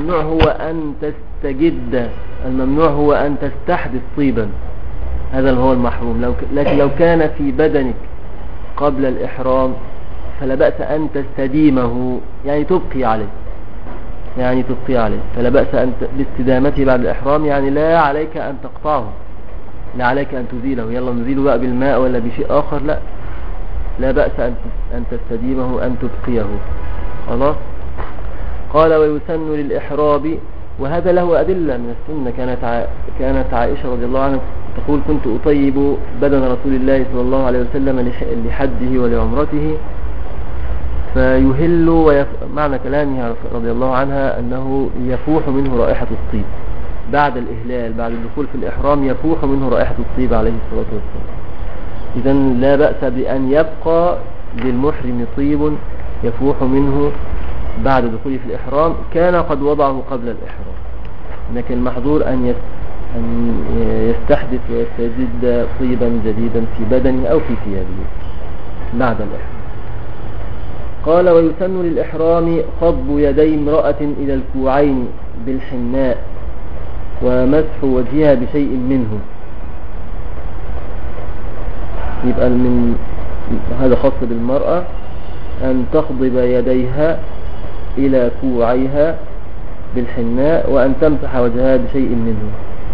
الممنوع هو أن تستجد، الممنوع هو أن تستحدث طيبا، هذا هو المحروم. لكن لو كان في بدنك قبل الإحرام فلا بأس أن تستديمه، يعني تبقي عليه، فلا بأس أن باستدامته بعد الإحرام، يعني لا عليك أن تقطعه، لا عليك أن تزيله، يلا نزيله بقى بالماء ولا بشيء آخر، لا بأس أن تستديمه، أن تبقيه. خلاص. قال ويسن للإحرام، وهذا له أدلة من السنة. كانت عائشة رضي الله عنها تقول كنت أطيب بدن رسول الله صلى الله عليه وسلم لحده ولعمرته فيهل معنى كلامها رضي الله عنها أنه يفوح منه رائحة الطيب بعد الإهلال، بعد الدخول في الإحرام يفوح منه رائحة الطيب عليه الصلاة والسلام. إذن لا بأس بأن يبقى للمحرم طيب يفوح منه بعد دخوله في الإحرام، كان قد وضعه قبل الإحرام، لكن المحظور أن يستحدث ويستجد طيبا جديدا في بدنه أو في ثيابه بعد الإحرام. قال ويسن للإحرام خضب يدي امرأة إلى الكوعين بالحناء ومسح وجهها بشيء منه. يبقى هذا خاص بالمرأة، أن تخضب يديها إلى كوعيها بالحناء وأن تمسح وجهها بشيء منه.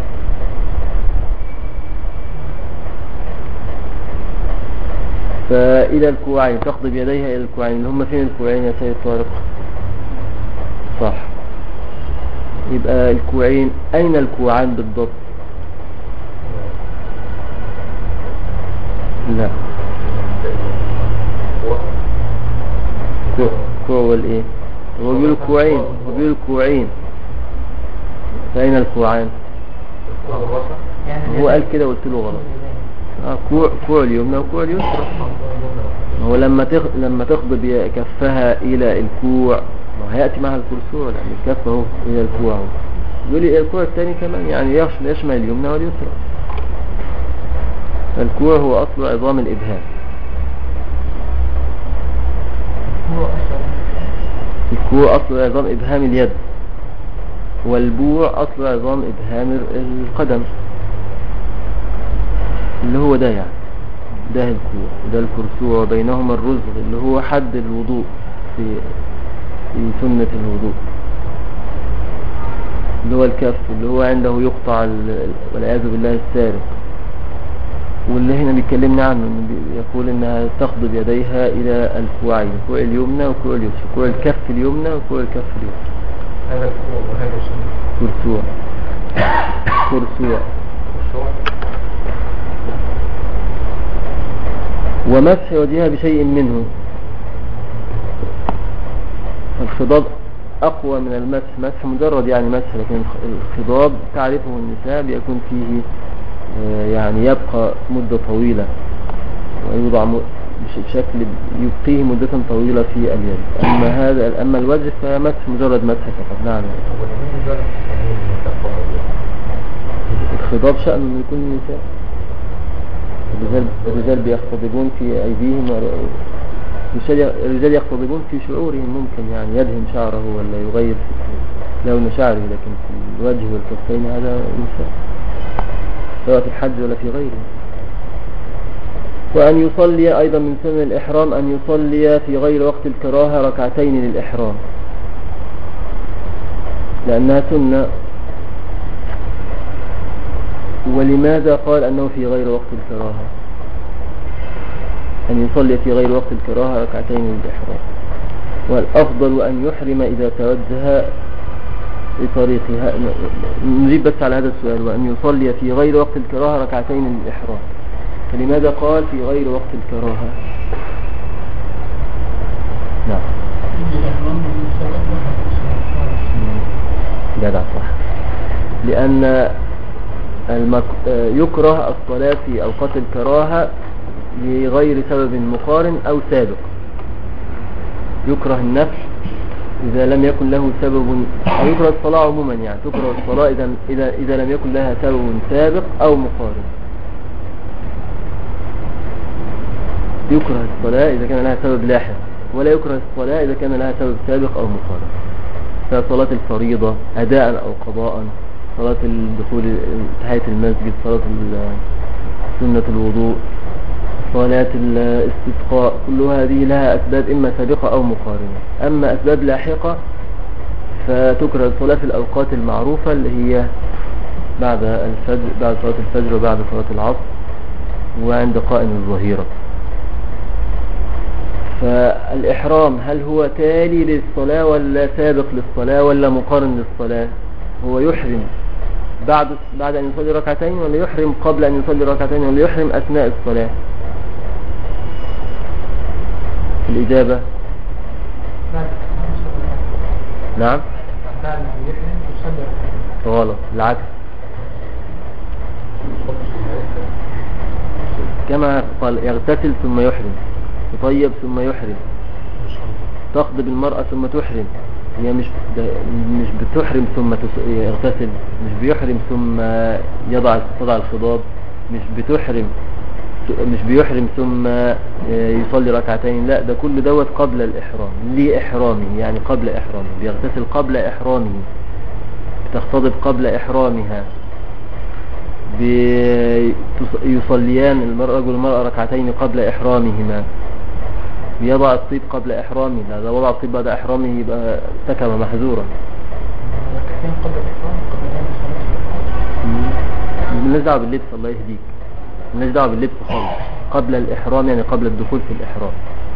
فإلى الكوعين، تخضب يديها إلى الكوعين، اللي هم فين الكوعين يا سيد طارق؟ صح. يبقى الكوعين، أين الكوعان بالضبط؟ لا، كوع والإيه؟ هو بيقول الكوعين، فأين الكوعان؟ هو قال كده وقلت له غلط. كوع اليمنى وكوع اليسرى. هو لما تخضب كفها إلى الكوع، ما هيأتي معها الكرسوع، لأن الكف اهو إلى الكوع، يقول لي الكوع الثاني كمان، يعني يشمل اليمنى واليسرى. الكوع هو أصل عظام الإبهام. الكوع أصل عظام إبهام اليد، والبوع أصل عظام إبهام القدم، اللي هو ده، يعني ده الكوع وده الكرسوع، وبينهما الرزغ اللي هو حد الوضوء في سنة الوضوء، اللي هو الكف اللي هو عنده يقطع والعياذ بالله السارق، واللي هنا بيتكلمنا عنه يقول انها تخضب يديها الى الكوعين، كوع اليمنى وكوع اليسرى، كوع الكف اليمنى وكوع الكف اليسرى. هذا الكوع وهذا كرسوع. ومسح وجهها بشيء منه. الخضاب أقوى من المسح مجرد يعني مسح، لكن الخضاب تعرفه النساء بيكون فيه يعني يبقى مدة طويلة ويوضع بشكل يبقيه مدة طويلة في اليد. أما الوجه فمسح مجرد مسح فقط. نعم. الخضاب شأن من يكون النساء. الرجال بيختضبون في أيديهم، الرجال يختضبون في شعورهم، ممكن يعني يدهن شعره ولا يغير لون شعره، لكن في الوجه والكفين هذا نساء، سواء في الحج ولا في غيره. وأن يصلي أيضا من سنن الإحرام أن يصلي في غير وقت الكراهة ركعتين للإحرام، لأنها سنة. ولماذا قال أنه في غير وقت الكراهة؟ أن يصلي في غير وقت الكراهة ركعتين للإحرام، والأفضل أن يحرم إذا توجه لطريقها. نجيب بس على هذا السؤال، وأن يصلي في غير وقت الكراهة ركعتين للإحرام، فلماذا قال في غير وقت الكراهة؟ نعم جدع صح، لأن يكره الصلاة في أوقات الكراهة لغير سبب مقارن أو سابق. يكره النفل إذا لم يكن له سبب، أو يكره الصلاة عموما، يعني تكره الصلاة إذا لم يكن لها سبب سابق أو مقارن. يكره الصلاة إذا كان لها سبب لاحق، ولا يكره الصلاة إذا كان لها سبب سابق أو مقارن. فصلاة الفريضة أداء أو قضاء، صلاة الدخول تحية المسجد، صلاة سنة الوضوء، صلاة الاستسقاء، كل هذه لها أسباب إما سابقة أو مقارنة. أما أسباب لاحقة فتكره الصلاة في الأوقات المعروفة اللي هي بعد الفجر، بعد صلاة الفجر وبعد صلاة العصر وعند قائم الظهيرة. فالإحرام هل هو تالي للصلاة ولا سابق للصلاة ولا مقارن للصلاة؟ هو يحرم بعد أن يصلي ركعتين ولا يحرم قبل أن يصلي ركعتين ولا يحرم أثناء الصلاة؟ الإجابة نعم. غلط، العكس. كما قال يغتسل ثم يحرم، يطيب ثم يحرم، تخضب المرأة ثم تحرم. هي مش بتحرم ثم يغتسل، مش بيحرم ثم تضع الخضاب، مش بيحرم ثم يصلي ركعتين، لا ده كل دوت قبل الإحرام، لإحرامه يعني قبل إحرامه، بيغتسل قبل إحرامه، بتختضب قبل إحرامها، يصليان الرجل والمرأة ركعتين قبل إحرامهما، يضع الطيب قبل إحرامه، لا وضع الطيب بعد إحرامه يبقى ارتكب محذورا. مالناش دعوة باللبس، الله يهديك، مالناش دعوة باللبس خالص. قبل الإحرام يعني قبل الدخول في الإحرام.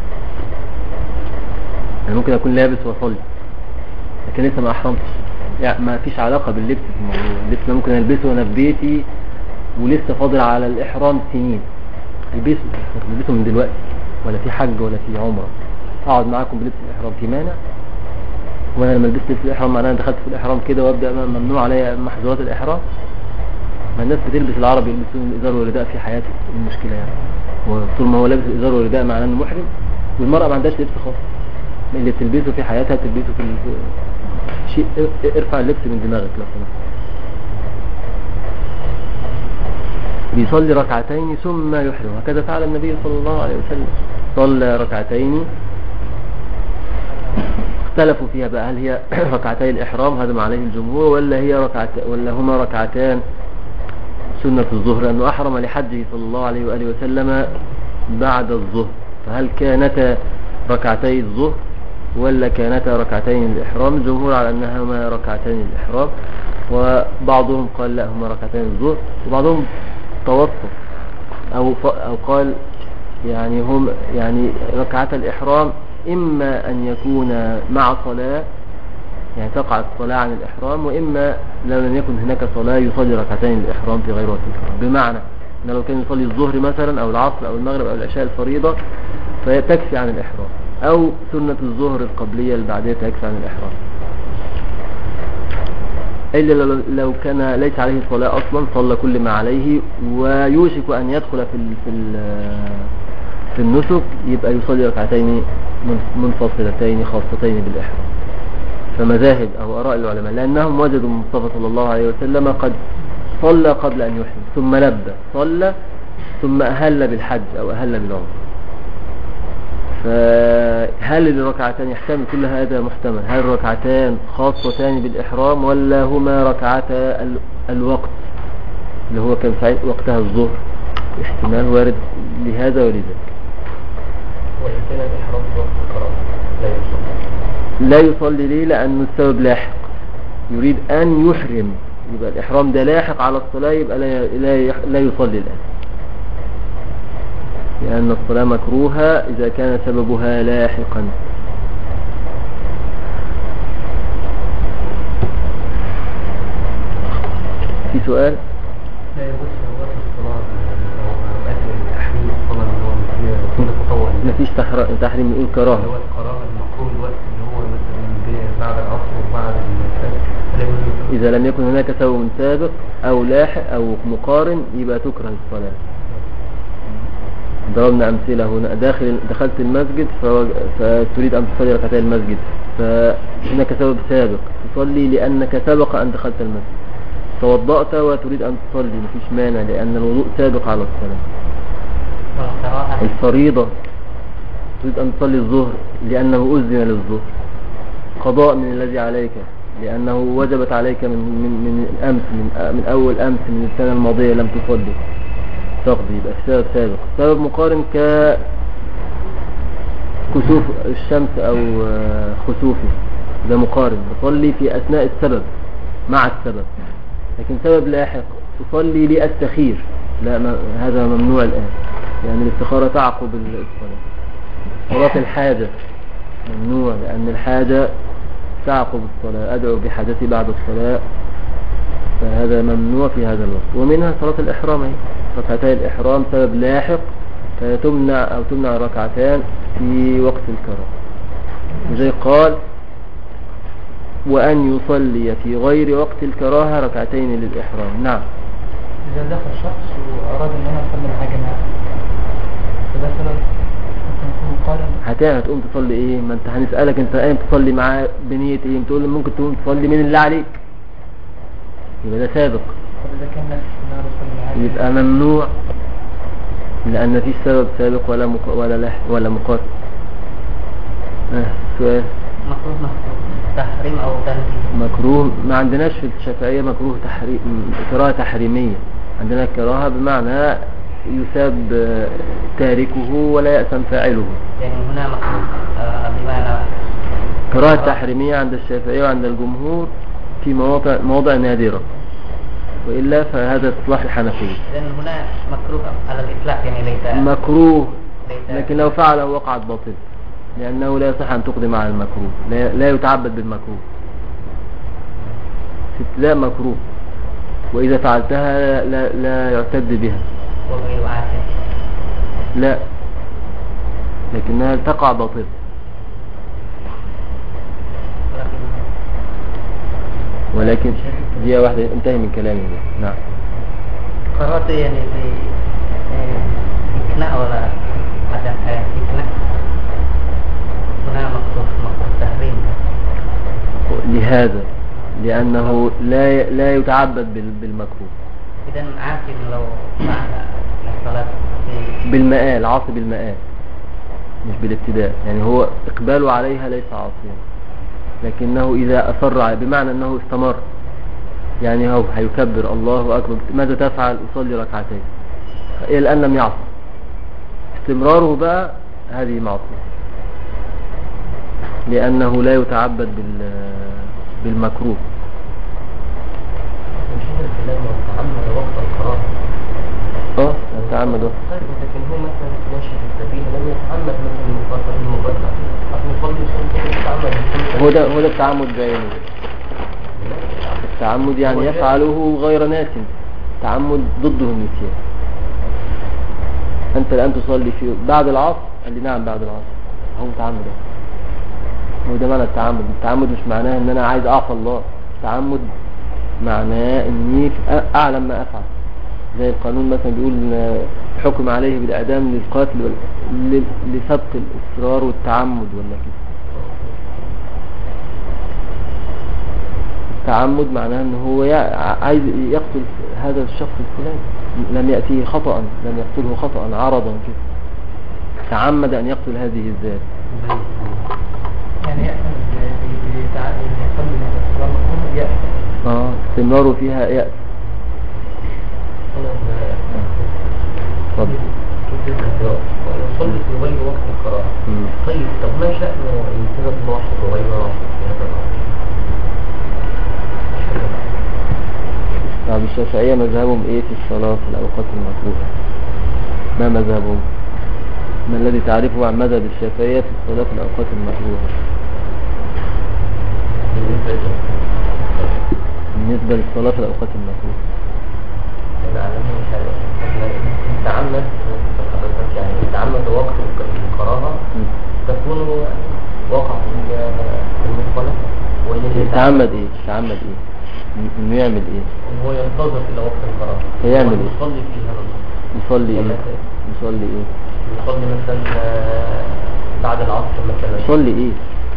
يعني ممكن أكون لابس وأصلي لكن لسه ما أحرمتش، يعني ما فيش علاقة باللبس في الموضوع. اللبس ممكن ألبسه وأنا في بيتي ولسه فاضل على الإحرام سنين، ألبسه من دلوقتي، ولا في حج ولا في عمرة، أقعد معاكم بلبس الإحرام في مانع؟ وأنا لما لبست لبس الإحرام معناها دخلت في الإحرام كده وأبدأ ممنوع عليا محظورات الإحرام؟ ما الناس بتلبس، العرب يلبسون الإزار والرداء في حياته، المشكلة يعني وطول ما هو لابس الإزار والرداء معناه إنه محرم، والمرأة ما عندهاش لبس خالص، اللي بتلبسه في حياتها تلبسه في شيء. ارفع اللبس من دماغك لو سمحت. بيصلي ركعتين ثم يحرم، هكذا فعل النبي صلى الله عليه وسلم، صلى ركعتين. اختلفوا فيها بقى، هل هي ركعتي الإحرام هذا ما عليه الجمهور، ولا هما ركعتان سنة الظهر، لأنه أحرم لحجه صلى الله عليه وآله وسلم بعد الظهر، فهل كانتا ركعتي الظهر ولا كانتا ركعتين الإحرام؟ الجمهور على أنهما ركعتين الإحرام، وبعضهم قال لا هما ركعتين الظهر، وبعضهم توسط أو قال يعني ركعة الإحرام إما أن يكون مع صلاة، يعني تقع الصلاة عن الإحرام، وإما لو لم يكن هناك صلاة يصلي ركعتين الإحرام في غير وقت الإحرام. بمعنى أنه لو كان يصلي الظهر مثلا أو العصر أو المغرب أو العشاء الفريضة فتكفي عن الإحرام، أو سنة الظهر القبلية البعدية تكفي عن الإحرام، إلا لو كان ليس عليه صلاة أصلا، صلى كل ما عليه ويوشك أن يدخل في النسك، يبقى يصلي ركعتين منفصلتين خاصتين بالإحرام. فمذاهب أو آراء العلماء، لأنهم وجدوا المصطفى صلى الله عليه وسلم قد صلى قبل أن يحرم، ثم لبى، صلى ثم أهل بالحج أو أهل بالعمرة. فهل الركعتان يحتمل كل هذا؟ محتمل. هل الركعتان خاصتان بالإحرام ولا هما ركعتا الوقت اللي هو كان في وقتها الظهر؟ احتمال وارد لهذا ولذلك. وإن كان الإحرام في وقت القرار لا يصلي ليه؟ لأنه السبب لاحق، يريد أن يحرم، يبقى الإحرام ده لاحق على الصلاة، يبقى لا يصلي الآن، لأن الصلاة مكروهة إذا كان سببها لاحقا. في سؤال؟ لا يجوز وقت الصلاة أو أكل تحريم الصلاة اللي هو كل تطور، مفيش تحريم، يقول كراهة، اللي هو القرار المكروه الوقت اللي هو مثلا بعد العصر وبعد الفجر، إذا لم يكن هناك سبب سابق أو لاحق أو مقارن يبقى تكره الصلاة. ضربنا أمثلة هنا، دخلت المسجد فتريد أن تصلي ركعتي المسجد، فهناك سبب سابق تصلي لأنك سبق أن دخلت المسجد، توضأت وتريد أن تصلي مفيش مانع، لأن الوضوء سابق على الصلاة. الفريضة تريد أن تصلي الظهر لأنه أذن للظهر قضاء من الذي عليك، لأنه وجبت عليك من أمس، من أول أمس من السنة الماضية لم تصلي تقضي، يبقى السبب سابق. سبب مقارن كسوف الشمس أو خسوفه، ده مقارن تصلي في أثناء السبب مع السبب. لكن سبب لاحق تصلي لأستخير، لا، هذا ممنوع الآن، لأن الاستخارة تعقب الصلاة. صلاة الحاجة ممنوع، لأن الحاجة تعقب الصلاة، أدعو بحاجتي بعد الصلاة، فهذا ممنوع في هذا الوقت. ومنها صلاة الإحرام، ركعتي الإحرام سبب لاحق، تمنع ركعتان في وقت الكراهة. وزي قال وأن يصلي في غير وقت الكراهة ركعتين للإحرام. نعم. إذا دخل شخص وأراد أن أنا أصلي معاه جماعة، فده سبب ممكن يكون مقارن. هتقوم تصلي إيه؟ ما أنت هنسألك أنت قايم تصلي معاه بنية إيه؟ تقول ممكن تقوم تصلي من اللي عليك، يبقى ده سابق. طب إذا كان نفس أن أنا بصلي معاه يبقى ممنوع، لأن مفيش سبب سابق ولا مقارن. سؤال. مكروه تحريم أو تنزيه؟ مكروه ما عندناش في الشافعية مكروه كراهة تحريمية، عندنا كراهة بمعنى يثاب تاركه ولا يأثم فاعله. يعني هنا مكروه بمعنى كراهة تحريمية عند الشافعية وعند الجمهور في مواضع نادرة، وإلا فهذا اصطلاح الحنفية. لأن هنا مكروه على الإطلاق، يعني ليس مكروه، لكن لو فعله وقعت باطل، لأنه لا يصح أن تقدم على المكروه، لا يتعبد بالمكروه. لا مكروه، وإذا فعلتها لا يعتد بها وغير عاقل، لا، لكنها تقع باطل. ولكن دي واحدة انتهي من كلامي. نعم. قرأت يعني في إكناء ولا عدم إكناء هنا مكروه تحريم، لهذا لأنه لا يتعبد بالمكروه. إذن عاقل لو فعل الصلاة بالمآل، عاصي بالمآل مش بالابتداء، يعني هو إقباله عليها ليس عاصيا، لكنه إذا أصر بمعنى أنه استمر، يعني هو هيكبر الله أكبر، ماذا تفعل؟ أصلي ركعتين، إلى الآن لم يعصي، استمراره بقى هذه معصية، لأنه لا يتعبد بالمكروه. تعمد وقت القراءة. تعمد وقت. لكن هو مثلا ماشي في السبيل لم يتعمد مثلا المقاطعة، هو ده التعمد بعينه. التعمد يعني يفعله غير ناس، تعمد ضده النسيان. أنت الآن تصلي في بعد العصر، قال لي نعم بعد العصر، هو تعمد. هو ده معنى التعمد. التعمد مش معناه ان انا عايز اعصى الله، التعمد معناه اني اعلم ما افعل. زي القانون مثلا بيقول حكم عليه بالاعدام للقاتل لسبق الاصرار والتعمد ولا كده. التعمد معناه ان هو عايز يقتل هذا الشخص الفلاني، لم يأتيه خطأ، لم يقتله خطأ، عرضا كده، تعمد ان يقتل هذه الذات. يعني يأثم استمراره فيها يأس. يصلي في غير وقت القراءة. طيب طب ما شأنه انتبه الواحد وغير واحد في هذا الأمر؟ طب الشافعية مذهبهم ايه في الصلاة في الأوقات المكروهة؟ ما مذهبهم؟ ما الذي تعرفه عن مذهب الشافعية في الصلاة في الأوقات المكروهة؟ بالنسبة للصلاة في الأوقات المكروهة تعمد يعني تعمد وقت القراءة تكون وقع في المصطلح. تعمد ايه؟ تعمد ايه؟ انه يعمل ايه؟ هو ينتظر الى وقت القراءة فيعمل ايه؟ يصلي فيها. يصلي ايه؟ يصلي ايه؟ يصلي مثلا بعد العصر مثلا. يصلي ايه؟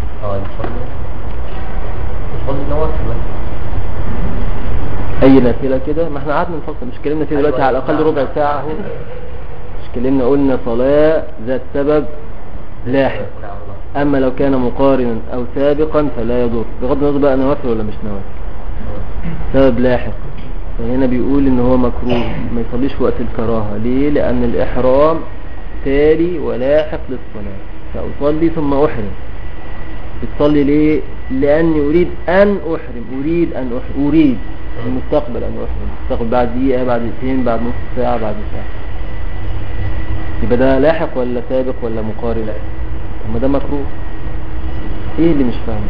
يصلي نوافل مثلا، اي نافله كده. ما احنا قعدنا نفكر، مش اتكلمنا فيه دلوقتي على الاقل ربع ساعه اهو. مش اتكلمنا قلنا صلاه ذات سبب لاحق. أما لو كان مقارنا أو سابقا فلا يضر، بغض النظر بقى نوافل ولا مش نوافل، سبب لاحق. فهنا بيقول ان هو مكروه ما يصليش في وقت الكراهة. ليه؟ لأن الإحرام تالي ولاحق للصلاة، فأصلي ثم أحرم. بتصلي ليه؟ لأني أريد أن أحرم، أريد المستقبل أن أحرم، المستقبل بعد دقيقة، بعد دقيقتين، بعد نصف ساعة، بعد ساعة. يبقى ده لاحق ولا سابق ولا مقارن؟ اما ده مكروه. ايه اللي مش فاهمه؟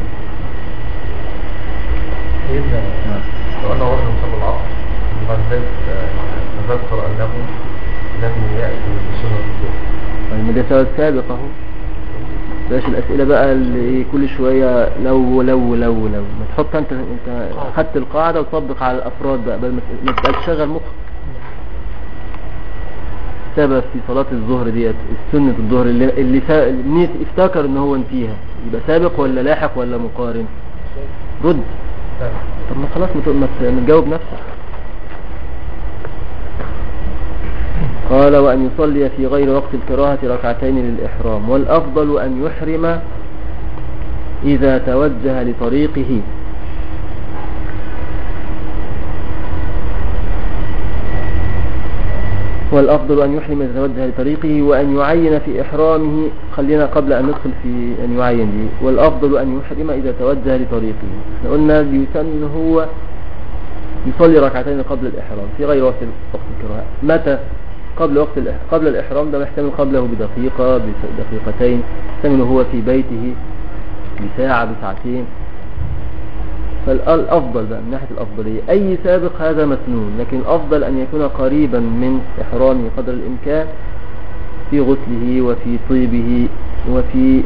سيدنا لو أنه رجل صلى العصر بعد ذلك نذكر أنه لم يأتي بسنة الظهر، ما ده سبب سابق اهو. بلاش الأسئلة بقى اللي كل شوية لو لو لو لو ما تحط انت خدت القاعدة وتطبق على الأفراد بقى، بل ما تبقاش شغل مخك. سبب في صلاة الظهر ديت السنة الظهر اللي افتكر ان هو انتيها، يبقى سابق ولا لاحق ولا مقارن؟ رد. طب ما خلاص ما تجاوب نفسك. قال وأن يصلي في غير وقت الكراهة ركعتين للإحرام، والأفضل أن يحرم إذا توجه لطريقه. والأفضل أن يحرم إذا توجه لطريقه، وأن يعين في إحرامه. خلينا قبل أن ندخل في أن يعين دي. والأفضل أن يحرم إذا توجه لطريقه. احنا قلنا بيسن هو يصلي ركعتين قبل الإحرام في غير وقت الكراهة. متى؟ قبل الإحرام، ده محتمل قبله بدقيقة بدقيقتين، محتمل هو في بيته بساعة بساعتين. فالأفضل بقى من ناحية الأفضلية أي سابق هذا مسنون، لكن الأفضل أن يكون قريبا من إحرامه قدر الإمكان في غسله وفي طيبه وفي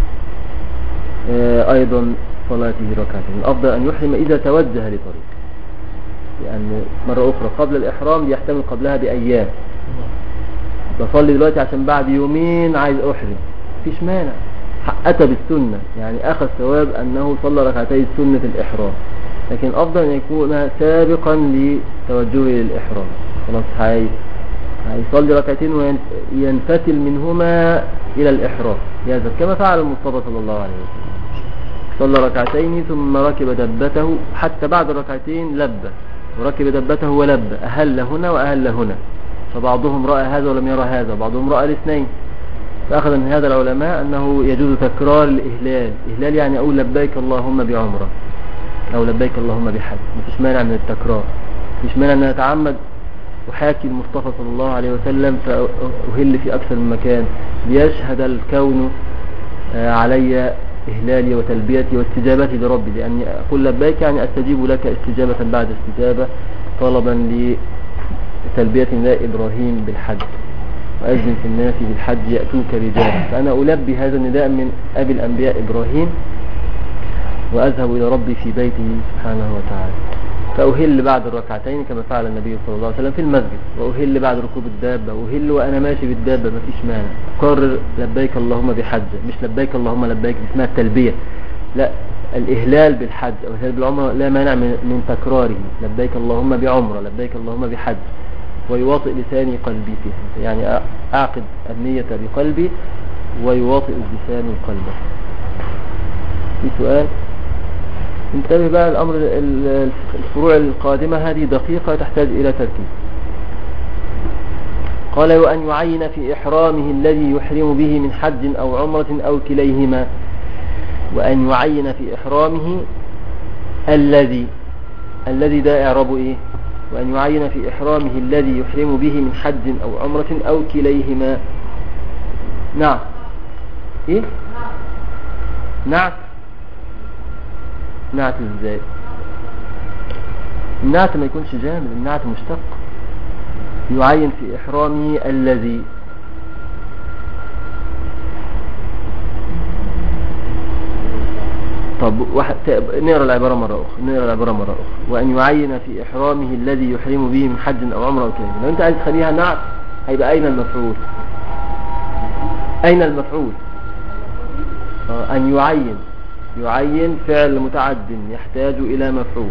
أيضا صلاته ركعتين. الأفضل أن يحرم إذا توجه لطريق، لأن مرة أخرى قبل الإحرام يحتمل قبلها بأيام. بصلي دلوقتي عشان بعد يومين عايز أحرم، مفيش مانع، أتى بالسنة، يعني أخذ ثواب أنه صلى ركعتي سنة الإحرام. لكن أفضل أن يكون سابقا لتوجهه للإحرام. خلاص هيصلي ركعتين وينفتل منهما إلى الإحرام، يذهب كما فعل المصطفى صلى الله عليه وسلم. صلى ركعتين ثم ركب دبته، حتى بعد الركعتين لبى وركب دبته ولبى، أهل هنا وأهل هنا. فبعضهم رأى هذا ولم يرى هذا، بعضهم رأى الاثنين. فأخذ من هذا العلماء أنه يجوز تكرار الإهلال. إهلال يعني أقول لبيك اللهم بعمرة أو لبيك اللهم بحج، مفيش مانع من التكرار. مفيش مانع أن أتعمد وحاكي المصطفى صلى الله عليه وسلم فأهل في أكثر من مكان ليشهد الكون علي إهلالي وتلبيتي واستجابتي لربي، لأني أقول لبيك يعني أستجيب لك استجابة بعد استجابة، طلبا لتلبية نداء إبراهيم بالحج، وأذن في الناس بالحج يأتوك رجالا. فأنا ألبي هذا النداء من أبي الأنبياء إبراهيم، وأذهب إلى ربي في بيته سبحانه وتعالى. فأهل بعد الركعتين كما فعل النبي صلى الله عليه وسلم في المسجد، وأهل بعد ركوب الدابة، وأهل وأنا ماشي بالدابة، مفيش مانع. قرر لبيك اللهم بحج، مش لبيك اللهم لبيك اسمها التلبية، لا، الإهلال بالحج أو الإهلال بالعمرة لا مانع من تكراره. لبيك اللهم بعمرة، لبيك اللهم بحج، ويواطئ لساني قلبي فيه، يعني أعقد النية بقلبي ويواطئ اللسان قلبه. في سؤال؟ انتبه بقى الأمر، الفروع القادمة هذه دقيقة تحتاج إلى تركيز. قال وأن يعين في إحرامه الذي يحرم به من حج أو عمرة أو كليهما. وأن يعين في إحرامه الذي ده إعرابه إيه؟ وأن يعين في إحرامه الذي يحرم به من حج أو عمرة أو كليهما. نعم. إيه؟ نعت. نعت إزاي؟ النعت ما يكونش جامد، النعت مشتق. يعين في إحرامه الذي. طب نقرأ العبارة مرة أخرى. وأن يعين في إحرامه الذي يحرم به من حج أو عمرة أو كليهما. لو أنت عايز تخليها نعت هيبقى أين المفعول؟ أن يعين فعل متعد يحتاج إلى مفعول.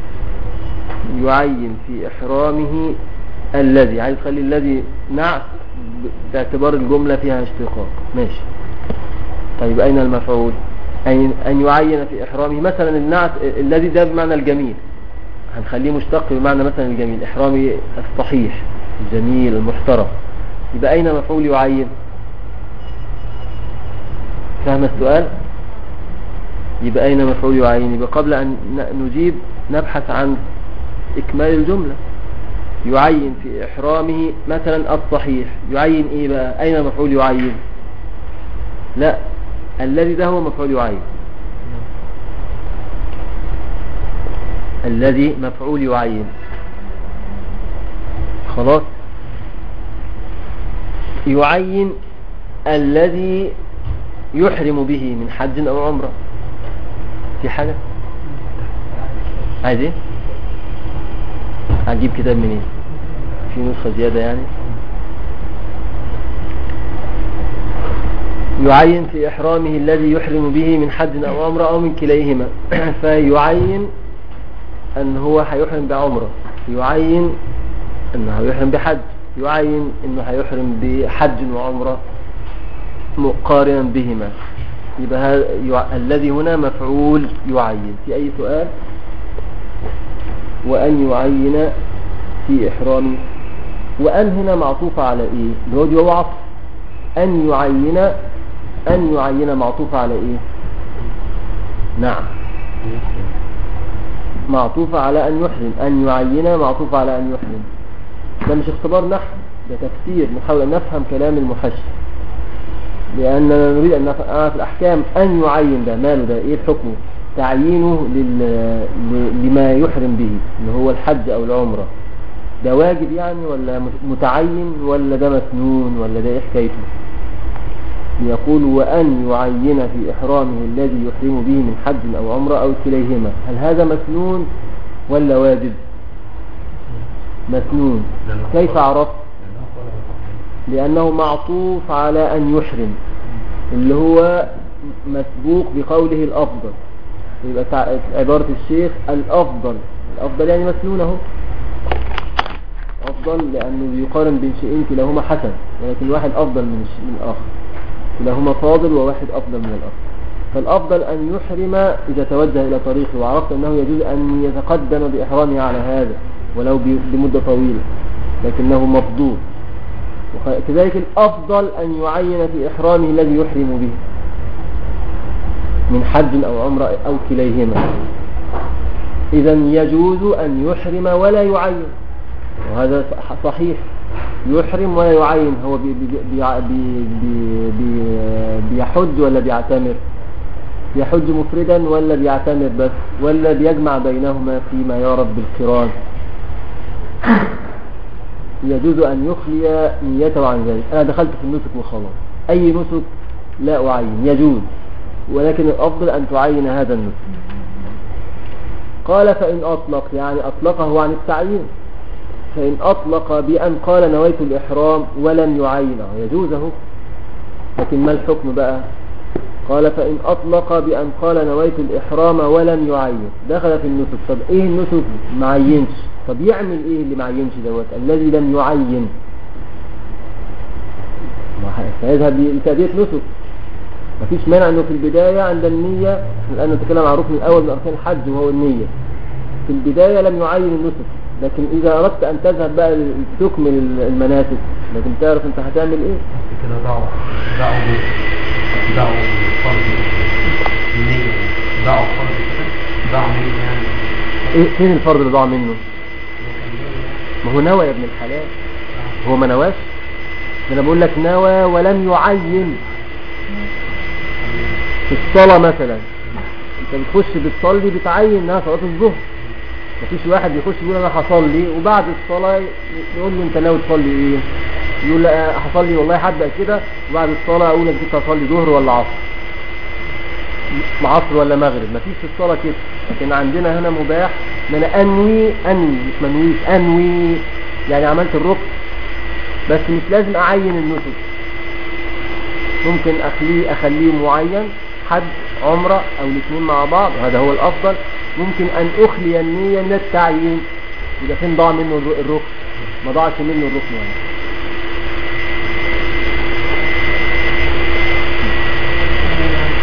يعين في إحرامه الذي، عايز تخلي الذي نعت باعتبار الجملة فيها اشتقاق، ماشي. طيب أين المفعول؟ أن يعين في إحرامه مثلا النعت الذي ده بمعنى الجميل، هنخليه مشتق بمعنى مثلا الجميل، إحرامي الصحيح الجميل المحترم، يبقى أين مفعول يعين؟ فهم السؤال؟ يبقى أين مفعول يعين؟ يبقى قبل أن نجيب نبحث عن إكمال الجملة. يعين في إحرامه مثلا الصحيح، يعين إيه بقى؟ أين مفعول يعين؟ لا، الذي ده هو مفعول يعين، الذي مفعول يعين. خلاص، يعين الذي يحرم به من حج أو عمرة. في حاجة عايز ايه؟ هجيب كتاب منين؟ في نسخة زيادة يعني. يعين في إحرامه الذي يحرم به من حج أو عمرة أو من كليهما. فيعين أن هو هيحرم بعمرة، يعين أنه هيحرم بحج، يعين أنه هيحرم بحج وعمرة مقارنا بهما. يبقى الذي هنا مفعول يعين. في أي سؤال؟ وأن يعين في إحرامه، وأن هنا معطوفة على إيه؟ اللي هو جواب عطف. أن يعين معطوفة على إيه؟ نعم، معطوفة على أن يحرم. أن يعين معطوفة على أن يحرم. ده مش اختبار نحو، ده تفسير، نحاول أن نفهم كلام المحشي، لأننا نريد أن نعرف الأحكام. أن يعين ده ماله، ده إيه الحكم؟ تعيينه لما يحرم به اللي هو الحج أو العمرة، ده واجب يعني ولا متعين ولا ده مسنون ولا ده إيه حكايته؟ يقول وأن يعين في إحرامه الذي يحرم به من حج أو عمرة أو كليهما. هل هذا مسنون ولا واجب؟ مسنون. كيف عرفت؟ لأنه معطوف على أن يحرم، اللي هو مسبوق بقوله الأفضل. يبقى عبارة الشيخ الأفضل يعني مسنونه، أفضل لأنه يقارن بين شيئين كلاهما حسن، ولكن واحد أفضل من الشيء الآخر، كلاهما فاضل وواحد أفضل من الآخر. فالأفضل أن يحرم إذا توجه إلى طريقه وعرفت أنه يجوز أن يتقدم بإحرامه على هذا ولو بمدة طويلة، لكنه مفضول. كذلك الأفضل أن يعين في إحرامه الذي يحرم به من حج أو عمرة أو كليهما. إذا يجوز أن يحرم ولا يعين، وهذا صحيح، يحرم ولا يعين. هو بيحج ولا بيعتمر؟ بيحج مفردا ولا بيعتمر بس ولا بيجمع بينهما فيما يعرف بالقران؟ يجوز أن يخلي نيته عن ذلك. أنا دخلت في النسك وخلاص، أي نسك لا أعين يجوز، ولكن الأفضل أن تعين هذا النسك. قال فإن أطلق، يعني أطلقه عن التعيين. فإن أطلق بأن قال نويت الإحرام ولم يعينه يجوزه، لكن ما الحكم بقى؟ قال فإن أطلق بأن قال نويت الإحرام ولم يعين، دخل في النسك. طب إيه النسك؟ معينش. طب يعمل إيه اللي معينش دوت؟ الذي لم يعين فيذهب لتأدية نسك. مفيش مانع أنه في البداية عند النية، الآن نتكلم عن الركن الأول من أركان الحج وهو النية، في البداية لم يعين النسك، لكن إذا أردت أن تذهب بقى تكمل المناسك لكن تعرف أنت هتعمل إيه. كده دعوة فرض النية، دعوة فرض كده، دعوة نية يعني. إيه فين الفرض اللي ضاع منه؟ ما هو نوى يا ابن الحلال، هو ما نواش. أنا بقول لك نوى ولم يعين. في الصلاة مثلا انت بتخش بتصلي بتعين انها صلاة الظهر. مفيش واحد يخش يقول انا هصلي وبعد الصلاة يقول له انت ناوي تصلي ايه؟ يقول لا هصلي والله هبدأ كده وبعد الصلاة اقول لك انت هصلي ظهر ولا عصر ولا مغرب. مفيش في الصلاة كده. لكن عندنا هنا مباح ان انا انوي مش منويش، انوي يعني عملت الركن بس مش لازم اعين النسك. ممكن اخليه معين، حج عمرة او الاثنين مع بعض، هذا هو الافضل. ممكن ان اخلي النية من التعيين. اذا فين ضاع منه الركن؟ ما ضاعش منه الركن يعني.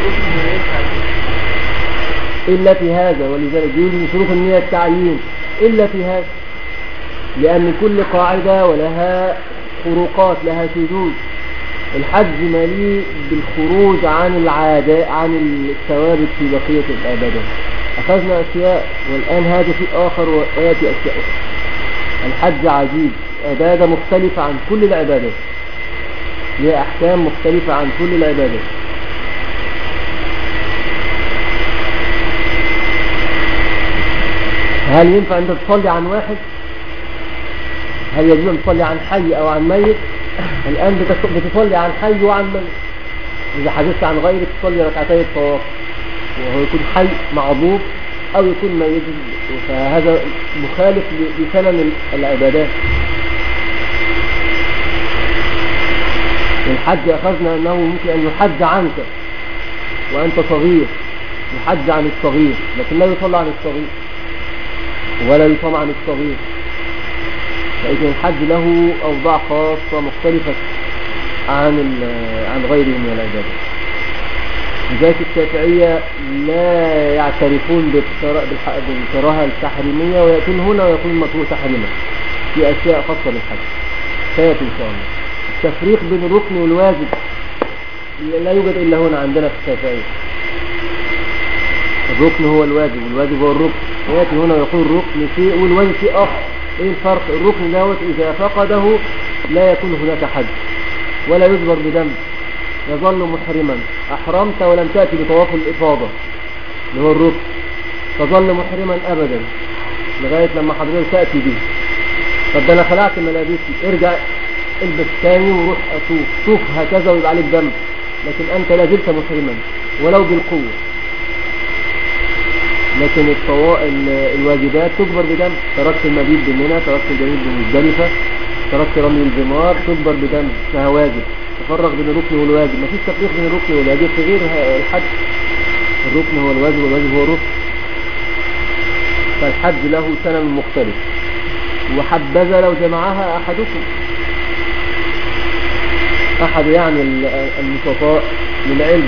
إلا في هذا، ولذلك يقول من شروط النية التعيين إلا في هذا، لأن كل قاعدة ولها خروقات، لها شذوذ. الحج مليء بالخروج عن العادة، عن الثوابت في بقية العبادات. أخذنا أشياء والآن هذا شيء آخر ويأتي أشياء أخرى. الحج عجيب، عبادة مختلفة عن كل العبادات، لها أحكام مختلفة عن كل العبادات. هل ينفع أنت تصلي عن واحد؟ هل يجب أن تصلي عن حي أو عن ميت؟ الآن بتصلي عن حي وعن ميت. إذا حدثت عن غيرك تصلي ركعتي الطواف، وهو يكون حي معذور أو يكون ميت، فهذا مخالف لسنن العبادات. الحج أخذنا أنه ممكن أن يحج عنك وأنت صغير، يحج عن الصغير، لكن لا يصلى عن الصغير ولا يصام عن الصغير. فإذا الحج له أوضاع خاصة مختلفة عن غيره من العبادات. لذلك الشافعية لا يعترفون بالكراهة التحريمية، ويأتون هنا ويقولون مكروه تحريما في أشياء خاصة بالحج. سيأتي إن شاء الله. التفريق بين الركن والواجب لا يوجد إلا هنا عندنا في الشافعية. الركن هو الواجب والواجب هو الركن. يأتي هنا ويقول الركن شيء والواجب شيء آخر. إيه الفرق؟ الركن دوت إذا فقده لا يكون هناك حج ولا يجبر بدم، يظل محرما. أحرمت ولم تأتي بطواف الإفاضة اللي هو الركن، تظل محرما أبدا لغاية لما حضرتك تأتي به. طب ده أنا خلعت ملابسي، ارجع البس ثاني وروح أطوف، طوف هكذا ويبقى عليك دم، لكن أنت لا زلت محرما ولو بالقوة. لكن الواجبات تجبر بدم. تركت المبيت بمنى، تركت الجميل بمزدلفة، تركت رمي الجمار، تجبر بدم، فهي واجب. تفرق بين الركن والواجب، مفيش تفريق بين الركن والواجب في غير الحج. الركن هو الواجب والواجب هو الركن. فالحج له سنن مختلف، وحبذا لو جمعها أحدكم، أحد يعني النشطاء للعلم.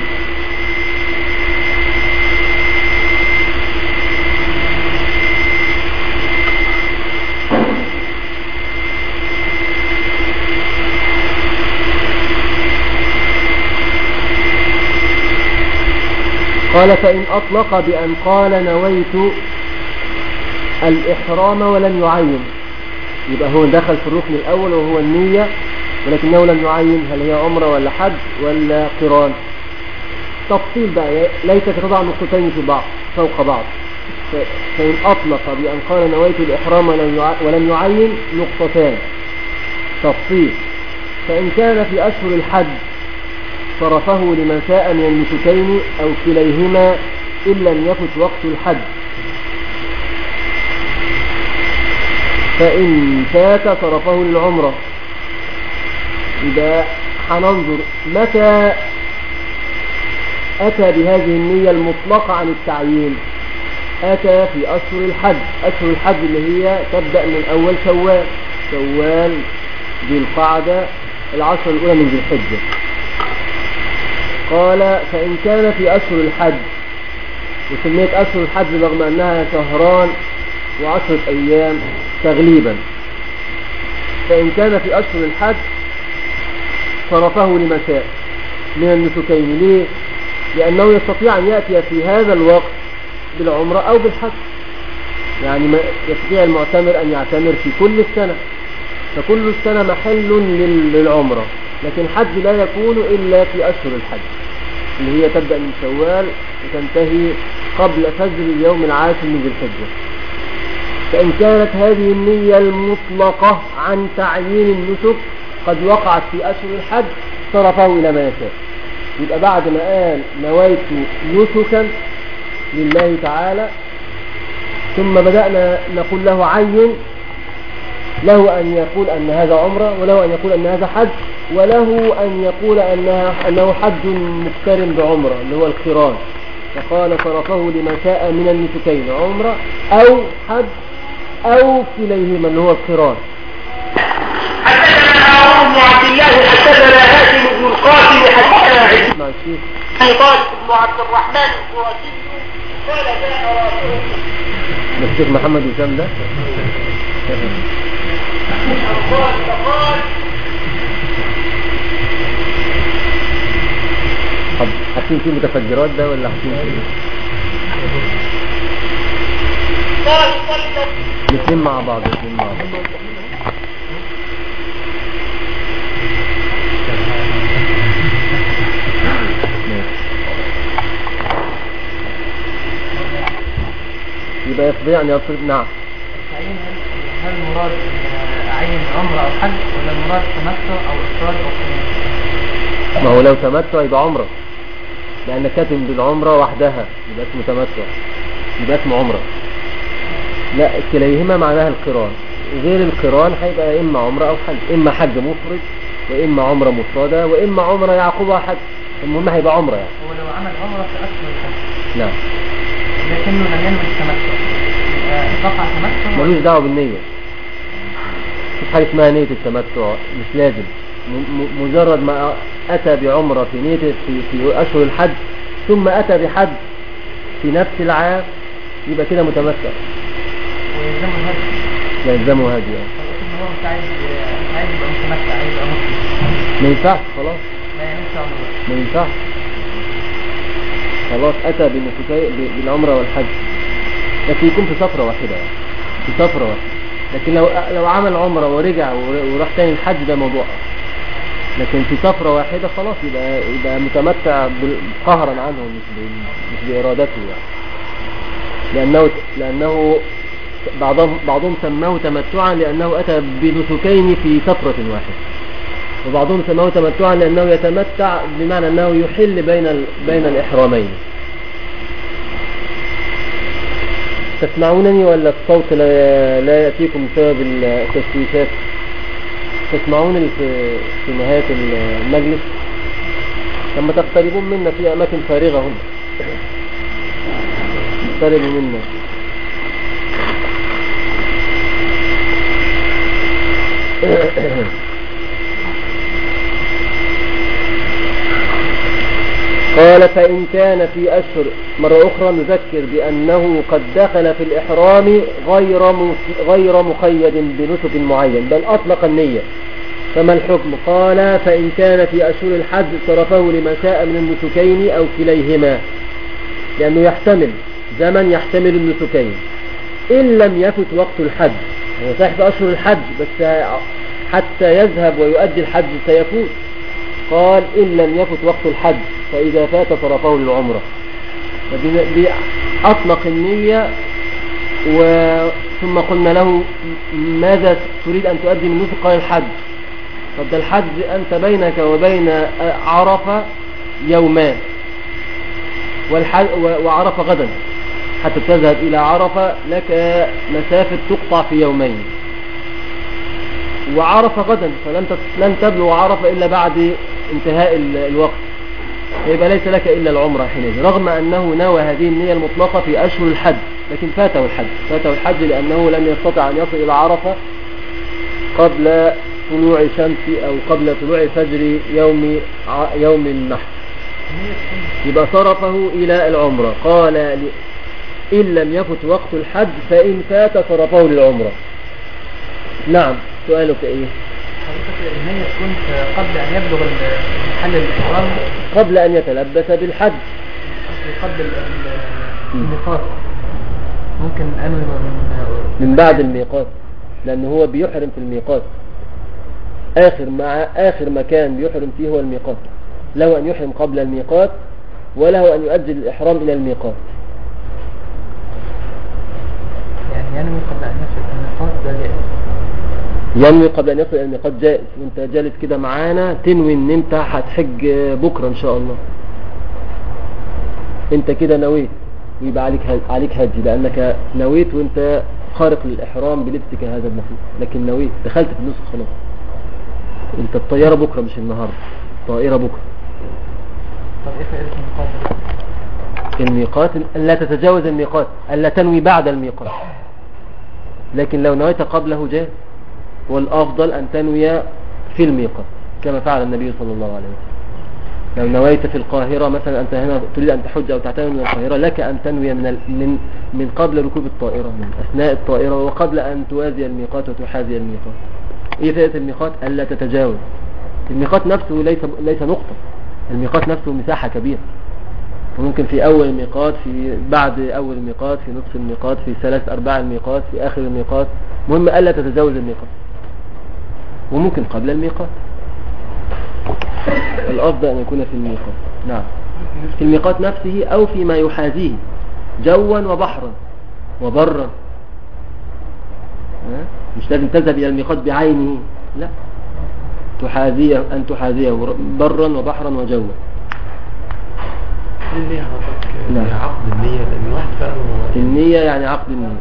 قال فإن أطلق بأن قال نويت الإحرام ولم يعين، يبقى هو دخل في الركن الأول وهو النية، ولكنه لم يعين هل هي عمرة ولا حج ولا قران. تفصيل بقى، ليست تضع نقطتين في بعض فوق بعض. فإن أطلق بأن قال نويت الإحرام ولم يعين نقطتان. تفصيل: فإن كان في أشهر الحج صرفه لمن شاء من النسكين أو كليهما إن لم يفت وقت الحج. فإن فات صرفه للعمرة. إذا هننظر متى أتى بهذه النية المطلقة عن التعيين. أتى في أشهر الحج. أشهر الحج اللي هي تبدأ من أول شوال ذي القعدة العشر الأولى من ذي الحجة. قال فإن كان في أشهر الحج، وسميت أشهر الحج رغم أنها شهران وعشرة أيام تغليبا. فإن كان في أشهر الحج صرفه لما شاء من النسكين. ليه؟ لأنه يستطيع أن يأتي في هذا الوقت بالعمرة أو بالحج. يعني يستطيع المعتمر أن يعتمر في كل السنة، فكل السنة محل للعمرة. لكن الحج لا يكون إلا في أشهر الحج اللي هي تبدأ من شوال وتنتهي قبل فجر اليوم العاشر من ذي الحجة. فإن كانت هذه النية المطلقة عن تعيين النسك قد وقعت في أشهر الحج صرفه إلى ما يشاء. يبقى بعد ما قال نويت نسكا لله تعالى ثم بدأنا نقول له عين، له أن يقول أن هذا عمرة، وله أن يقول أن هذا حج، وله أن يقول أنه حج مقترن بعمرة اللي هو القران. فقال صرفه لما شاء من النسكين عمرة أو حج أو كليهما اللي هو القران. حدثنا هارون بن عبد الله حدثنا هاشم بن القاسم حدثنا مع الشيخ طالب بن عبد الرحمن القرشي قال جاء رافع الشيخ محمد وسام ده فقال حاطين فيه متفجرات ده ولا حاطين فيه الاثنين مع بعض يبقى يستطيع أن يصرف. نعم. هل المراد أعين عمرة أو حج ولا المراد تمتع أو إفراد أو قران؟ ما هو لو تمتع يبقى عمرة، لأن كاتم بالعمرة وحدها يبقى اسمه تمتع، يبقى اسمه عمرة. لا كليهما معناها القران، غير القران هيبقى إما عمرة أو حج، إما حج مفرد وإما عمرة مفردة وإما عمرة يعقبها حج، المهم هيبقى عمرة يعني. هو لو عمل عمرة في أكثر الحج نعم لكنه لم ينوي التمتع قطع تمتع ملوش دعوة بالنية. مش حاجة اسمها نية التمتع، مش لازم. مجرد ما أتى بعمرة في نية في أشهر الحج ثم أتى بحج في نفس العام يبقى كده متمتع. ويلزمه هدي. يلزمه هدي يعني. هو مش عايز يبقى متمتع، عايز يبقى مسلم. ما ينفعش خلاص. ما يعملش عمرة. ما ينفعش خلاص. أتى بالعمرة والحج لكن يكون في سفرة واحدة يعني. في سفرة واحدة. لكن لو عمل عمرة ورجع وراح تاني الحج ده موضوع، لكن في سفرة واحدة خلاص يبقى متمتع قهرا عنه مش بإرادته يعني. لأنه بعضهم سماه تمتعا لأنه أتى بنسكين في سفرة واحدة، وبعضهم سماه تمتعا لأنه يتمتع بمعنى أنه يحل بين الإحرامين. تسمعونني ولا الصوت لا يأتيكم بسبب التشويشات؟ تسمعونني في نهاية المجلس لما تقتربون منا في أماكن فارغة هم اقتربوا منا. قال فإن كان في أشهر، مرة أخرى نذكر بأنه قد دخل في الإحرام غير مقيد بنسك معين بل أطلق النية. فما الحكم؟ قال فإن كان في أشهر الحج صرفه لما شاء من النسكين أو كليهما، لأنه يحتمل زمن يحتمل النسكين إن لم يفت وقت الحج. هو صحيح في أشهر الحج بس حتى يذهب ويؤدي الحج سيفوت. قال إن لم يفت وقت الحج فإذا فات صرفه للعمرة. أطلق النية ثم قلنا له ماذا تريد أن تؤدي من نسك؟ قال الحج. طب ده الحج أنت بينك وبين عرفة يومان وعرفة غدا، حتى تذهب إلى عرفة لك مسافة تقطع في يومين، وعرفة غدا فلن تبلغ عرفة إلا بعد انتهاء الوقت، يبقى ليس لك إلا العمرة حينئذ، رغم أنه نوى هذه النية المطلقة في أشهر الحج، لكن فاته الحج لأنه لم يستطع أن يصل إلى عرفة قبل طلوع الشمس أو قبل طلوع فجر يوم النحر، يبقى صرفه إلى العمرة. قال إن لم يفت وقت الحج فإن فات صرفه للعمرة. نعم سؤالك إيه؟ النية تكون قبل أن يبلغ محل الإحرام، قبل أن يتلبس بالحج، قبل الميقات. ممكن أنوي من بعد الميقات، لأنه هو بيحرم في الميقات. آخر مكان بيحرم فيه هو الميقات. له أن يحرم قبل الميقات وله أن يؤجل الإحرام إلى الميقات. يعني ينوي قبل أن يصل الميقات ده جائز. ينوي قبل أن يصل إلى الميقات جائز. وانت جالس كده معانا تنوي ان انت هتحج بكرة ان شاء الله، انت كده نويت ويبقى عليك هدي، لأنك نويت وانت خارق للإحرام بلبسك هذا النخيل، لكن نويت دخلت في النسك خلاص. انت الطيارة بكرة مش النهاردة، طائرة بكرة. طب ايه فائدة الميقات؟ ألا تتجاوز الميقات، ألا تنوي بعد الميقات، لكن لو نويت قبله جاء، والأفضل أن تنوي في الميقات كما فعل النبي صلى الله عليه وسلم. لو نويت في القاهرة مثلا، أنت هنا تريد أن تحج أو تعتمر من القاهرة، لك أن تنوي من قبل ركوب الطائرة، من أثناء الطائرة، وقبل أن توازي الميقات وتحاذي الميقات. إيه فائدة الميقات؟ ألا تتجاوز. الميقات نفسه ليس نقطة، الميقات نفسه مساحة كبيرة، وممكن في أول الميقات، في بعد أول الميقات، في نصف الميقات، في 3/4 الميقات، في آخر الميقات. مهم ألا تتجاوز الميقات، وممكن قبل الميقات. الأفضل أن يكون في الميقات، نعم، في الميقات نفسه أو فيما يحاذيه جوا وبحرا وبرا. مش لازم تذهب إلى الميقات بعينه، لا، أن تحاذيه برا وبحرا وجوا. النية حضرتك نعم. عقد النية، لأن الواحد فعلا النية يعني عقد النية.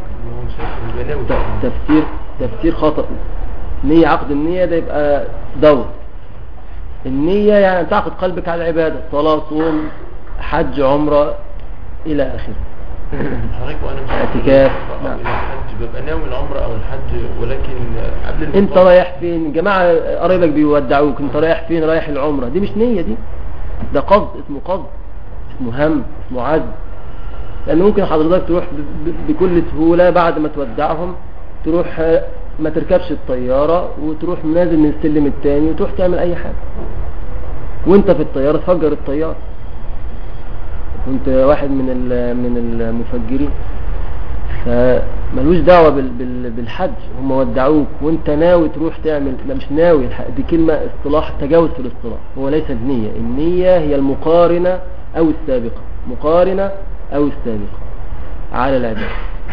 تفسير خطأ. نية، عقد النية ده يبقى دور. النية يعني تعقد قلبك على العبادة، صلاة، صوم، حج، عمرة إلى آخره. حضرتك وأنا مش اعتكاف. نعم. الحج ببقى ناوي العمرة أو الحج، ولكن قبل انت رايح فين؟ جماعة قريبك بيودعوك، انت رايح فين؟ رايح العمرة. دي مش نية، ده قصد، اسمه قصد، اسمه هم، اسمه عزم. لأن ممكن حضرتك تروح بكل سهولة بعد ما تودعهم، تروح ما تركبش الطيارة وتروح نازل من السلم التاني وتروح تعمل أي حاجة، وانت في الطيارة تفجر الطيارة. كنت واحد من المفجرين، فملوش دعوة بالحج، هم ودعوك وانت ناوي تروح تعمل، لا مش ناوي، دي كلمة اصطلاح، تجاوز في الاصطلاح، هو ليس النية. النية هي المقارنة أو السابقة، مقارنة أو السابقة على العبادة.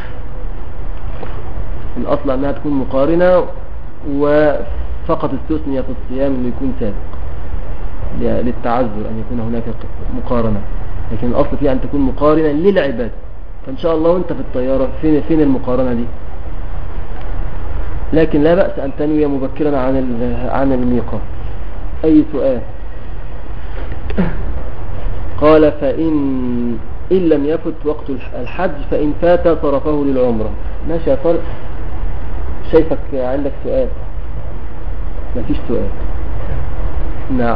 الأصل أنها تكون مقارنة، وفقط استثنية في الصيام أنه يكون سابق للتعذر، أن يكون هناك مقارنة، لكن الأصل فيها أن تكون مقارنة للعبادة. فإن شاء الله وانت في الطيارة فين المقارنة دي؟ لكن لا بأس أن تنوي مبكرا عن الميقات. أي سؤال؟ قال فإن لم يفت وقت الحج فإن فات صرفه للعمرة. ماشي يا طارق، شايفك عندك سؤال. مفيش سؤال. نعم،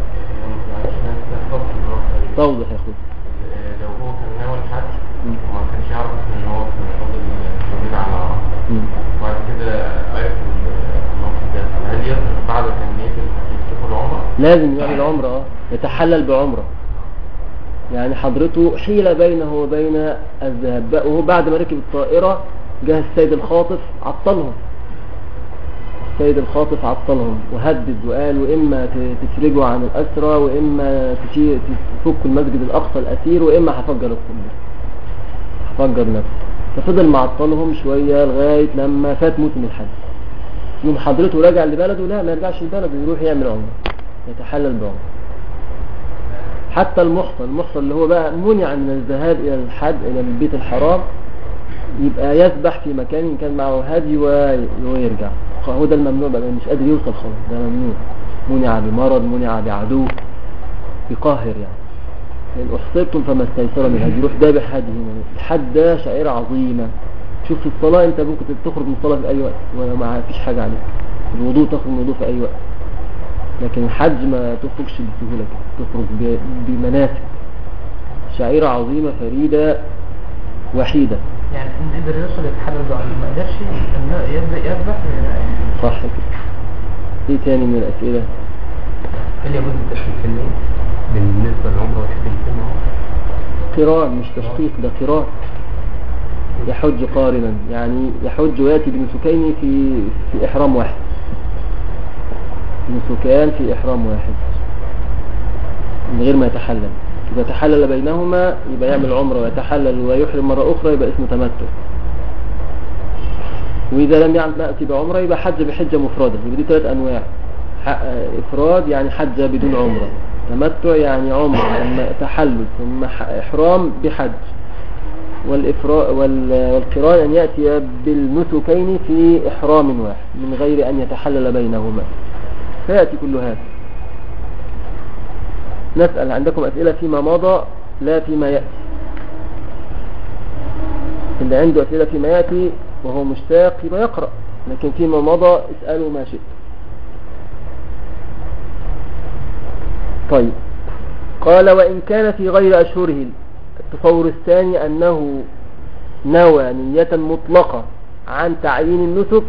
توضح يا أخوي. لو هو كان ناوي الحج وما كانش يعرف ان هو فاضل يومين على عرفة، وبعد كده عرف الموقف ده، هل يصرف بعد تنمية الحج يصرف العمرة؟ لازم يعمل عمرة، يتحلل بعمرة. يعني حضرته حيلة بينه وبين الذهاب، وهو بعد ما ركب الطائرة جه السيد الخاطف عطلهم. وهدد وقال وإما تفرجوا عن الأسرى، وإما تفكوا المسجد الأقصى الأسير، وإما هفجر القنبلة، هفجر نفسه. ففضل معطلهم شوية لغاية لما فات موسم الحج. يوم حضرته رجع لبلده، لا ما يرجعش لبلده، يروح يعمل عمره، يتحلل بعمره. حتى المحصن اللي هو بقى منع من الذهاب إلى الحج إلى البيت الحرام، يبقى يسبح في مكان كان معه هدي ويرجع. هو ده الممنوع بقى، مش قادر يوصل خلاص، ده ممنوع. منع بمرض، منع بعدو يقاهر يعني. إن أحصرتم فما استيسر من هدي، يروح ذابح هدي هنا. الحج ده شعيرة عظيمة. شوف في الصلاة انت ممكن تخرج من الصلاة في أي وقت وما فيش حاجة عليك. الوضوء تخرج من الوضوء في أي وقت، لكن الحج ما تخرجش بسهولة كده، تخرج بمناسك. شعيرة عظيمة فريدة وحيدة. يعني ان قدر يوصل يتحلل بعض، ما قدرش يبدأ يذبح. صح كده. ايه تاني من الأسئلة؟ هل يجوز التشريك في النية بالنسبة للعمرة والحج الاثنين معه؟ قران، مش تشقيق، ده قران. يحج قارنا، يعني يحج ويأتي بنسكين في إحرام واحد، نسكان في إحرام واحد من غير ما يتحلل. إذا تحلل بينهما يبقى يعمل عمرة، ويتحلل ويحرم مرة أخرى يبقى اسمه تمتع. وإذا لم يأتي بعمرة يبقى حج بحجة مفردة. يبقى دي 3 أنواع: إفراد يعني حج بدون عمرة، تمتع يعني عمرة ثم تحلل ثم إحرام بحج، والقران أن يأتي بالنسكين في إحرام واحد من غير أن يتحلل بينهما. فيأتي كل هذا. نسأل، عندكم أسئلة فيما مضى لا فيما يأتي؟ اللي عنده أسئلة فيما يأتي وهو مشتاق يبقى يقرأ، لكن فيما مضى اسألوا ما شئت. طيب، قال وإن كان في غير أشهره. التصور الثاني أنه نوى نية مطلقة عن تعيين النسك،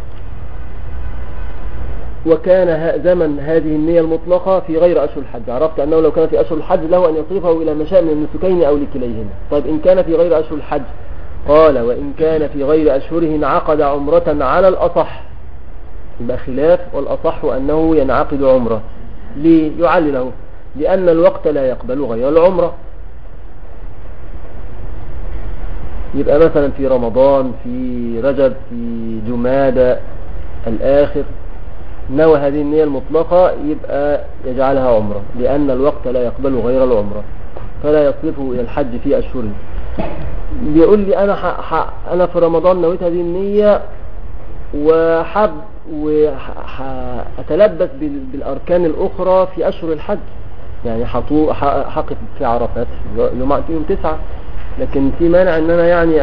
وكان زمن هذه النية المطلقة في غير أشهر الحج. عرفت أنه لو كان في أشهر الحج له أن يصرفه إلى ما شاء من النسكين أو لكليهما. طيب إن كان في غير أشهر الحج، قال وإن كان في غير أشهره انعقد عمرة على الأصح. يبقى خلاف، والأصح أنه ينعقد عمرة. ليه؟ يعلله لأن الوقت لا يقبل غير العمرة. يبقى مثلا في رمضان، في رجب، في جمادى الآخر نوى هذه النية المطلقة، يبقى يجعلها عمرة، لأن الوقت لا يقبل غير العمرة، فلا يصرفه إلى الحج في أشهره. بيقول لي أنا في رمضان نويت هذه النية وحب وأتلبس بالأركان الأخرى في أشهر الحج، يعني حقف في عرفات يوم 9، لكن في مانع أن أنا يعني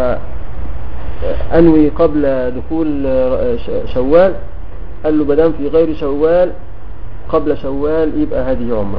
أنوي قبل دخول شوال. قال له بدام في غير شوال قبل شوال يبقى هذه عمرة.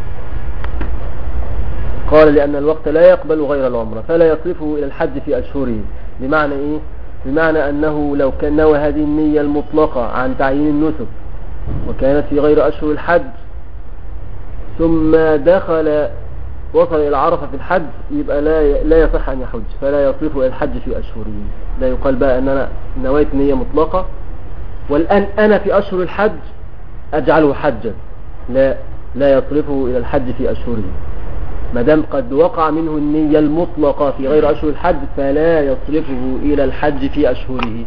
قال لأن الوقت لا يقبل غير العمرة فلا يصرفه إلى الحج في أشهره. بمعنى إيه؟ بمعنى أنه لو كان نوى هذه النية المطلقة عن تعيين النسك وكانت في غير أشهر الحج، ثم وصل إلى عرفة في الحج، يبقى لا يصح أن يحج، فلا يصرفه إلى الحج في أشهره. لا يقال بقى أن أنا نويت نية مطلقة والآن أنا في أشهر الحج أجعله حجا، لا يصرفه إلى الحج في أشهره. مدام قد وقع منه النية المطلقة في غير أشهر الحج فلا يصرفه إلى الحج في أشهره.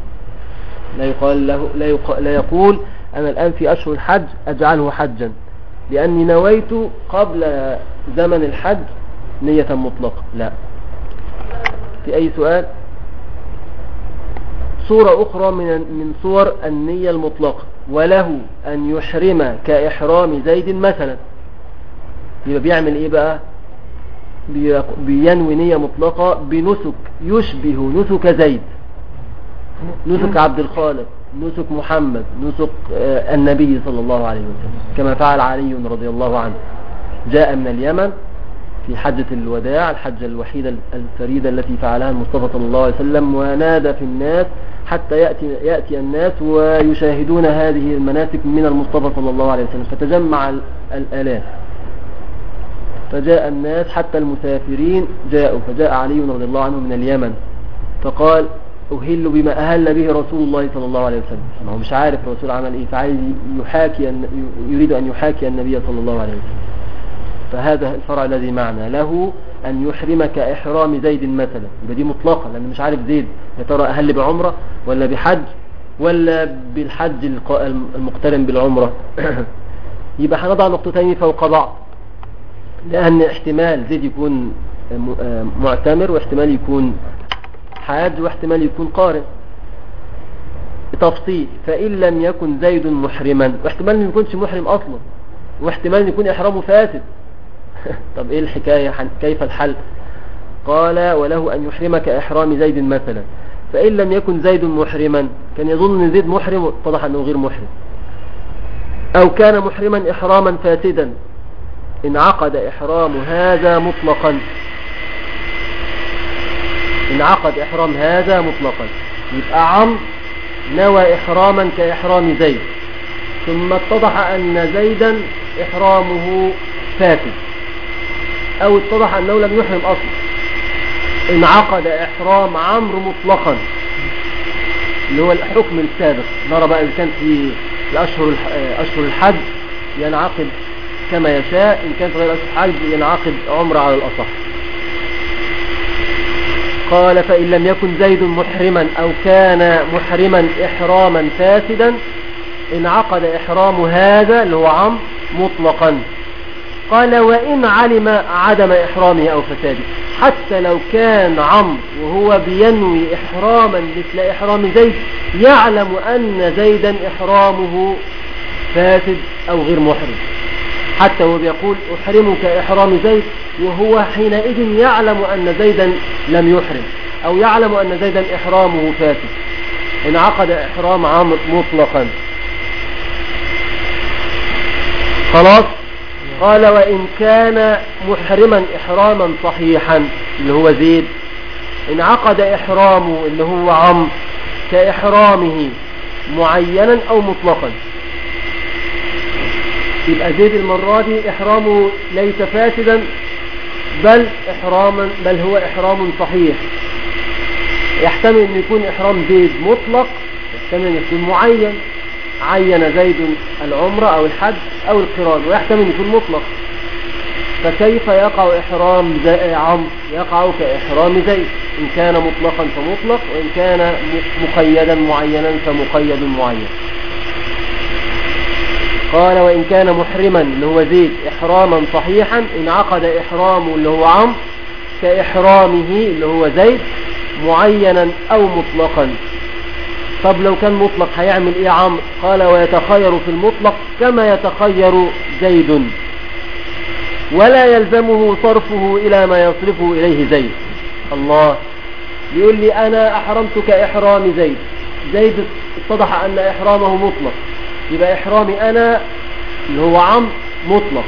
لا يقول أنا الآن في أشهر الحج أجعله حجا لأني نويت قبل زمن الحج نية مطلقة. لا. في أي سؤال؟ صورة أخرى من صور النية المطلقة، وله أن يحرم كإحرام زيد مثلا. يبقى بيعمل إيه بقى؟ بينوي نية مطلقة بنسك يشبه نسك زيد، نسك عبد الخالق، نسك محمد، نسك النبي صلى الله عليه وسلم، كما فعل علي رضي الله عنه. جاء من اليمن في حجة الوداع، الحجة الوحيدة الفريدة التي فعلها المصطفى صلى الله عليه وسلم، ونادى في الناس حتى يأتي الناس ويشاهدون هذه المناسك من المصطفى صلى الله عليه وسلم، فتجمع الآلاف، فجاء الناس حتى المسافرين جاءوا، فجاء علي رضي الله عنه من اليمن فقال أهل بما أهل به رسول الله صلى الله عليه وسلم. هو مش عارف الرسول عمل إيه، فعايز يريد أن يحاكي النبي صلى الله عليه وسلم. فهذا الفرع الذي معنى له أن يحرم كإحرام زيد مثلا. يبقى دي مطلقة، لأن مش عارف زيد يا ترى أهل بعمرة ولا بحج ولا بالحج المقترن بالعمرة. يبقى هنضع نقطتين فوق بعض، لأن احتمال زيد يكون معتمر، واحتمال يكون حاج، واحتمال يكون قارئ. تفصيل: فإن لم يكن زيد محرما، واحتمال ما يكونش محرم أصلا، واحتمال يكون إحرامه فاسد. طب إيه الحكاية؟ كيف الحل؟ قال وله أن يحرم كإحرام زيد مثلا. فإن لم يكن زيد محرما، كان يظن أن زيد محرم واتضح أنه غير محرم، أو كان محرما إحراما فاسدا، انعقد إحرام هذا مطلقا. انعقد إحرام هذا مطلقا. يبقى عمرو نوى إحراما كإحرام زيد، ثم اتضح أن زيدا إحرامه فاسد، أو اتضح أنه لم يحرم أصلا. انعقد إحرام عمرو مطلقا، اللي هو الحكم السابق. نرى بقى إذا كان في أشهر الحج ينعقد كما يشاء، إن كان في غير أشهر الحج ينعقد عمرة على الأصح. قال فإن لم يكن زيد محرما أو كان محرما إحراما فاسدا، انعقد إحرام هذا اللي هو عمرو مطلقا. قال وإن علم عدم إحرامه أو فساده، حتى لو كان عمرو وهو بينوي إحراما مثل إحرام زيد يعلم أن زيدا إحرامه فاسد أو غير محرم، حتى هو بيقول أحرمك إحرام زيد وهو حينئذ يعلم أن زيدا لم يحرم، أو يعلم أن زيدا إحرامه فاسد، انعقد إحرام عمرو مطلقا. خلاص. قال وإن كان محرما إحراما صحيحا اللي هو زيد، انعقد إحرامه اللي هو عمرو كإحرامه معينا أو مطلقا. يبقى زيد المرة دي إحرامه ليس فاسدا بل هو إحرام صحيح. يحتمل أن يكون إحرام زيد مطلق، يحتمل أن يكون معين، عين زيد العمرة أو الحج أو القران، ويحتمل أن يكون مطلق. فكيف يقع إحرام عمرو؟ يقع كإحرام زيد إن كان مطلقا فمطلق، وإن كان مقيدا معينا فمقيد معين. قال وإن كان محرما اللي هو زيد إحراما صحيحا، انعقد إحرامه اللي هو عمرو كإحرامه اللي هو زيد معينا أو مطلقا. طب لو كان مطلق هيعمل إيه عمرو؟ قال ويتخير في المطلق كما يتخير زيد، ولا يلزمه صرفه إلى ما يصرفه إليه زيد. الله يقول لي أنا أحرمت كإحرام زيد، زيد اتضح أن إحرامه مطلق، يبقى إحرامي أنا اللي هو عمرو مطلق،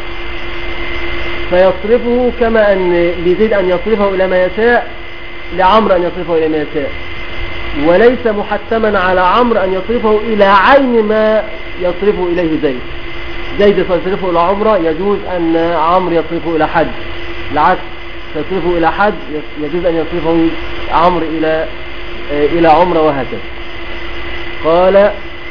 فيصرفه كما أن لزيد أن يصرفه إلى ما يشاء لعمرو أن يصرفه إلى ما يشاء، وليس محتما على عمرو أن يصرفه إلى عين ما يصرفه إليه زيد. زيد يصرفه إلى عمرة، يجوز أن عمرو يصرفه إلى حج، العكس يصرفه إلى حج يجوز أن يصرفه عمرو إلى عمرة، وهكذا. قال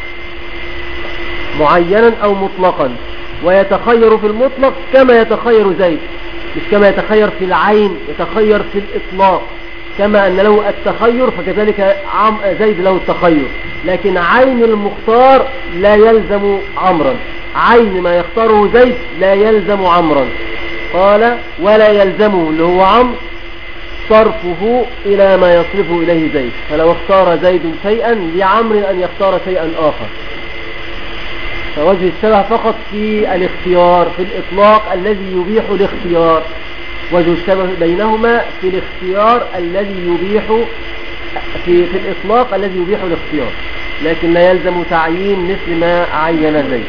معينا أو مطلقا، ويتخير في المطلق كما يتخير زيد، مش كما يتخير في العين، يتخير في الإطلاق، كما أن له التخير فكذلك زيد له التخير، لكن عين المختار لا يلزم عمرا، عين ما يختاره زيد لا يلزم عمرا. قال ولا يلزمه اللي هو عمرو صرفه إلى ما يصرفه إليه زيد، فلو اختار زيد شيئا لعمرو أن يختار شيئا آخر. فوجه الشبه فقط في الاختيار، في الإطلاق الذي يبيح الاختيار، وجه الشبه بينهما في الاختيار الذي يبيح في الإطلاق الذي يبيح الاختيار، لكن لا يلزم تعيين مثل ما عين زيد.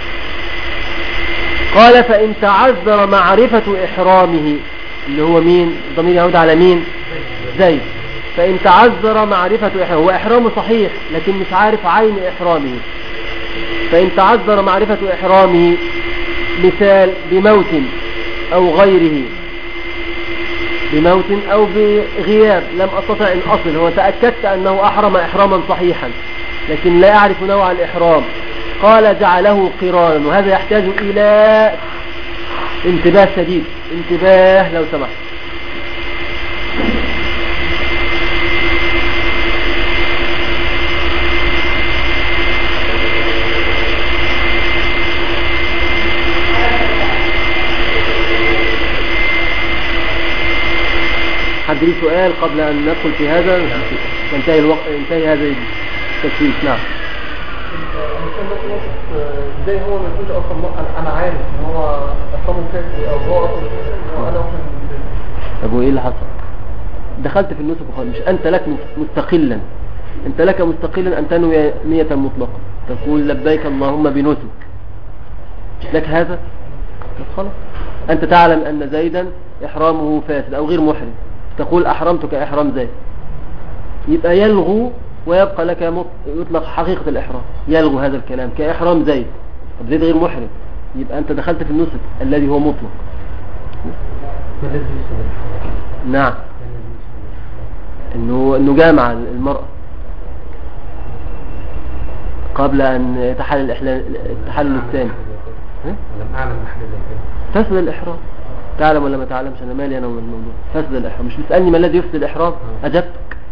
قال فإن تعذر معرفة إحرامه اللي هو مين؟ الضمير يعود على مين؟ زيد. فإن تعذر معرفة إحرامه، هو إحرامه صحيح لكن مش عارف عين إحرامه، فإن تعذر معرفة إحرامه مثال بموت أو غيره، بموت أو بغياب لم أستطع أن أصل، هو تأكدت أنه أحرم إحراما صحيحا لكن لا أعرف نوع الإحرام، قال جعله قرانا. وهذا يحتاج إلى انتباه شديد، انتباه لو سمحت. حد ليه سؤال قبل أن ندخل في هذا؟ ينتهي الوقت، ينتهي هذا التسويق. نعم. ازاي هو ما يكونش اصلا انا عارف ان هو احرامه كافي او هو اصلا وانا اصلا. طب وايه اللي حصل؟ دخلت في النسك وخلاص، مش انت لك مستقلا، انت لك مستقلا ان تنوي نية مطلقة، تقول لبيك اللهم بنسك، لك هذا خلاص. انت تعلم ان زيدا احرامه فاسد او غير محرم، تقول احرمتك احرام زيد، يبقى يلغو ويبقى لك يطلق حقيقة الإحرام، يلغو هذا الكلام كإحرام زيد. طب زيد غير محرم، يبقى أنت دخلت في النسك الذي هو مطلق. نعم، إنه جامع المرأة قبل أن يتحلل التحلل الثاني. لم أعلم بحاجة زي كده. فسد الإحرام، تعلم ولا ما تعلمش؟ أنا مالي أنا ومن الموضوع. فسد الإحرام، مش بتسألني ما الذي يفسد الإحرام؟ أجبتك.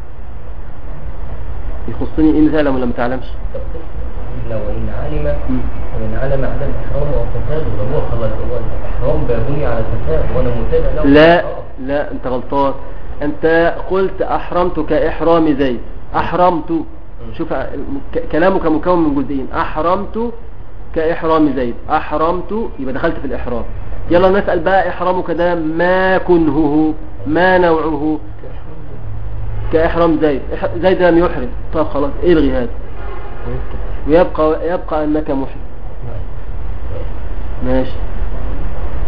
يخصني إن تعلم ولا ما تعلمش. لو إن علم على الإحرام والفساد وهو خلاص هو الإحرام بابني على الفساد وأنا متابع له. لا أنت غلطان. أنت قلت أحرمت كإحرام زيد، أحرمت، شوف كلامك مكون من جزئين، أحرمت كإحرام زيد، أحرمت يبقى دخلت في الإحرام. يلا نسأل بقى إحرامك ده ما كنهه ما نوعه؟ كإحرام زيد. زيد لم يحرم، طب خلاص الغي هذا ويبقى أنك محرم. ماشي.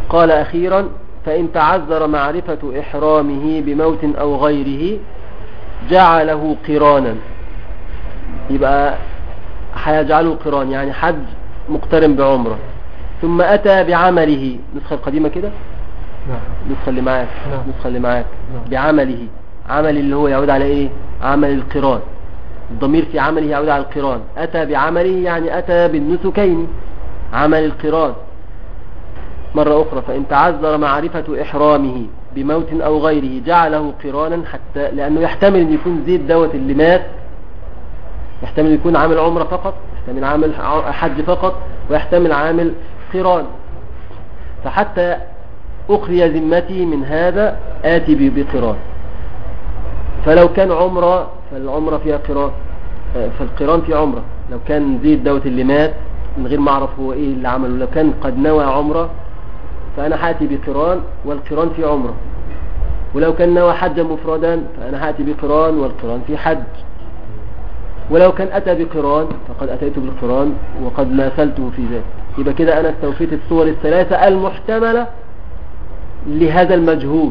قال أخيرا فإن تعذر معرفة إحرامه بموت أو غيره جعله قرانا، يبقى هيجعله قران يعني حج مقترن بعمرة، ثم أتى بعمله. النسخة القديمة كده، النسخة اللي معاك، النسخة اللي معاك بعمله، عمل اللي هو يعود على ايه؟ عمل القران، الضمير في عمله يعود على القران. أتى بعمله يعني أتى بالنسكين، عمل القران. مرة أخرى فإن تعذر معرفة إحرامه بموت أو غيره جعله قرانا، حتى لأنه يحتمل أن يكون زيد دوت اللي مات، يحتمل يكون عامل عمرة فقط، يحتمل عامل حج فقط، ويحتمل عامل قران. فحتى أخري ذمتي من هذا آتي بقران. فلو كان عمرة فالعمرة فيها قران، فالقران في عمرة. لو كان زيد دوت اللي مات من غير ما أعرف هو إيه اللي عمله، لو كان قد نوى عمرة فأنا هاتي بقران والقران في عمرة. ولو كان نوى حجا مفردا فأنا هاتي بقران والقران في حج. ولو كان أتى بقران فقد أتيت بالقران وقد ماثلته في ذلك. يبقى كده أنا استوفيت الصور الثلاثة المحتملة لهذا المجهول.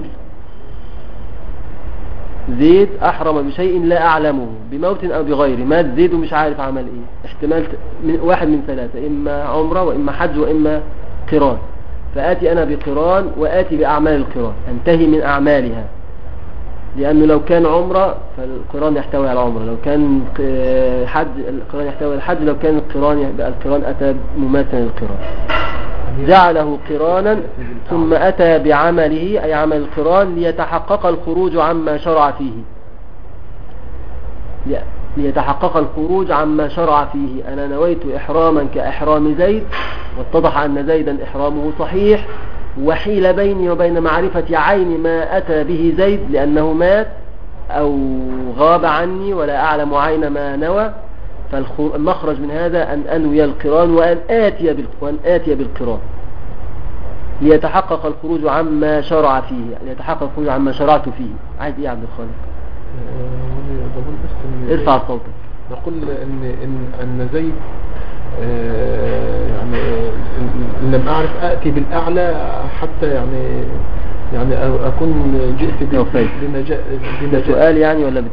زيد أحرم بشيء لا أعلمه بموت أو بغيره، مات زيد ومش عارف عمل إيه، احتمال واحد من ثلاثة، إما عمرة وإما حج وإما قران. فآتي أنا بقران وآتي بأعمال القران، أنتهي من أعمالها. لأنه لو كان عمرة فالقران يحتوي على العمرة، لو كان حج القران يحتوي على الحج، لو كان القران يبقى القران أتى مماثلا للقران. جعله قرانا ثم أتى بعمله أي عمل القران ليتحقق الخروج عما شرع فيه، ليتحقق الخروج عما شرع فيه. أنا نويت إحراما كإحرام زيد، واتضح أن زيدا إحرامه صحيح، وحيل بيني وبين معرفة عين ما أتى به زيد لأنه مات أو غاب عني ولا أعلم عين ما نوى. فالمخرج من هذا أن أنوي القران وأن آتي بالقران ليتحقق الخروج عما شرع فيه، ليتحقق الخروج عما شرعت فيه. عايز إيه يا عبد الخالق؟ ارفع صوتك. نقول أن زيد يعني لم أعرف أأتي بالأعلى حتى يعني أكون جئت ده سؤال يعني ولا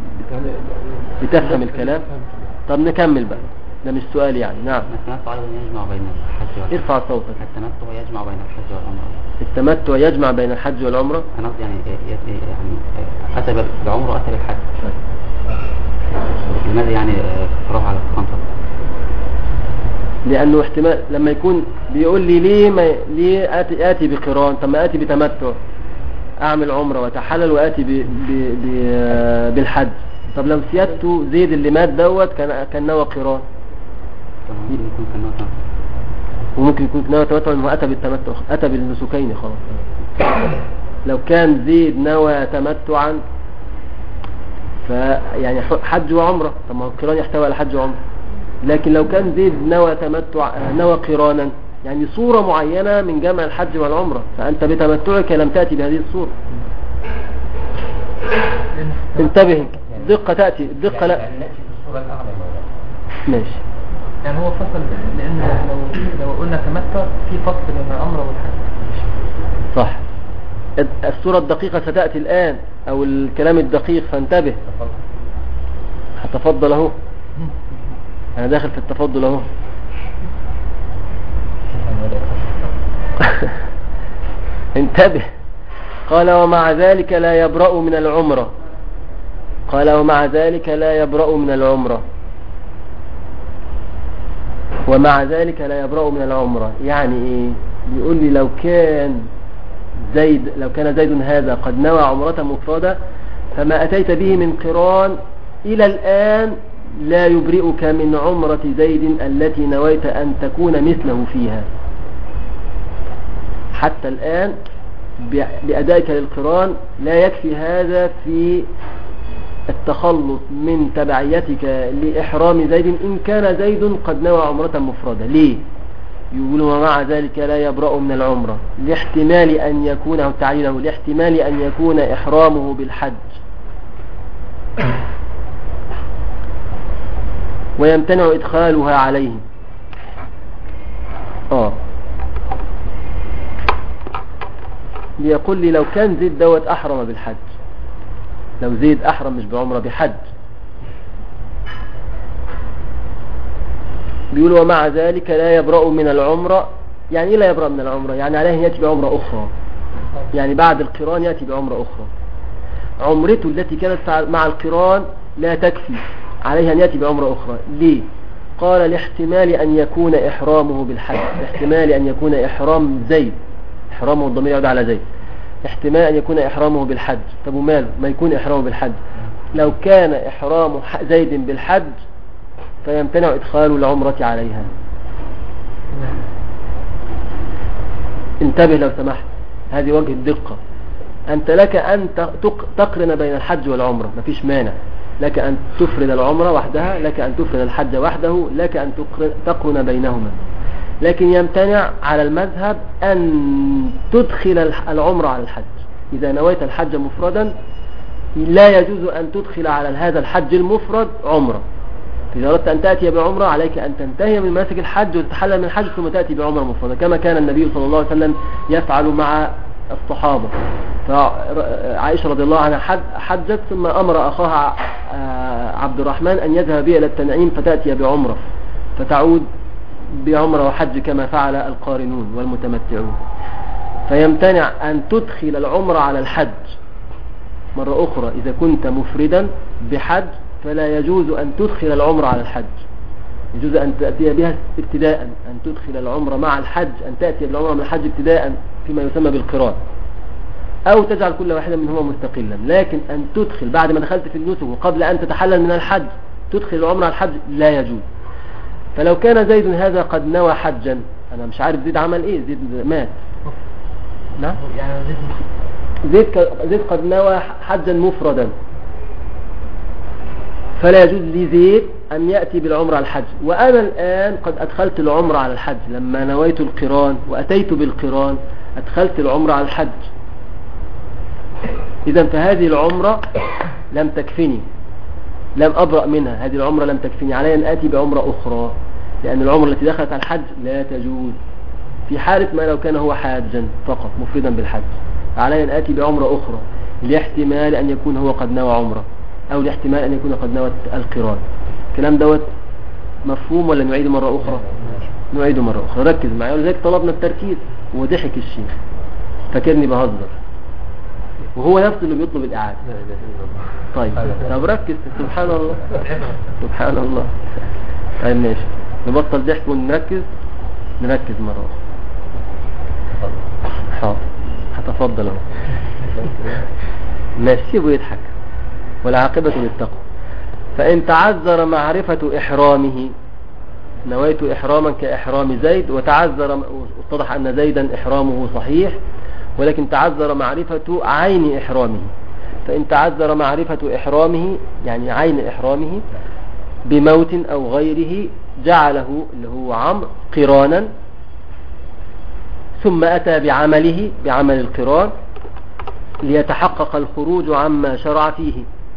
بتفهم الكلام؟ طب نكمل بقى، ده مش سؤال يعني. نعم. التمتع أيضا يجمع بين الحج والعمرة. ارفع صوتك. التمتع يجمع بين الحج والعمرة. التمتع يجمع بين الحج والعمرة. أنا يعني أتى بالعمرة وأتى بالحج. لماذا يعني تروح على القنطة؟ لأنه احتمال لما يكون بيقول لي ليه آتي بقران، طب ما آتي بتمتع، أعمل عمرة وتحلل وآتي بالحج. طب لو سيادته زيد اللي مات دوت كان نوى قران، وممكن يكون نوى تمتع لأنه أتى بالتمتع، أتى بالنسكين خلاص. لو كان زيد نوى تمتعا فيعني حج وعمرة، طب ما هو القران يحتوي على حج وعمرة. لكن لو كان زيد نوى تمتع نوى قرانا يعني صورة معينة من جمع الحج والعمرة، فأنت بتمتعك لم تأتي بهذه الصورة. انتبه، الدقة تأتي، الدقة لا ماشي. يعني هو فصل، لأن لو قلنا تمتع في فصل بين العمرة والحج. صح. الصورة الدقيقة ستأتي الآن، أو الكلام الدقيق، فانتبه. هتفضل اهو، أنا داخل في التفضل اهو. انتبه. قال ومع ذلك لا يبرأ من العمرة. قال ومع ذلك لا يبرأ من العمرة. ومع ذلك لا يبرأ من العمرة يعني ايه؟ بيقول لي لو كان زيد هذا قد نوى عمرة مفردة فما أتيت به من قران إلى الآن لا يبرئك من عمرة زيد التي نويت أن تكون مثله فيها. حتى الآن بأدائك للقران لا يكفي هذا في التخلص من تبعيتك لإحرام زيد إن كان زيد قد نوى عمرة مفردة. ليه؟ يقول ومع ذلك لا يبرأ من العمرة لاحتمال أن يكون، أو تعليله لاحتمال أن يكون إحرامه بالحج، ويمتنع إدخالها عليه. بيقول لي لو كان زيد دوت أحرم بالحج، لو زيد أحرم مش بعمرة بحج، بيقول ومع ذلك لا يبرأ من العمرة. يعني إيه لا يبرأ من العمرة؟ يعني عليه أن يأتي بعمرة أخرى، يعني بعد القران يأتي بعمرة أخرى. عمرته التي كانت مع القران لا تكفي، عليه أن يأتي بعمرة أخرى. ليه؟ قال لاحتمال أن يكون إحرامه بالحج، احتمال أن يكون إحرام زيد، إحرامه الضمير يعود على زيد، احتمال أن يكون إحرامه بالحج. طب وماله ما يكون إحرامه بالحج؟ لو كان إحرام زيد بالحج فيمتنع إدخال العمرة عليها. انتبه لو سمحت، هذه وجه الدقة. أنت لك أن تقرن بين الحج والعمرة، مفيش مانع، لك أن تفرد العمرة وحدها، لك أن تفرد الحج وحده، لك أن تقرن بينهما. لكن يمتنع على المذهب أن تدخل العمرة على الحج. إذا نويت الحج مفردا لا يجوز أن تدخل على هذا الحج المفرد عمرة. إذا أردت أن تأتي بعمرة عليك أن تنتهي من مناسك الحج وتتحلل من الحج ثم تأتي بعمرة مفردة، كما كان النبي صلى الله عليه وسلم يفعل مع الصحابة. فعائشة رضي الله عنها حجت ثم أمر أخاها عبد الرحمن أن يذهب بها إلى التنعيم فتأتي بعمرة، فتعود بعمرة وحج كما فعل القارنون والمتمتعون. فيمتنع أن تدخل العمرة على الحج مرة أخرى. إذا كنت مفردا بحج فلا يجوز أن تدخل العمرة على الحج، يجوز أن تأتي بها ابتداء، أن تدخل العمرة مع الحج، أن تأتي بالعمرة مع الحج ابتداء فيما يسمى بالقران، أو تجعل كل واحدة منهما مستقلا. لكن أن تدخل بعد ما دخلت في النسك وقبل أن تتحلل من الحج تدخل العمرة على الحج لا يجوز. فلو كان زيد هذا قد نوى حجا، أنا مش عارف زيد عمل إيه، زيد مات، نعم، يعني زيد قد نوى حجا مفردا، فلا يجوز لزيد أن يأتي بالعمرة على الحج. وأنا الآن قد أدخلت العمرة على الحج، لما نويت القران وأتيت بالقران أدخلت العمرة على الحج. إذا فهذه العمرة لم تكفني، لم أبرأ منها، هذه العمرة لم تكفني، علي أن آتي بعمرة أخرى، لأن العمرة التي دخلت على الحج لا تجوز في حالة ما لو كان هو حاجا فقط مفردا بالحج. علي أن آتي بعمرة أخرى لاحتمال أن يكون هو قد نوى عمرة، أو لاحتمال أن يكون قد نوى القران. الكلام دوت مفهوم ولا نعيده مرة أخرى؟ نعيده مرة أخرى، ركز معي. ولذلك طلبنا التركيز وضحك الشيخ فكرني بهزر، وهو نفسه اللي بيطلب الإعادة. طيب طب ركز، سبحان الله سبحان الله. طيب ماشي، نبطل ضحك ونركز، نركز مرة أخرى. حاضر، هتفضل اهو. ماشي، سيبه يضحك، والعاقبة للتقوى. فإن تعذر معرفة إحرامه، نويت إحراما كإحرام زيد وتعذر، اتضح أن زيدا إحرامه صحيح ولكن تعذر معرفة عين إحرامه. فإن تعذر معرفة إحرامه يعني عين إحرامه بموت أو غيره جعله اللي هو عمرو قرانا، ثم أتى بعمله بعمل القران ليتحقق الخروج عما شرع فيه.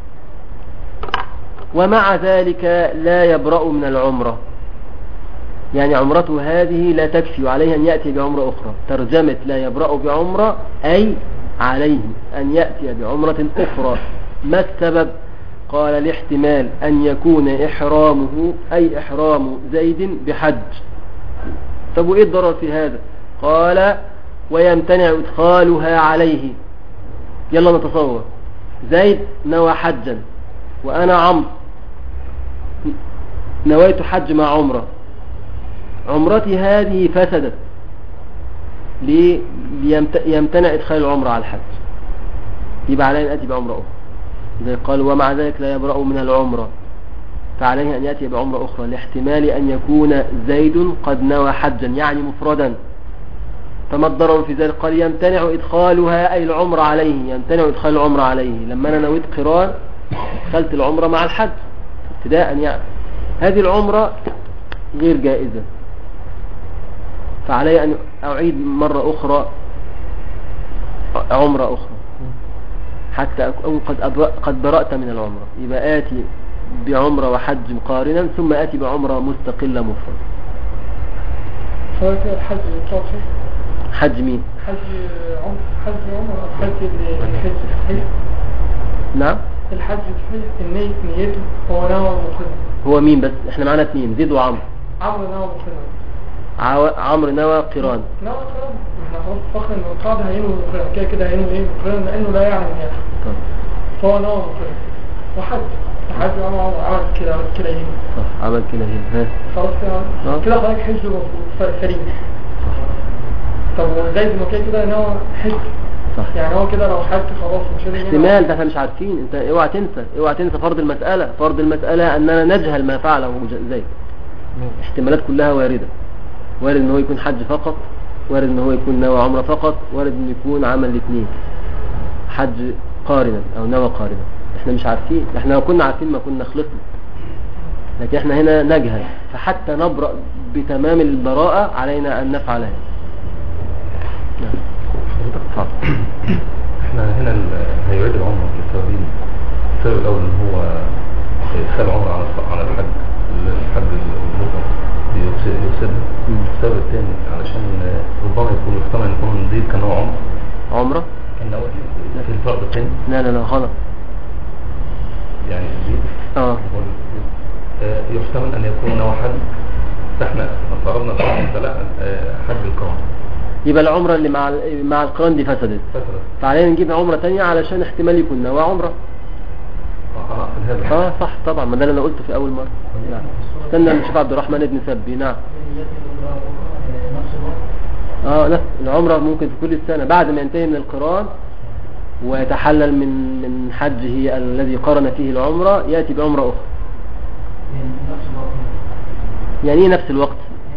ومع ذلك لا يبرأ من العمرة، يعني عمرته هذه لا تكفي، عليه أن يأتي بعمرة أخرى. ترجمة لا يبرأ بعمرة أي عليه أن يأتي بعمرة أخرى. ما السبب؟ قال لاحتمال أن يكون إحرامه أي إحرام زيد بحج. طب وإيه الضرر في هذا؟ قال ويمتنع إدخالها عليه. يلا نتصور زيد نوى حجا وأنا عمرو نويت حج مع عمرة، عمرتي هذه فسدت، يمتنع إدخال العمرة على الحج، يبقى عليه أن يأتي بعمرة أخرى. زي قال ومع ذلك لا يبرأ من العمرة، فعليه أن يأتي بعمرة أخرى لاحتمال أن يكون زيد قد نوى حجا يعني مفردا. فما الضرر في ذلك؟ قال يمتنع إدخالها أي العمرة عليه، يمتنع إدخال العمرة عليه. لما أنا نويت قران دخلت العمرة مع الحج ابتداء، يعني هذه العمرة غير جائزة، فعلي أن أعيد مرة أخرى عمرة أخرى حتى أكون قد برأت من العمرة. يبقى آتي بعمرة وحج مقارنا ثم آتي بعمرة مستقلة مفرد. فوات الحج يطلق حج مين؟ حج عمر أو حج الحج. نعم الحج صحيح نيته هو نوى مقدم. هو مين بس؟ احنا معانا اثنين، زيد وعمرو. عمرو نوى مقدم. عمرو نوى قران. نوى قران. احنا خلاص فخر ان القاعده هينوي مقدم كده هينوي ايه مقدم لانه لا يعني يعني. فهو نوى مقدم وحج. حج عمر عمل كده يهين. صح عمل كده يهين. خلاص كده خلاص حج مظبوط سليم. طب وازاي ما كده نوى حج؟ صح. يعني هو كده لو حج خلاص مش احتمال ده احنا مش عارفين. انت اوعى تنسى فرض المسألة اننا نجهل ما فعله زيد. احتمالات كلها واردة. وارد ان هو يكون حج فقط، وارد ان هو يكون نوى عمره فقط، وارد ان يكون عمل الاثنين حج قارنا او نوى قارنا. احنا مش عارفين. احنا لو كنا عارفين ما كنا خلصنا، لكن احنا هنا نجهل، فحتى نبرأ بتمام البراءة علينا ان نفعل هذا. احنا هنا هيعيد العمره للسببين. السبب الاول ان هو خد عمره على الحج المطلق يسد. السبب الثاني علشان ربما يكون يحتمل ان يكون زيد كان هو عمره كان اول في الفرق الثاني. لا غلط. يعني زيد يحتمل ان يكون هو حج. احنا فرضنا لا حج القران، يبقى العمره اللي مع القران دي فسدت. فعلينا نجيب عمره ثانيه علشان احتمال يكون نوى عمره. صح طبعا، ما ده اللي انا قلته في اول مره. نعم. استنى نشوف عبد الرحمن ابن سبي. نعم. لا العمره ممكن في كل السنه بعد ما ينتهي من القران ويتحلل من حجه الذي قرن فيه العمره ياتي بعمره اخرى. يعني ايه نفس الوقت؟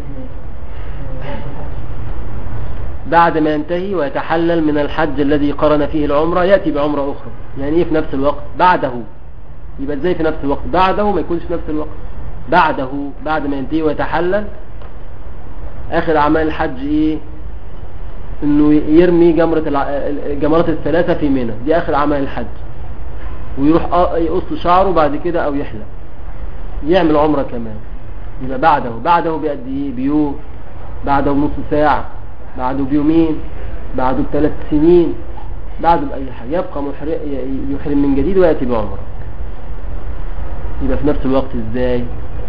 بعد ما ينتهي ويتحلل من الحج الذي قرن فيه العمره ياتي بعمره اخرى. يعني ايه في نفس الوقت؟ بعده. يبقى ازاي في نفس الوقت؟ بعده ما يكونش في نفس الوقت. بعد ما ينتهي ويتحلل اخر اعمال الحج ايه؟ انه يرمي جمرات الثلاثه في منى. دي اخر اعمال الحج. ويروح يقص شعره بعد كده او يحلق يعمل عمره كمان. يبقى بعده بقد ايه؟ بيوم، بعده بنص ساعه، بعده بيومين، بعده ب3 سنين، بعده بأي حاجة. يبقى يحرم من جديد ويأتي بعمره. يبقى في نفس الوقت ازاي؟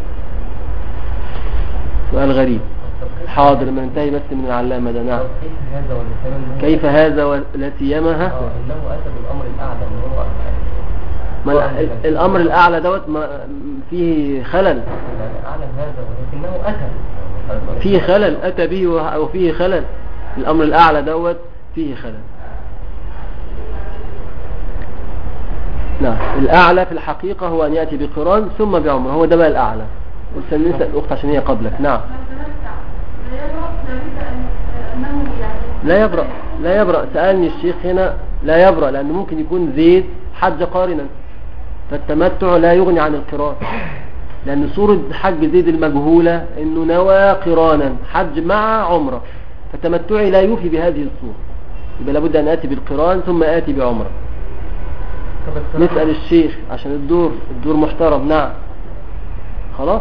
سؤال غريب. حاضر ما ننتهي بس من العلامة ده. نعم. كيف هذا ولا سيمها؟ انه اتى بالامر الاعلى ان هو الامر الاعلى دوت فيه خلل. يعني اعلم هذا ولكنه اتى فيه خلل، اتى به وفيه خلل. الامر الاعلى دوت فيه خلل. نعم. الاعلى في الحقيقة هو ان يأتي بقران ثم بعمره. هو ده بقى الاعلى. نسأل الاخت عشان هي قبلك. نعم. لا يبرأ. سألني الشيخ هنا لا يبرأ لأنه ممكن يكون زيد حج قارنا، فالتمتع لا يغني عن القران. لأن صورة حج زيد المجهولة انه نوى قرانا حج مع عمره، فالتمتعي لا يوفي بهذه الصورة. يبقى لابد أن آتي بالقران ثم آتي بعمره. نسأل الشيخ عشان الدور محترم. نعم. خلاص.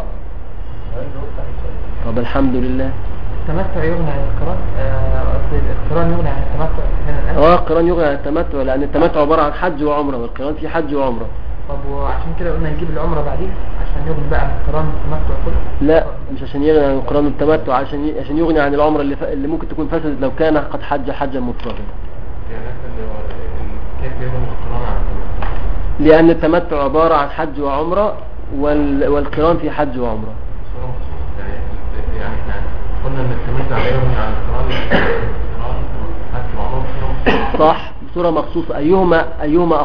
طب الحمد لله. التمتع يغني عن القران. القران يغني عن التمتع. القران يغني عن التمتع لأن التمتع عبارة عن حج وعمره، والقران فيه حج وعمره. طب وعشان كده قلنا نجيب العمره بعدين عشان يغني بقى عن القران والتمتع كله. لا مش عشان يغني عن القران والتمتع، عشان يغني عن العمره اللي ممكن تكون فسدت لو كان قد حج حجا مفردا. كيف يغني القران عن التمتع؟ لأن التمتع عبارة عن حج وعمره والقران في حج وعمره. يعني احنا قلنا ان التمتع لا يغني عن القران حج وعمره. صح. بصورة مخصوصة. أيهما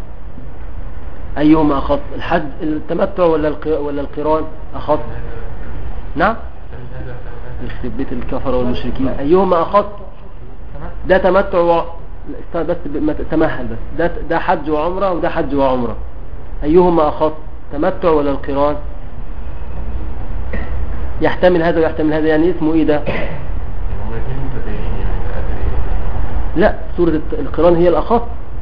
أخص الحج التمتع ولا القران أخص؟ نعم. يخرب بيت الكفر والمشركين. أيهما أخص؟ ده تمتع بس تمهل بس. ده حج وعمره وده حج وعمره. أيهما أخص؟ تمتع ولا القران؟ يحتمل هذا ويحتمل هذا. يعني اسمه ايه ده؟ لا سورة القران هي الأخص.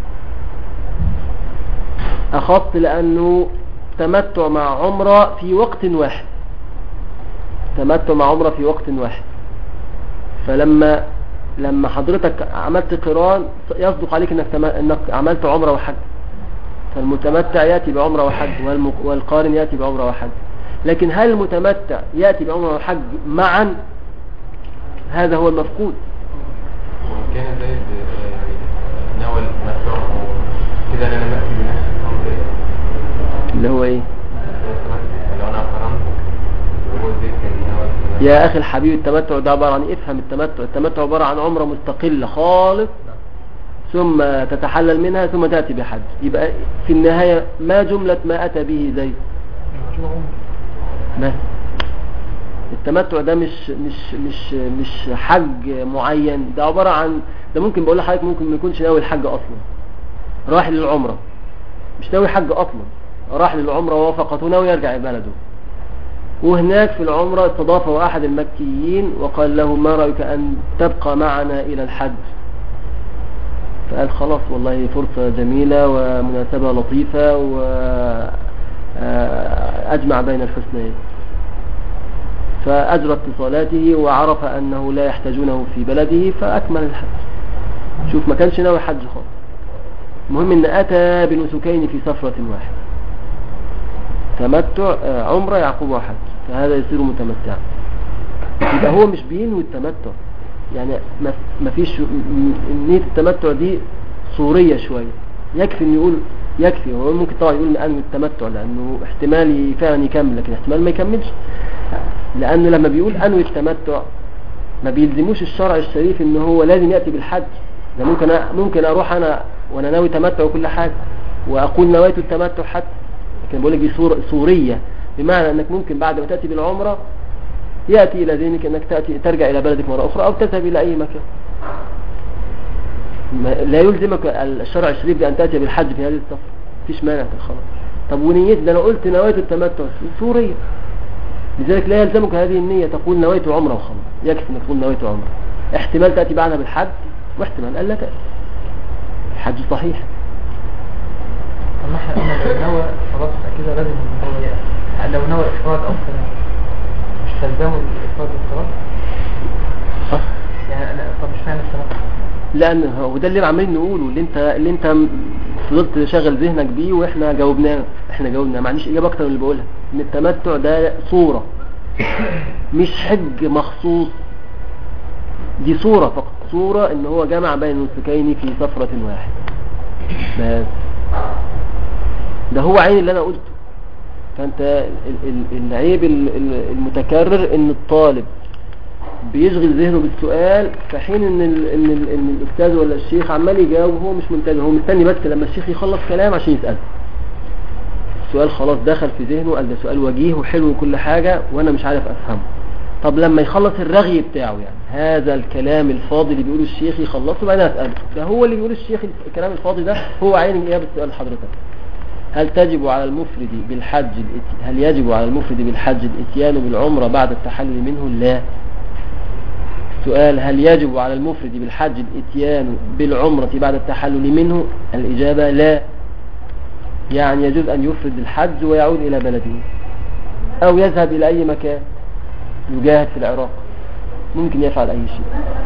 أخص لأنه تمتع مع عمره في وقت واحد. فلما لما حضرتك عملت قران يصدق عليك انك عملت عمره وحج، فالمتمتع يأتي بعمره وحج والقارن يأتي بعمره وحج. لكن هل المتمتع يأتي بعمره وحج معا؟ هذا هو المفقود. وإن كان زي يعني نوى المتمتع كده أنا مأتي بنفس الأمر اللي هو ايه؟ لو أنا قرنت وهو زي كان نوى يا أخي الحبيب التمتع ده عبارة عن افهم التمتع عبارة عن عمرة مستقلة خالص ثم تتحلل منها ثم تأتي بحج. يبقى في النهاية ما جملة ما أتى به زيد؟ ما التمتع ده مش حج معين، ده عبارة عن ده ممكن بقول لحضرتك ممكن ما يكونش ناوي الحج أصلا، راح للعمرة مش ناوي حج أصلا، راح للعمرة ووافقته ناوي يرجع بلده، وهناك في العمرة استضافه أحد المكيين وقال له ما رأيك أن تبقى معنا إلى الحج؟ فقال خلاص والله فرصة جميلة ومناسبة لطيفة وأجمع بين الحسنين، فأجرى اتصالاته وعرف أنه لا يحتاجونه في بلده فأكمل الحج. شوف ما كانش ناوي حج خالص، المهم أن أتى بنسكين في سفرة واحدة، تمتع عمرة يعقوب حج، فهذا يصير متمتعا. يبقى هو مش بينوي التمتع، يعني ما فيش نية التمتع دي صورية شوية، يكفي ان يقول يكفي. هو ممكن طبعا يقول انوي التمتع لانه احتمال فعلا يكمل، لكن احتمال ما يكملش، لانه لما بيقول انوي التمتع ما بيلزموش الشرع الشريف ان هو لازم يأتي بالحج. ده ممكن اروح انا وانا ناوي تمتع وكل حاجة واقول نويت التمتع حتى، لكن بقول لك دي صورية، بمعنى انك ممكن بعد ما تأتي بالعمرة يأتي إلى ذهنك أنك ترجع إلى بلدك مرة أخرى أو تذهب إلى أي مكان. لا يلزمك الشرع الشريف بأن تأتي بالحج في هذه السفر، فيش مانع خلاص. طب ونيت ده أنا قلت نويت التمتع سورية، لذلك لا يلزمك هذه النية تقول نويت عمرة وخلاص، يكفي أنك تقول نويت عمرة. احتمال تأتي بعدها بالحج واحتمال ألا تأتي، الحج صحيح. أما احنا لو نوى خلاص كده لازم هو يأتي، لو نوى إفراد أصلا مش تلزمه الإفراد والإفراد صح؟ يعني أنا طب مش فاهم السبب. لأن هو ده اللي عمالين نقوله، اللي انت فضلت شغل ذهنك بيه واحنا جاوبنا ما عنديش إجابة أكتر من اللي بقولها، إن التمتع ده صورة مش حج مخصوص، دي صورة فقط، صورة إن هو جمع بين النسكين في سفرة واحدة بس. ده هو عين اللي أنا قلته. فأنت العيب المتكرر إن الطالب بيشغل ذهنه بالسؤال في حين إن الأستاذ ولا الشيخ عمال يجاوب وهو مش منتبه، هو مستني بس لما الشيخ يخلص كلام عشان يسأل. السؤال خلاص دخل في ذهنه، قال ده سؤال وجيه وحلو وكل حاجة وأنا مش عارف أفهمه. طب لما يخلص الرغي بتاعه، يعني هذا الكلام الفاضي اللي بيقوله الشيخ يخلصه بعدين أسأله، ده هو اللي بيقول الشيخ الكلام الفاضي ده هو عين إجابة السؤال حضرتك. هل يجب على المفرد بالحج الاتيان بالعمرة بعد التحلل منه؟ لا. سؤال هل يجب على المفرد بالحج الاتيان بالعمرة بعد التحلل منه؟ الإجابة لا. يعني يجوز أن يفرد الحج ويعود إلى بلده أو يذهب إلى أي مكان يجاهد في العراق، ممكن يفعل أي شيء.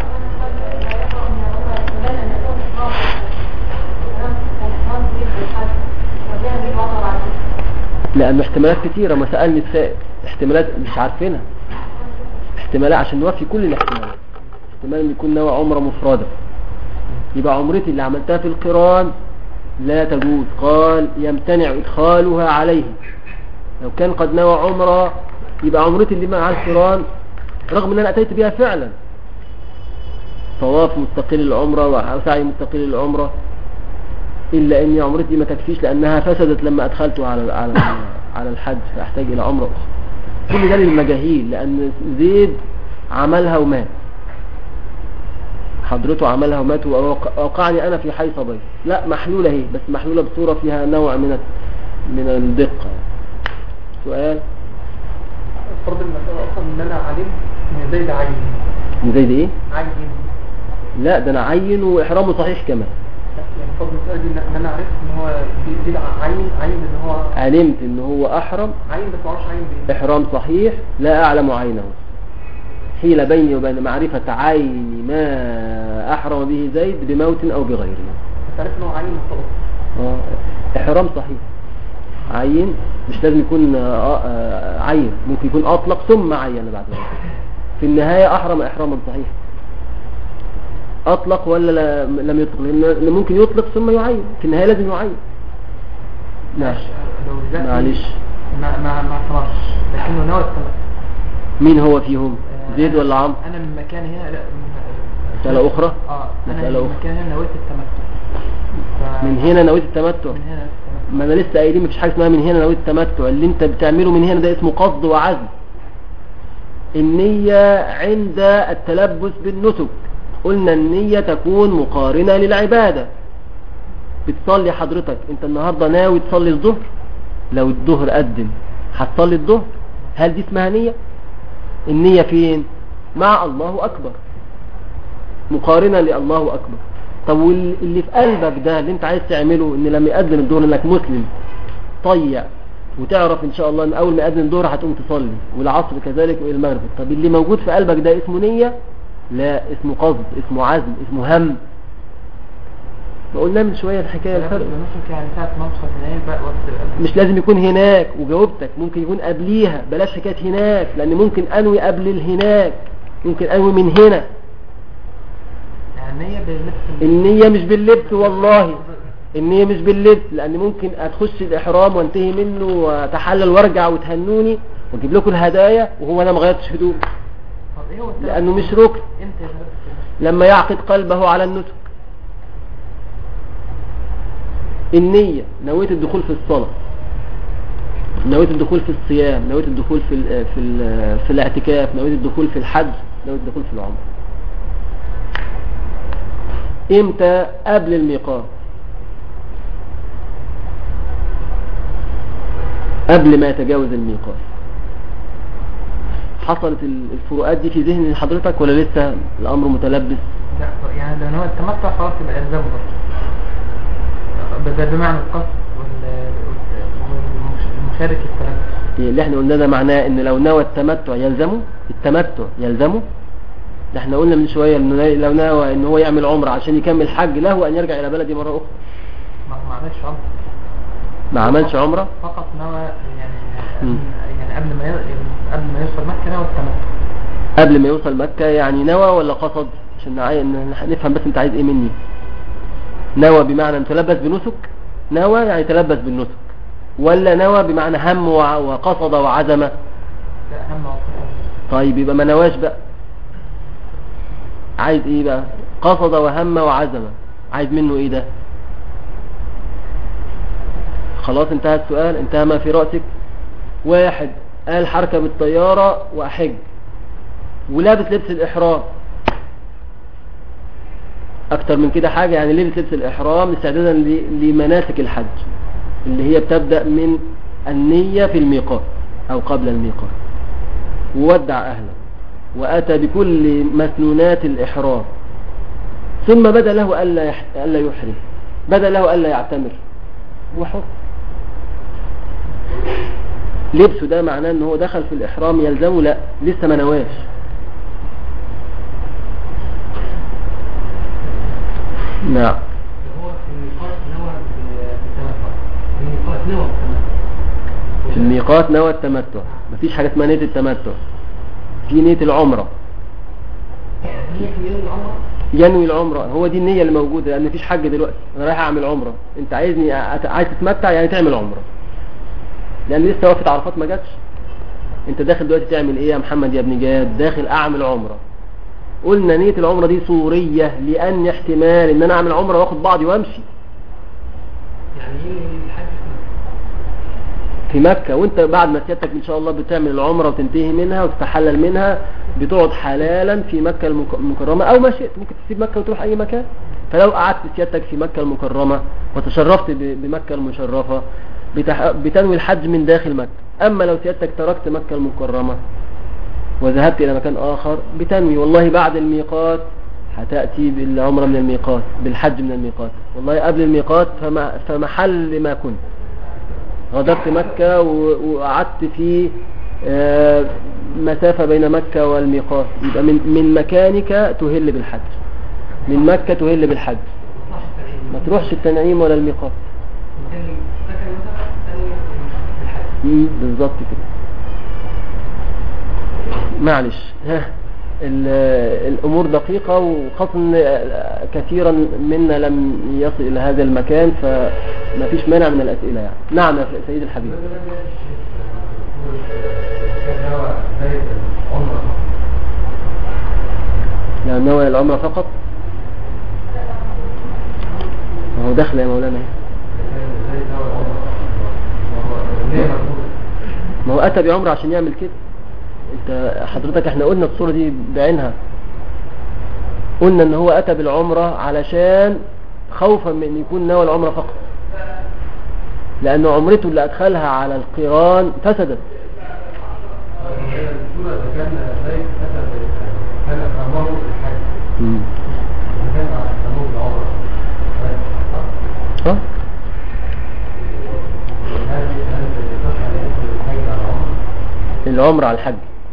لأنه احتمالات كثيرة، ما سألني السائل احتمالات مش عارفينها، احتمالات عشان نوفي كل الاحتمالات. احتمال ان يكون نوع عمرة مفردة، يبقى عمرتي اللي عملتها في القران لا تجوز، قال يمتنع إدخالها عليه. لو كان قد نوى عمرة يبقى عمرتي اللي مع القران رغم ان انا اتيت بها فعلا طواف مستقل العمرة وسعي مستقل العمرة، إلا أن عمرتي ما تكفيش لأنها فسدت لما أدخلته على الحج، فأحتاج إلى عمرة أخرى. كل ده للمجاهيل، لأن زيد عملها ومات، حضرته عملها ومات ووقعني أنا في حي صبي. لا، محلولة هي، بس محلولة بصورة فيها نوع من الدقة. سؤال فرض المسألة أصلا إن أنا علمت إن زيد عين. إن زيد إيه؟ عين. لا، ده أنا عين وإحرامه صحيح كمان. يعني فضل المسألة دي إن أنا عرفت إن هو زيد عين إن هو علمت إن هو أحرم عين، بس معرفش عين بإيه. إحرام صحيح لا أعلم عينه. حيل بيني وبين معرفة عين ما أحرم به زيد بموت أو بغيره. تعرف انه عين خلاص. إحرام صحيح عين، مش لازم يكون عين، ممكن يكون أطلق ثم عين بعد ذلك. في النهاية أحرم إحراما صحيح، أطلق ولا لم يطلق، لأن ممكن يطلق ثم يعين، في النهاية لازم يعين. نعم معلش ما اعترفش لكنه نوى التمتع. مين هو فيهم، زيد ولا عمرو؟ انا من مكان هنا لا مسألة أخرى. انا من مكان هنا نويت التمتع. من هنا نويت التمتع. من هنا ما انا لسه قايلين مفيش حاجه اسمها من هنا نويت التمتع، اللي انت بتعمله من هنا ده اسمه قصد وعزم. النية عند التلبس بالنسك، قلنا النية تكون مقارنة للعبادة. بتصلي حضرتك انت النهاردة ناوي تصلي الظهر، لو الظهر قدم هتصلي الظهر، هل دي اسمها نية؟ النية فين؟ مع الله أكبر، مقارنة لله أكبر. طب واللي في قلبك ده اللي انت عايز تعمله، ان لما يقدم الظهر انك مسلم طيع، وتعرف ان شاء الله ان اول ما يقدم الظهر هتقوم تصلي، والعصر كذلك والمغرب. طب اللي موجود في قلبك ده اسمه نية؟ لا، اسمه قصد، اسمه عزم، اسمه هم. ما قلنا من شوية الحكاية الفرق. يعني ساعة ما اوصل هناك بقى مش لازم يكون هناك، وجاوبتك ممكن يكون قبليها، بلاش حكاية هناك، لان ممكن انوي قبل الهناك، ممكن انوي من هنا. النية مش باللبس، والله النية مش باللبس، لان ممكن اتخش الاحرام وانتهي منه واتحلل وارجع وتهنوني واجيب لكم الهدايا وهو انا ما غيرتش هدوم، لانه مش ركن. لما يعقد قلبه على النسك. النية نويت الدخول في الصلاة، نويت الدخول في الصيام، نويت الدخول في الاعتكاف، نويت الدخول في الحج، نويت الدخول في العمر. امتى؟ قبل الميقات، قبل ما يتجاوز الميقات. حصلت الفروقات دي في ذهن حضرتك ولا لسه الامر متلبس؟ لا يعني لو نوى التمتع خلاص يبقى الزام برضه، بمعنى القصد والمشارك التلبس. اللي احنا قلنا ده معناه ان لو نوى التمتع يلزمه، التمتع يلزمه. ده احنا قلنا من شوية انه لو نوى ان هو يعمل عمره عشان يكمل حج، له ان يرجع الى بلده مرة اخرى. ما عملش عمره، ما عملش عمره، فقط نوى يعني قبل ما يوصل مكة نوى التمتع. قبل ما يوصل مكة يعني نوى ولا قصد؟ عشان نفهم بس انت عايز ايه مني. نوى بمعنى ان تلبس بنسك، نوى يعني تلبس بالنسك، ولا نوى بمعنى هم وقصد وعزم؟ لا، هم وقصد. طيب يبقى ما نواش بقى، عايز ايه بقى؟ قصد وهم وعزم، عايز منه ايه ده؟ خلاص انتهى السؤال، انتهى ما في رأسك. واحد قال حركة بالطيارة وأحج ولابس لبس الإحرام، أكتر من كده حاجة، يعني لبس لبس الإحرام استعدادا لمناسك الحج اللي هي بتبدأ من النية في الميقات أو قبل الميقات، وودع أهله وأتى بكل مسنونات الإحرام، ثم بدا له ألا يحرم، بدا له ألا يعتمر، هو حر. لبسه ده معناه ان هو دخل في الإحرام يلزمه؟ لا، لسه ما نواش. نعم. هو في الميقات نوى بالتمتع، في الميقات نوى التمتع، مفيش حاجة اسمها نية التمتع، في نية العمرة. ينوي العمرة، هو دي النية اللي موجودة، لأن مفيش حج دلوقتي، أنا رايح أعمل عمرة، أنت عايز تتمتع يعني تعمل عمرة، لأن لسه وقفة عرفات ما جاتش. أنت داخل دلوقتي تعمل إيه يا محمد يا ابن جاد؟ داخل أعمل عمرة. قلنا نية العمرة دي صورية، لأن احتمال إن أنا أعمل عمرة وأخد بعضي وأمشي. يعني الحج في مكة، وانت بعد ما سيادتك ان شاء الله بتعمل العمرة وتنتهي منها وتتحلل منها، بتقعد حلالا في مكة المكرمة، او ما شئت ممكن تسيب مكة وتروح اي مكان. فلو قعدت سيادتك في مكة المكرمة وتشرفت بمكة المشرفة بتنوي الحج من داخل مكة. اما لو سيادتك تركت مكة المكرمة وذهبت الى مكان اخر، بتنوي والله بعد الميقات هتأتي بالعمرة من الميقات، بالحج من الميقات، والله قبل الميقات فمحل ما كنت غادرت مكة وقعدت في مسافة بين مكة والميقات، يبقى من مكانك تهل بالحج، من مكة تهل بالحج، ما تروحش التنعيم ولا الميقات. بالظبط كده. معلش الأمور دقيقة، وخاصة أن كثيرا منا لم يصل إلى هذا المكان، فما فيش مانع من الأسئلة يعني. نعم يا سيد الحبيب. يعني نوع العمرة فقط، ما هو دخل يا مولانا، ما هو أتى بعمرة عشان يعمل كده. انت حضرتك احنا قلنا الصورة دي بعينها، قلنا ان هو أتى بالعمرة علشان خوفا من ان يكون نوى العمرة فقط، لأن عمرته اللي أدخلها على القران فسدت. العمرة على الحج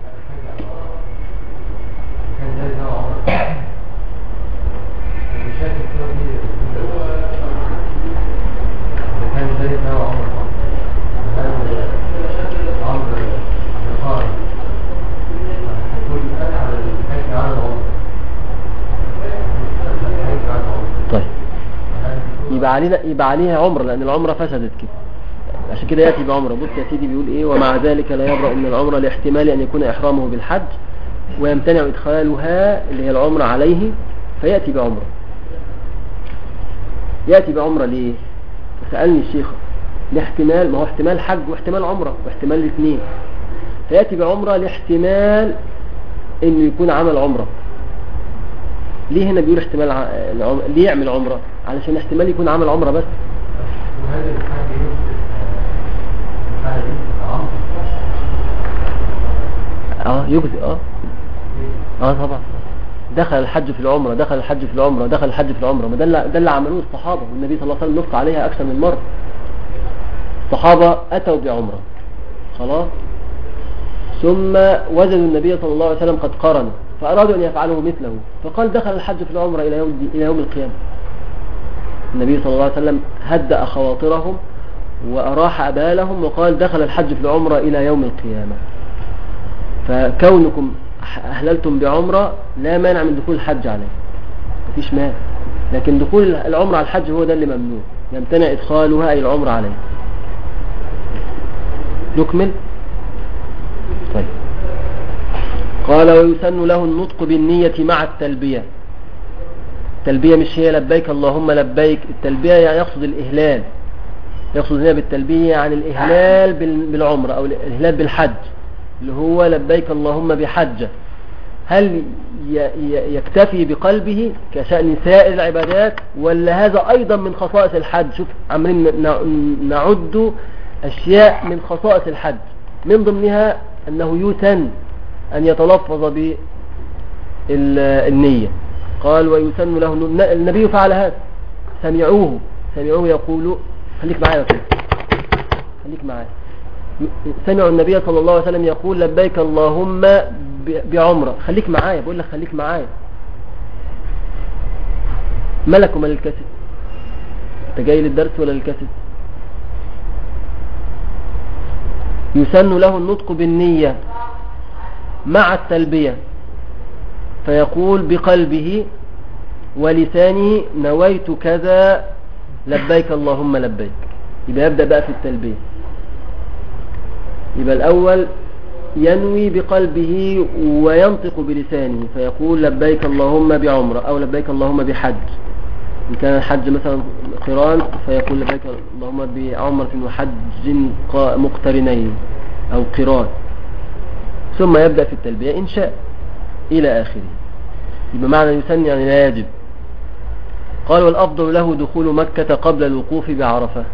طيب، يبقى عليها عمرة، لأن العمرة فسدت كده، عشان كده يأتي بعمرة. بص يا سيدي بيقول ايه: ومع ذلك لا يبرأ من العمرة لاحتمال أن يكون إحرامه بالحج ويمتنع إدخالها اللي هي العمرة عليه، فيأتي بعمرة. يأتي بعمرة ليه؟ فسألني الشيخ لاحتمال، ما هو احتمال حج واحتمال عمرة واحتمال الاثنين، فيأتي بعمرة لاحتمال انه يكون عمل عمرة. ليه هنا بيقول احتمال ليه يعمل عمرة؟ علشان احتمال يكون عمل عمرة بس. يجزي. طبعا دخل الحج في العمرة، دخل الحج في العمرة، دخل الحج في العمرة. ما ده اللي عملوه الصحابة، والنبي صلى الله عليه وسلم نص عليها أكثر من مرة. الصحابة أتوا بعمرة خلاص، ثم وجدوا النبي صلى الله عليه وسلم قد قرن، فأرادوا أن يفعلوا مثله، فقال دخل الحج في العمرة إلى يوم القيامة. النبي صلى الله عليه وسلم هدأ خواطرهم وأراح أبالهم، وقال دخل الحج في العمرة إلى يوم القيامة. فكونكم أهللتم بعمرة لا مانع من دخول الحج عليه، مفيش مانع، لكن دخول العمرة على الحج هو ده اللي ممنوع، يمتنع إدخالها أي العمرة عليه. نكمل. طيب، قال: ويسن له النطق بالنية مع التلبية. التلبية مش هي لبيك اللهم لبيك، التلبية يعني يقصد الإهلال، يقصد هنا بالتلبية يعني الإهلال بالعمرة أو الإهلال بالحج، اللي هو لبيك اللهم بحجة. هل يكتفي بقلبه كشأن سائر العبادات، ولا هذا أيضا من خصائص الحج؟ شوف عمرين نعد أشياء من خصائص الحج، من ضمنها أنه يسن أن يتلفظ بالنية. قال: ويسن له، النبي فعل هذا، سمعوه يقول، خليك معايا كده، خليك معايا. سمعوا النبي صلى الله عليه وسلم يقول لبيك اللهم بعمرة. خليك معايا، بقول لك خليك معايا. ملك ومال الكسد، انت جاي للدرس ولا للكسد؟ يسن له النطق بالنية مع التلبية، فيقول بقلبه ولسانه نويت كذا لبيك اللهم لبيك. يبقى يبدأ بقى في التلبية. يبقى الأول ينوي بقلبه وينطق بلسانه، فيقول لبيك اللهم بعمرة أو لبيك اللهم بحج. إن كان الحج مثلا قران فيقول لبيك اللهم بعمرة وحج مقترنين أو قران، ثم يبدأ في التلبية إن شاء إلى آخره. يبقى معنى يسن يعني لا يجب. قال: والأفضل له دخول مكة قبل الوقوف بعرفة.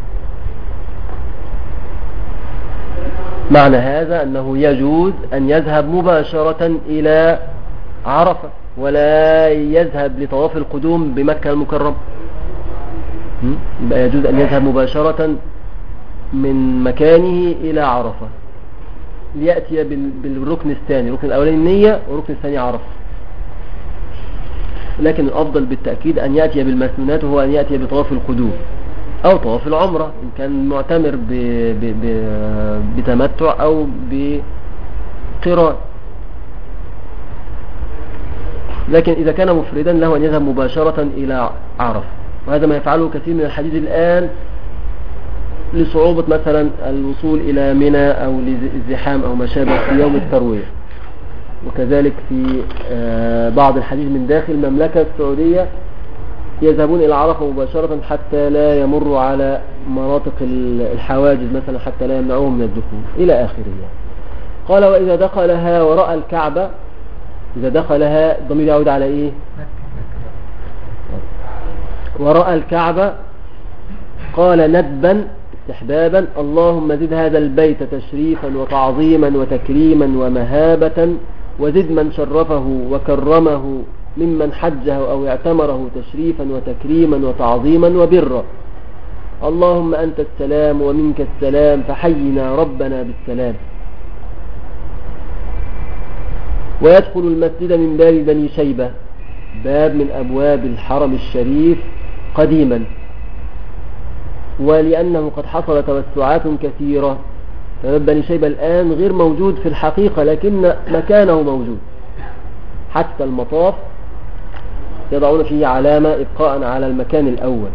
معنى هذا أنه يجوز أن يذهب مباشرة إلى عرفة، ولا يذهب لطواف القدوم بمكة المكرمة. يبقى يجوز أن يذهب مباشرة من مكانه إلى عرفة، ليأتي بالركن الثاني. الركن الأولاني النية والركن الثاني عرفة. لكن الأفضل بالتأكيد أن يأتي بالمسنونات، وهو أن يأتي بطواف القدوم أو طواف العمرة إن كان معتمر بتمتع أو بقران. لكن إذا كان مفردا له أن يذهب مباشرة إلى عرفة، وهذا ما يفعله كثير من الحديث الآن لصعوبة مثلا الوصول إلى منى أو للزحام أو ما شابه في يوم التروية. وكذلك في بعض الحديث من داخل المملكة السعودية يذهبون إلى عرفة مباشرة حتى لا يمروا على مناطق الحواجز مثلا، حتى لا يمنعوهم من الدخول إلى آخره. قال وإذا دخلها ورأى الكعبة، إذا دخلها الضمير يعود على إيه؟ ورأى الكعبة قال ندبا استحبابا اللهم زد هذا البيت تشريفا وتعظيما وتكريما ومهابة، وزد من شرفه وكرمه ممن حجه أو اعتمره تشريفا وتكريما وتعظيما وبرا. اللهم أنت السلام ومنك السلام فحينا ربنا بالسلام. ويدخل المسجد من باب بني شيبة، باب من أبواب الحرم الشريف قديما، ولأنه قد حصل توسعات كثيرة، فباب بني شيبة الآن غير موجود في الحقيقة، لكن مكانه موجود. حتى المطاف يضعون فيه علامة إبقاء على المكان الأول.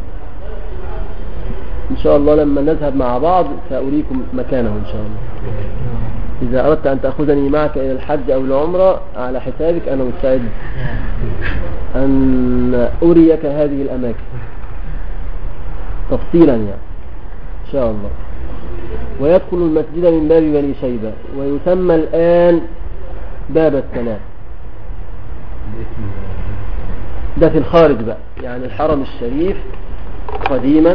إن شاء الله لما نذهب مع بعض سأريكم مكانه إن شاء الله. إذا أردت أن تأخذني معك إلى الحج أو العمرة على حسابك، أنا مستعد أن أريك هذه الأماكن تفصيلا يعني إن شاء الله. ويدخل المسجد من باب بني شيبة، ويسمى الآن باب السلام. ده في الخارج بقى، يعني الحرم الشريف قديما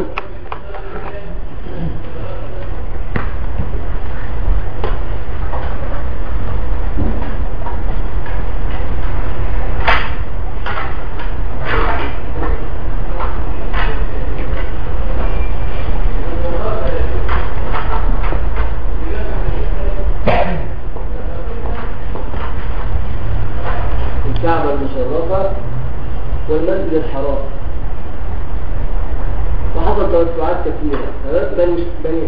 الكعبة المشرفة والمسجد الحرام. وحصل توسعات كثيرة، بني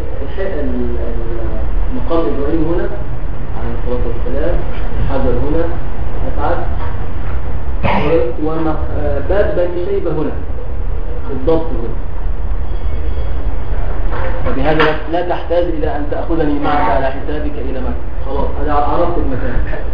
مقام إبراهيم هنا عليه الصلاة والسلام، الحجر هنا أسعد، وباب بني شيبة هنا بالضبط هنا. وبهذا لا تحتاج إلى أن تأخذني معك على حسابك إلى مكة، خلاص أنا عرفت المكان.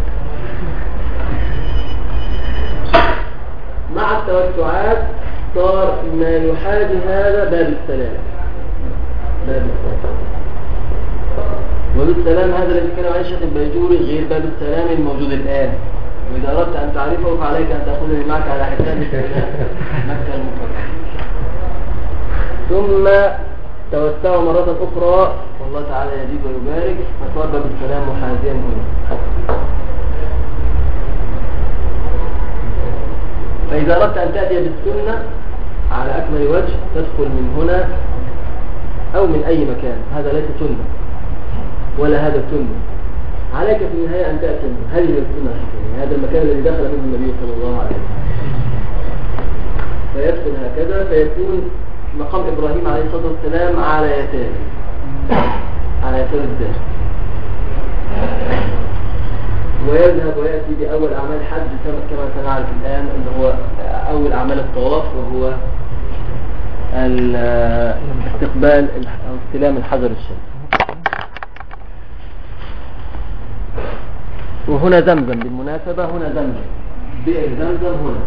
مع التوسعات صار ما يحاذي هذا باب السلام. باب السلام، وباب السلام هذا الذي كان عليه الشيخ البيجوري غير باب السلام الموجود الآن. وإذا أردت أن تعرفه فعليك أن تأخذني معك على حسابك إلى مكة المكرمة. ثم توسعوا مرة أخرى والله تعالى يزيد ويبارك، فصار باب السلام محاذيا هنا. فإذا أردت أن تأتي بالسنة على أكمل وجه تدخل من هنا أو من أي مكان، هذا ليس سنة ولا هذا سنة. عليك في النهاية أن تأتي هذه السنة الحقيقية، هذا المكان الذي دخل منه النبي صلى الله عليه وسلم. فيدخل هكذا فيكون مقام إبراهيم عليه الصلاة والسلام على يساره، على يسار الداخل، ويذهب ويأتي بأول أعمال حج كما سنعرف الآن، أنه هو أول أعمال الطواف، وهو استقبال أو استلام الحجر الشريف. وهنا زمزم بالمناسبة، هنا زمزم، بئر زمزم هنا.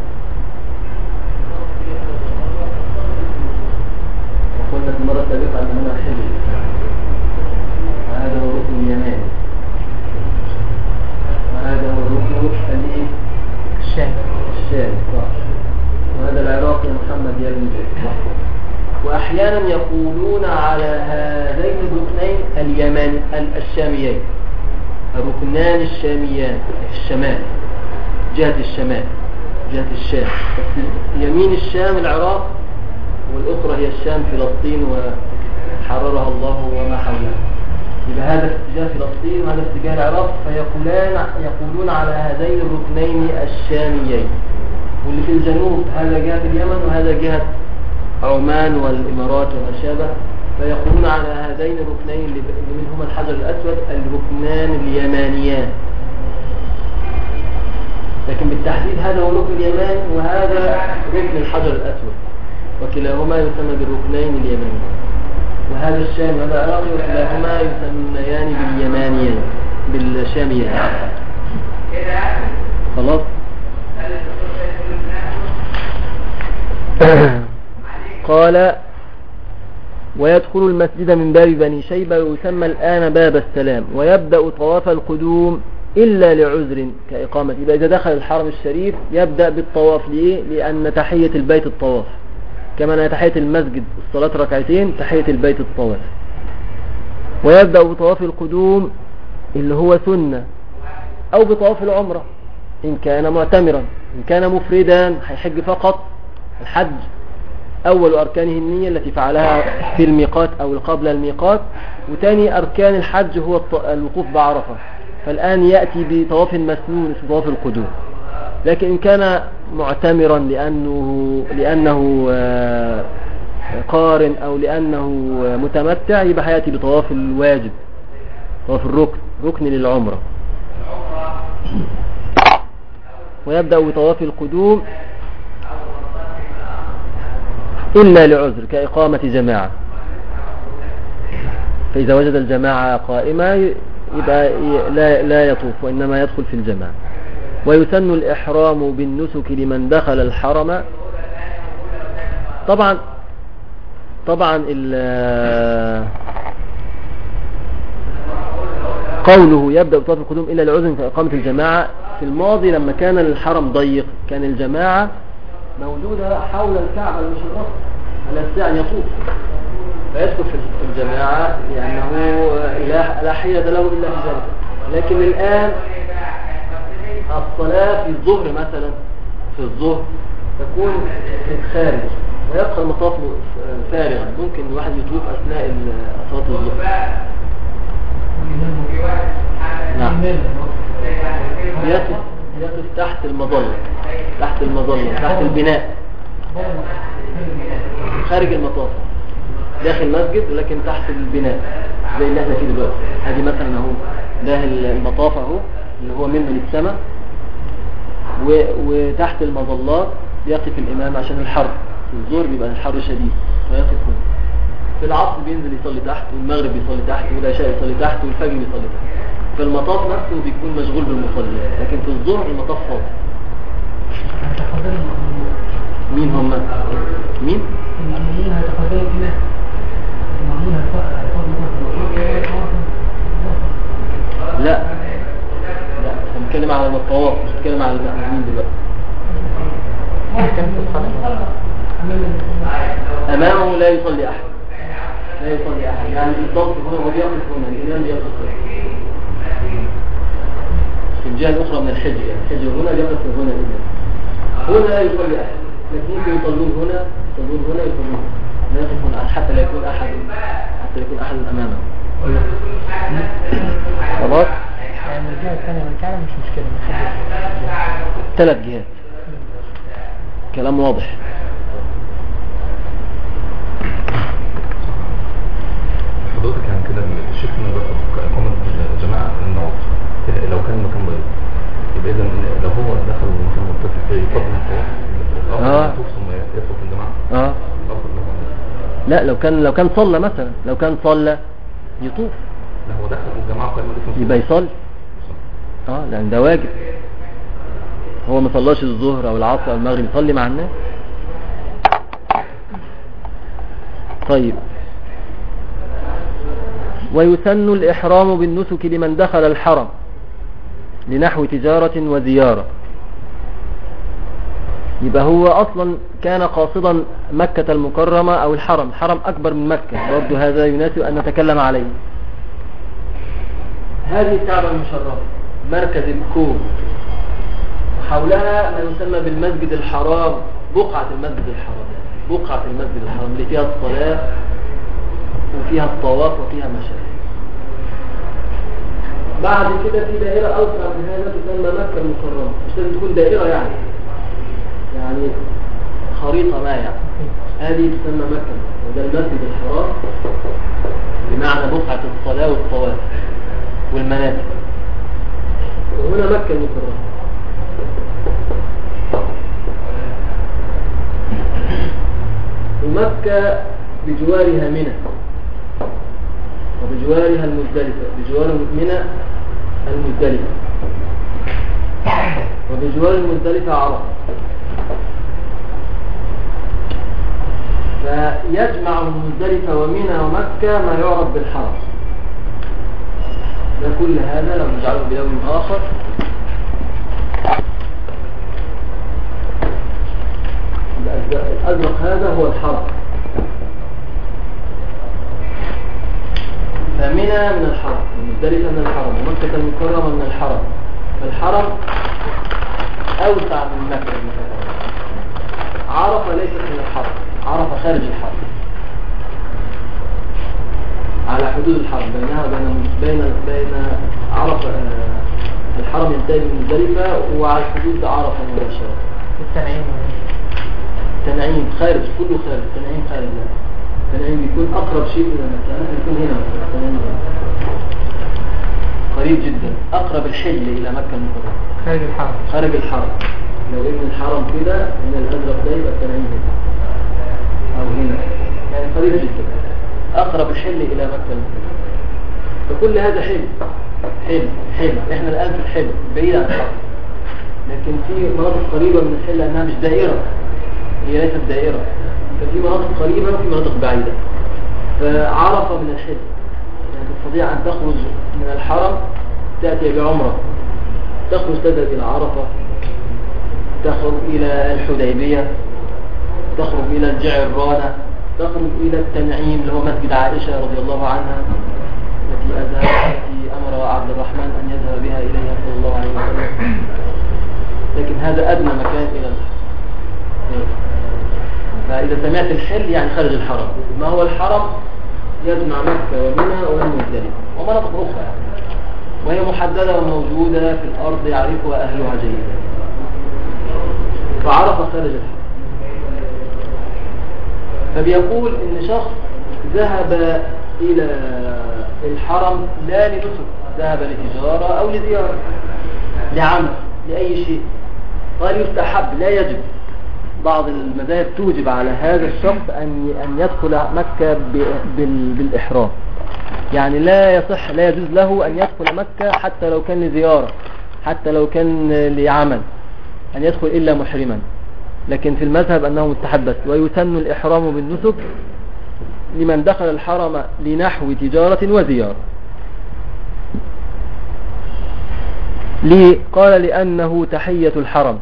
وقلنا في المرة السابقة أن هنا حجر، وهذا هو الركن اليماني، وهذا هو الركن الشامي صح. وهذا العراقي محمد يا ابن زيد. وأحيانا يقولون على هذين الركنين الشاميين، الركنان الشاميان، الشمال، جهة الشمال، جهة الشام. يمين الشام العراق، والأخرى هي الشام فلسطين وحررها الله وما حولها. يبقى هذا في اتجاه فلسطين وهذا في اتجاه العراق، فيقولون على هذين الركنين الشاميين، واللي في الجنوب هذا جهة اليمن وهذا جهة عمان والإمارات وما شابه، فيقولون على هذين الركنين اللي منهما الحجر الأسود الركنان اليمانيان. لكن بالتحديد هذا هو ركن اليمان وهذا ركن الحجر الأسود، وكلاهما يسمى بالركنين اليمانيين. وهذا الشام وهذا العراقي وكلاهما يسميان باليمانيين بالشاميين. خلاص. قال ويدخل المسجد من باب بني شيبة ويسمى الآن باب السلام، ويبدأ طواف القدوم إلا لعذر كإقامة. يبقى إذا دخل الحرم الشريف يبدأ بالطواف. ليه؟ لأن تحية البيت الطواف، كما أن تحية المسجد الصلاة ركعتين، تحية البيت الطواف. ويبدأ بطواف القدوم اللي هو سنة، أو بطواف العمرة إن كان معتمرا. إن كان مفردا هيحج فقط. الحج أول أركانه النية التي فعلها في الميقات أو قبل الميقات، وتاني أركان الحج هو الوقوف بعرفة. فالآن يأتي بطواف مسنون في طواف القدوم. لكن إن كان معتمرا لأنه قارن أو لأنه متمتع يبقى هيأتي بطواف الواجب، طواف الركن، ركن للعمرة. ويبدأ بطواف القدوم إلا لعذر كإقامة جماعة. فإذا وجد الجماعة قائمة يبقى لا يطوف وإنما يدخل في الجماعة. ويسن الإحرام بالنسك لمن دخل الحرم. طبعا قوله يبدأ بطواف القدوم إلا لعذر كإقامة الجماعة، في الماضي لما كان الحرم ضيق كان الجماعة موجودة حول الكعبة المشرفة على أن يطوف، فيدخل في الجماعة لأنه لا حيلة له إلا في ذلك. لكن الآن الصلاة في الظهر مثلا، في الظهر تكون في الخارج ويبقى المطاف فارغا، ممكن الواحد يطوف أثناء صلاة الظهر. نعم. يقف تحت المظلة، تحت البناء، خارج المطاف، داخل المسجد لكن تحت البناء زي اللي احنا فيه دلوقتي. هذه مثلا اهو ده المطاف اهو اللي هو منه للسماء، وتحت المظلات يقف الامام عشان الحر. في الظهر بيبقى الحر شديد فيقف هنا. في العصر بينزل يصلي تحت، والمغرب بيصلي تحت، والعشاء يصلي تحت، والفجر بيصلي تحت. فالمطاف نفسه بيكون مشغول بالمصلين، لكن في الظهر المطاف فاضي. مين هم؟ مين؟ لا بنتكلم على الطواف، مش بنتكلم على المأمومين دلوقتي. أمامه لا يصلي أحد، يعني بالضبط هنا هو بيقف هنا، الإمام بيقف هنا في الجهة الأخرى من الحجر، يعني الحجر هنا يقف هنا الإمام، هنا لا يصلي أحد، لكن ممكن يصلون هنا يصلون لا يقفون أحد حتى لا يكون أحد أمامه. خلاص؟ يعني الجهة الثانية من الكعبة مش مشكلة، 3 جهات، كلام واضح. حضرتك يعني كده الشيخ إقامة جماعة النعوض لو كان المكان ضيق، يبقى إذا لو هو دخل المكان مرتفع يقدم الطواف ثم يدخل في الجماعة. لا لو كان صلى مثلا، لو كان صلى يطوف. لا هو دخل الجماعة يبقى يصلي. لأن ده واجب. هو ما صلاش الظهر أو العصر أو المغرب، يصلي مع الناس. طيب. ويسن الإحرام بالنسك لمن دخل الحرم لنحو تجارة وزيارة. يبقى هو أصلا كان قاصدا مكة المكرمة أو الحرم أكبر من مكة، برضو هذا يناسب أن نتكلم عليه. هذه الكعبة المشرفة مركز الكون، وحولها ما يسمى بالمسجد الحرام، بقعة المسجد الحرام اللي فيها الصلاة وفيها الطواف وفيها مشاهد. بعد كده في دائرة أوسع من هذا تسمى مكة المكرمة، مش لازم تكون دائرة يعني خريطة ما يعني، هذه تسمى مكة، وده المسجد الحرام بمعنى بقعة الصلاة والطواف والمناسك، وهنا مكة المكرمة. ومكة بجوارها منى وبجوارها المزدلفة، بجوار منى المزدلفة، وبجوار المزدلفة عرفة. فيجمع المزدلفة ومنى ومكة ما يعرف بالحرم. ده كل هذا لو نجعله بلون آخر الأزرق هذا هو الحرم. فمنى من الحرم، والمزدلفة من الحرم، ومكة المكرمة من الحرم. فالحرم أوسع من مكة المكرمة. عرفة ليست من الحرم، عرفة خارج الحرم على حدود الحرم، بينها بين عرفة. الحرم ينتهي من المزدلفة وعلى حدود عرفة مباشرة. التنعيم خارج، كله خارج. التنعيم خارج، التنعيم بيكون أقرب شيء إلى المكان، يكون هنا التنعيم قريب جدا، أقرب الحل إلى مكة المكرمة خارج الحرم. خارج الحرم. لو ابن الحرم كده هنا الأزرق ده يبقى التنعيم هنا أو هنا، يعني قريب جدا، أقرب الحل إلى مكة المكرمة. فكل هذا حل. إحنا الآن في الحل بعيد عن الحرم، لكن في مناطق قريبة من الحل لأنها مش دائرة، هي ليست دائرة، ففي مناطق قريبة وفي مناطق بعيدة. فعرفة من الحل، يعني تستطيع أن تخرج من الحرم تأتي بعمرة، تخرج تذهب إلى عرفة، تخرج إلى الحديبية، تخرج إلى الجعرانة، تخرج إلى التنعيم اللي هو مسجد عائشة رضي الله عنها التي أمر عبد الرحمن أن يذهب بها إليها صلى الله عليه وسلم. لكن هذا أدنى مكان إلى الحرم. فإذا سمعت الحل يعني خارج الحرم. ما هو الحرم؟ يجمع مكة ومنى والمزدلفة ومناطق أخرى يعني. وهي محددة وموجودة في الأرض يعرفها أهلها جيدا. فعرف خارج الحرم. فبيقول إن شخص ذهب إلى الحرم لا لنسك، ذهب لتجارة أو لزيارة، لعمل، لأي شيء، قال يستحب لا يجب. بعض المذاهب توجب على هذا الشخص أن يدخل مكة بالإحرام، يعني لا يصح، لا يجوز له أن يدخل مكة حتى لو كان لزيارة، حتى لو كان لعمل، أن يدخل إلا محرما. لكن في المذهب أنه مستحب بس. ويسن الإحرام بالنسك لمن دخل الحرم لنحو تجارة وزيارة. قال لأنه تحية الحرم.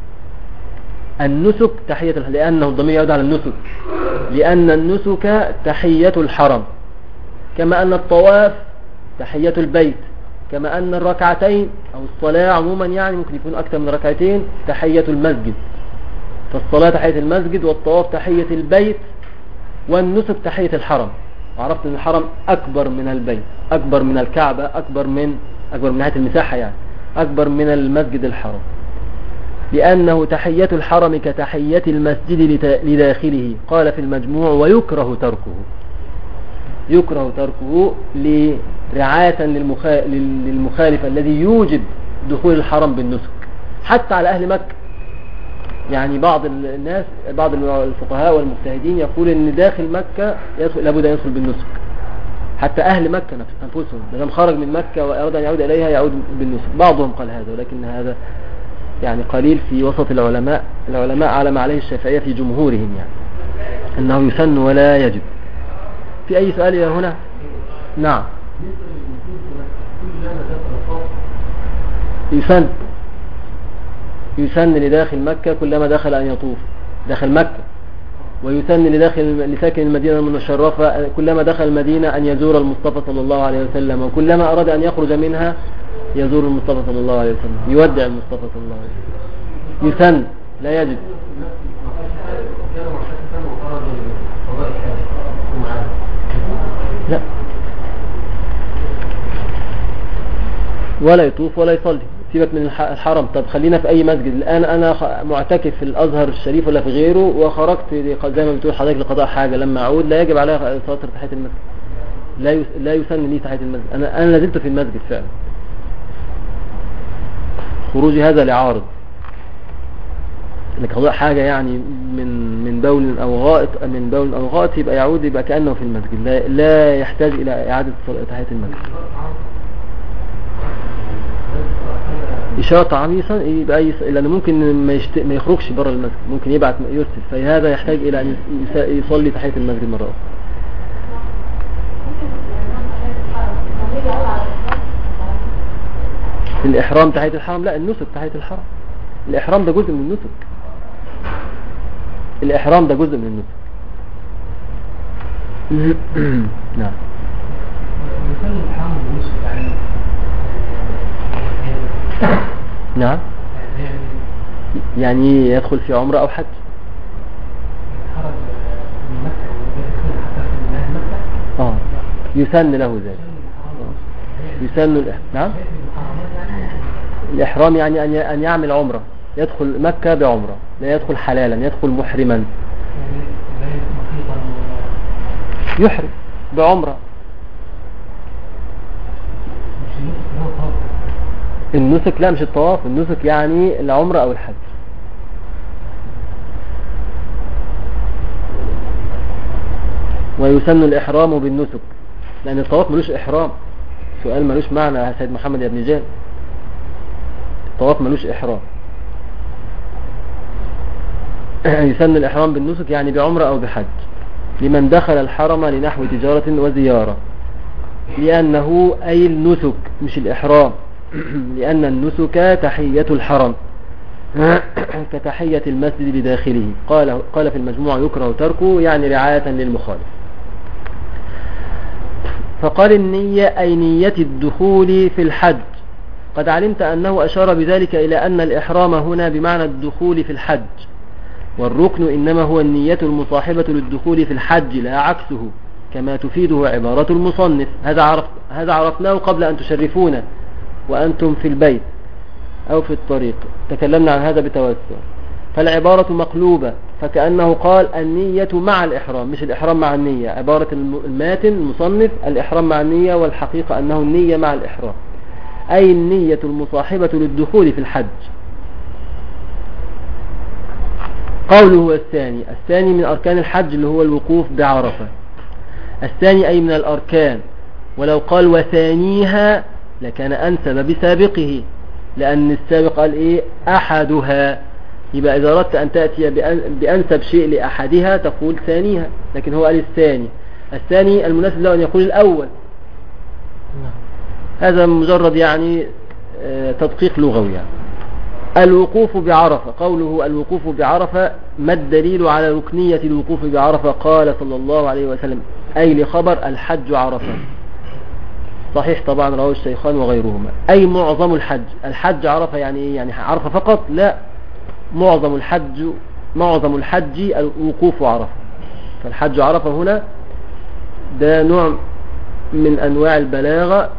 النسك تحية، لأنه الضمير يعود على النسك، لأن النسك تحية الحرم، كما أن الطواف تحية البيت، كما أن الركعتين أو الصلاة عموما يعني ممكن يكون أكثر من ركعتين تحية المسجد. فالصلاة تحية المسجد، والطواف تحية البيت، والنسك تحية الحرم. وعرفت أن الحرم أكبر من البيت، أكبر من الكعبة، أكبر من ناحية المساحة يعني، أكبر من المسجد الحرام، لأنه تحية الحرم كتحية المسجد لداخله. قال في المجموع: ويكره تركه. يكره تركه لرعاية للمخالف الذي يوجب دخول الحرم بالنسك حتى على أهل مكة. يعني بعض الناس، بعض الفقهاء والمجتهدين يقول ان داخل مكة لابد أن يدخل بالنسك، حتى أهل مكة أنفسهم لما خرج من مكة وأراد أن يعود إليها يعود بالنسك. بعضهم قال هذا، ولكن هذا يعني قليل في وسط العلماء على ما عليه الشافعية في جمهورهم، يعني أنه يسن ولا يجب. في أي سؤال إلى هنا؟ نعم. يسن لداخل مكة كلما دخل أن يطوف داخل مكة، ويسن لساكن المدينة المشرفة كلما دخل المدينة أن يزور المصطفى صلى الله عليه وسلم، وكلما أراد أن يخرج منها يزور المصطفى صلى الله عليه وسلم، يودع المصطفى صلى الله عليه وسلم. يسن لا يجب. لا ولا يطوف ولا يصلي. سيبك من الحرم. طب خلينا في اي مسجد الان، انا معتكف في الازهر الشريف ولا في غيره، وخرجت زي ما بتقول حضرتك لقضاء حاجة، لما اعود لا يجب عليها صلاة تحية المسجد، لا يسن لي تحية المسجد، انا لازلت في المسجد فعلا. خروجي هذا لعارض لقضاء حاجة يعني من بول او غائط يبقى يعود، يبقى كأنه في المسجد، لا يحتاج الى اعادة تحية المسجد. إشارة عميصا يبقى لأنه ممكن ما يخرجش بره المسجد، ممكن يبعت يرسل، فهذا يحتاج إلى أن يصلي تحية المسجد مرة أخرى. الإحرام تحية الحرم؟ لا، النسك تحية الحرم. الإحرام ده جزء من النسك. الإحرام ده جزء من النسك. نعم. نعم، يعني يدخل في عمرة أو حج. يسن له ذلك. يسن نعم. الإحرام يعني أن يعمل عمرة، يدخل مكة بعمرة، لا يدخل حلالا، يدخل محرما، يحرم بعمرة. النسك لا، مش الطواف، النسك يعني العمرة او الحج. ويسن الاحرام بالنسك، لان الطواف ملوش احرام. سؤال ملوش معنى يا سيد محمد يا ابن جان. الطواف ملوش احرام. يسن الاحرام بالنسك يعني بعمرة او بحج لمن دخل الحرم لنحو تجارة وزيارة، لانه اي النسك مش الاحرام، لأن النسك تحية الحرم كتحية المسجد بداخله. قال في المجموع يكره تركه يعني رعاية للمخالف. فقال النية أي نية الدخول في الحج. قد علمت أنه أشار بذلك إلى أن الإحرام هنا بمعنى الدخول في الحج، والركن إنما هو النية المصاحبة للدخول في الحج لا عكسه، كما تفيده عبارة المصنف. هذا عرفناه قبل أن تشرفونا وأنتم في البيت أو في الطريق، تكلمنا عن هذا بتوسع. فالعبارة مقلوبة، فكأنه قال النية مع الإحرام، مش الإحرام مع النية. عبارة الماتن المصنف الإحرام مع النية، والحقيقة أنه النية مع الإحرام، أي النية المصاحبة للدخول في الحج. قوله الثاني من أركان الحج اللي هو الوقوف بعرفة. الثاني أي من الأركان، ولو قال وثانيها لكان أنسب بسابقه، لأن السابق قال إيه أحدها، يبقى إذا أردت أن تأتي بأنسب شيء لأحدها تقول ثانيها، لكن هو قال الثاني المناسب له أن يقول الأول. هذا مجرد يعني تدقيق لغوي يعني. الوقوف بعرفة. قوله الوقوف بعرفة، ما الدليل على ركنية الوقوف بعرفة؟ قال صلى الله عليه وسلم أي لخبر الحج عرفة. صحيح طبعا، رواه الشيخان وغيرهما. أي معظم الحج عرفة. يعني إيه؟ يعني عرفة فقط؟ لا، معظم الحج الوقوف عرفة. فالحج عرفة هنا ده نوع من أنواع البلاغة،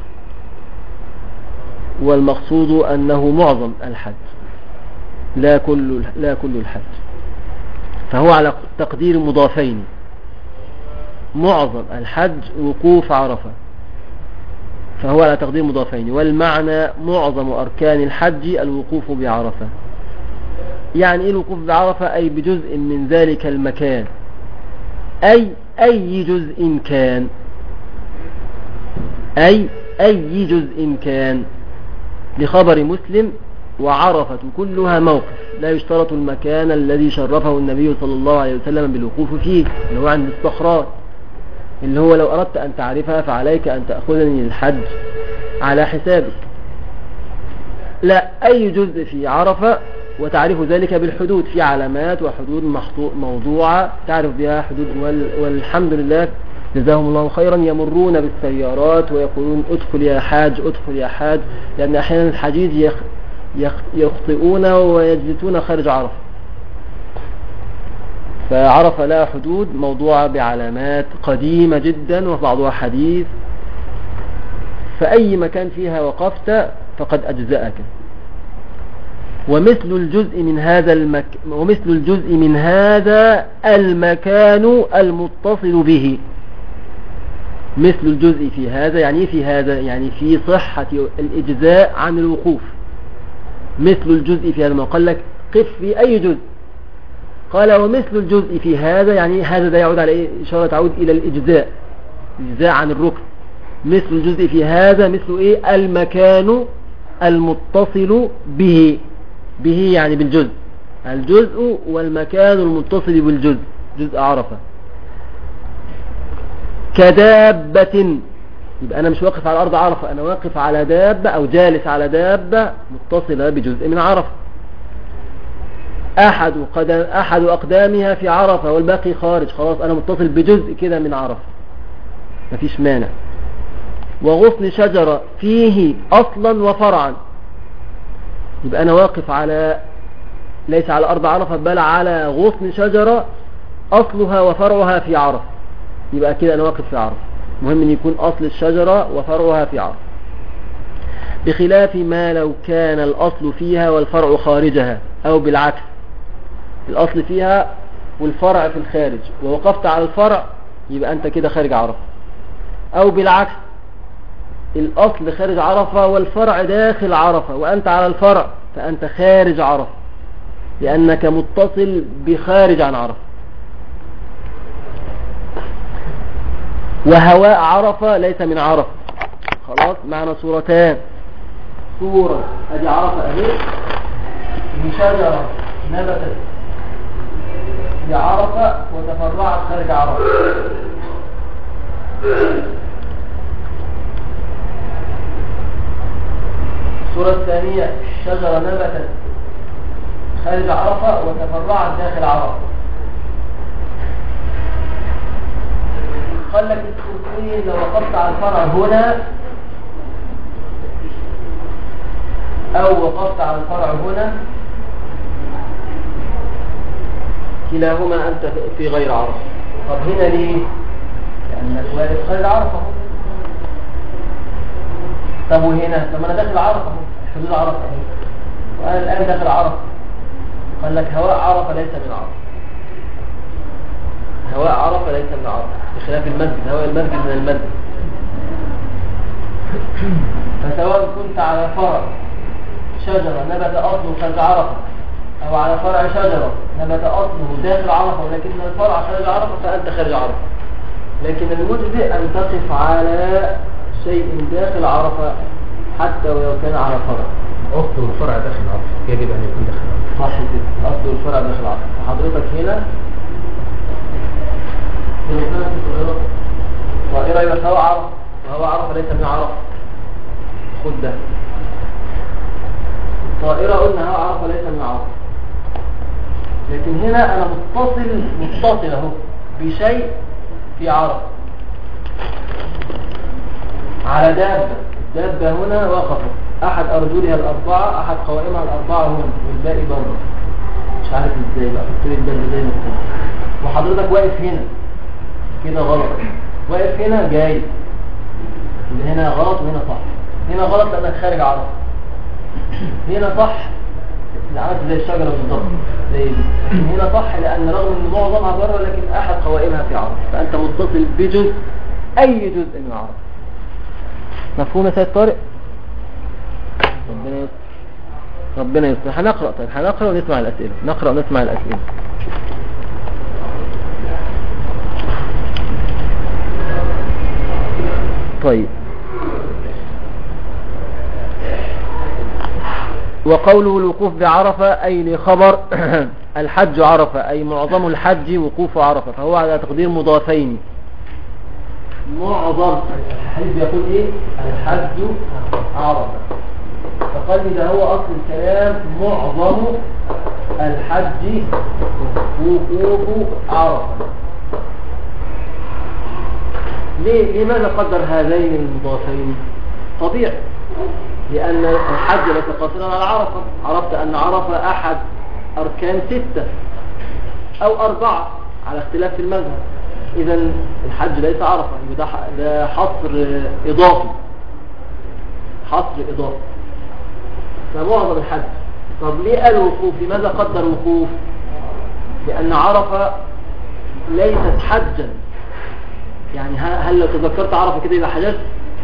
والمقصود أنه معظم الحج لا كل الحج. فهو على تقدير مضافين، معظم الحج وقوف عرفة، فهو على تقدير مضافين، والمعنى معظم أركان الحج الوقوف بعرفة. يعني إيه الوقوف بعرفة؟ أي بجزء من ذلك المكان، أي جزء كان، أي جزء كان، لخبر مسلم وعرفة كلها موقف، لا يشترط المكان الذي شرفه النبي صلى الله عليه وسلم بالوقوف فيه، اللي هو عند الصخرات، اللي هو لو أردت أن تعرفها فعليك أن تأخذني للحج على حسابك. لا، أي جزء في عرفة، وتعرف ذلك بالحدود، في علامات وحدود موضوعة تعرف بها حدود، والحمد لله جزاهم الله خيرا يمرون بالسيارات ويقولون ادخل يا حاج ادخل يا حاج، لأن أحيانا الحجيج يخطئون ويجلسون خارج عرفة. فعرفة لها حدود موضوعة بعلامات قديمة جدا وبعضها حديث. فأي مكان فيها وقفت فقد أجزأك. ومثل الجزء من هذا المكان المتصل به. مثل الجزء في هذا يعني في هذا يعني في صحة الإجزاء عن الوقوف. مثل الجزء في هذا، ما قال لك قف في أي جزء، قال ومثل الجزء في هذا يعني هذا ده يعود على إيه؟ إشارة تعود إلى الإجزاء عن الركن. مثل الجزء في هذا مثل إيه؟ المكان المتصل به يعني بالجزء، الجزء والمكان المتصل بالجزء، جزء عرفة. كدابة، يبقى أنا مش واقف على أرض عرفة، أنا واقف على دابة أو جالس على دابة متصلة بجزء من عرفة. أحد أقدامها في عرفة والباقي خارج، خلاص أنا متصل بجزء كده من عرفة، مفيش مانع. وغصن شجرة فيه أصلا وفرعا، يبقى أنا واقف على ليس على أرض عرفة بل على غصن شجرة أصلها وفرعها في عرفة، يبقى كده أنا واقف في عرفة. مهم أن يكون أصل الشجرة وفرعها في عرفة، بخلاف ما لو كان الأصل فيها والفرع خارجها، أو بالعكس الأصل فيها والفرع في الخارج ووقفت على الفرع، يبقى أنت كده خارج عرفة. أو بالعكس الأصل خارج عرفة والفرع داخل عرفة وأنت على الفرع، فأنت خارج عرفة لأنك متصل بخارج عن عرفة. وهواء عرفة ليس من عرفة. خلاص معنا صورتان، صورة ادي عرفة اهي، من شجرة نبتت في عرفة وتفرعت خارج عرفة. الصورة الثانية شجرة نبتت خارج عرفة وتفرعت داخل عرفة. قال لك الصورتين لو وقفت على الفرع هنا أو وقفت على الفرع هنا كلاهما أنت في غير عرفة. طب هنا ليه؟ لأنك واقف خارج عرفة. طب وهنا؟ طب أنا داخل عرفة، حدود عرفة، وأنا الآن داخل عرفة. قال لك هواء عرفة ليس من عرفة، هواء عرفة ليس من عرفة، بخلاف المسجد، هواء المسجد من المسجد. فسواء كنت على فرع شجرة نبت أصله خارج عرفة أو على فرع شجرة نبت أصله داخل عرفة ولكن الفرع خارج عرفة، فأنت خارج عرفة. لكن المجزئ أن تقف على شيء داخل عرفة حتى ولو كان على فرع. أصل والفرع داخل عرفة يجب أن يكون داخل عرفة. صح كده، أصل والفرع داخل عرفة. وحضرتك هنا طائرة يبقى هواء عرفة، وهواء عرفة ليس من عرفة. خد ده، طائرة قلنا هواء عرفة ليس من عرفة، لكن هنا أنا متصل اهو بشيء في عرفة على دابة هنا وقفت، أحد أرجلها الأربعة، أحد قوائمها الأربعة هنا والباقي بره، مش عارف ازاي بقى في الدابة زي ما كنت. وحضرتك واقف هنا كده غلط، واقف هنا جاي، هنا غلط وهنا صح. هنا غلط لأنك خارج عرفة، هنا صح عملت زي الشجرة بالضبط زي دي. هنا صح لأن رغم أن معظمها بره لكن أحد قوائمها في عرفة، فأنت متصل بجزء، أي جزء من عرفة. مفهوم يا سيد طارق؟ ربنا يستر. هنقرأ، طيب هنقرأ ونسمع الأسئلة، نقرأ ونسمع الأسئلة. طيب، وقوله الوقوف بعرفة أي لخبر الحج عرفة، أي معظم الحج وقوف عرفة، فهو على تقدير مضافين. معظم الحديث يقول إيه؟ الحج عرفة، فقال إذا هو أصل الكلام معظم الحج وقوف عرفة. لماذا قدر هذين المضافين؟ طبيعي، لأن الحج ليس قاصرا على عرفة. عرفت أن عرفة أحد أركان 6 أو 4 على اختلاف في المذهب. إذا الحج ليس عرفة، ده حصر إضافي حصر إضافي، فمعظم الحج. طب ليه قال وقوف؟ لماذا قدر وقوف؟ لأن عرفة ليست حجا. يعني هل لو تذكرت عرفة كده يبقى حججت؟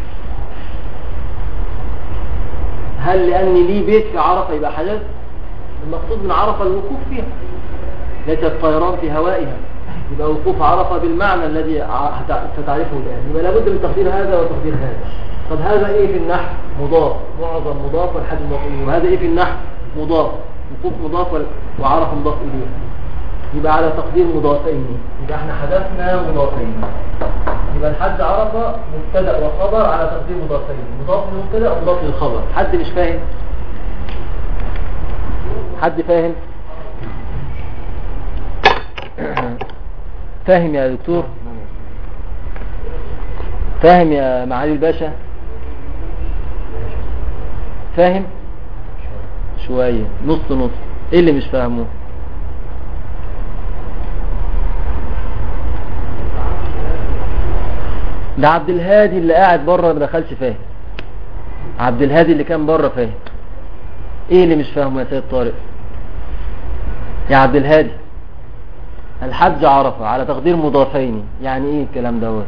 هل لأني لي بيت في عرفة يبقى حججت؟ المقصود من عرفة الوقوف فيها، ليس الطيران في هوائها. يبقى وقوف عرفة بالمعنى الذي ستعرفه الآن. يبقى لابد من تقدير هذا وتقدير هذا. طب هذا ايه في النحو؟ مضاف، معظم مضاف والحج مضاف إليه. وهذا ايه في النحو؟ مضاف، وقوف مضاف وعرفة مضاف إليه. يبقى على تقدير مضافين. يبقى احنا حذفنا مضافين. يبقى الحج عرفة مبتدأ وخبر على تقدير مضافين، مضاف للمبتدأ ومضاف للخبر. حد مش فاهم؟ حد فاهم؟ فاهم يا دكتور؟ فاهم يا معالي الباشا؟ فاهم؟ شوية، نص نص. ايه اللي مش فاهمه؟ ده عبد الهادي اللي قاعد بره ما دخلش فاهم. عبد الهادي اللي كان بره فاهم. ايه اللي مش فاهمه يا سيد طارق؟ يا عبد الهادي، الحج عرفة على تقدير مضافين، يعني ايه الكلام دوت؟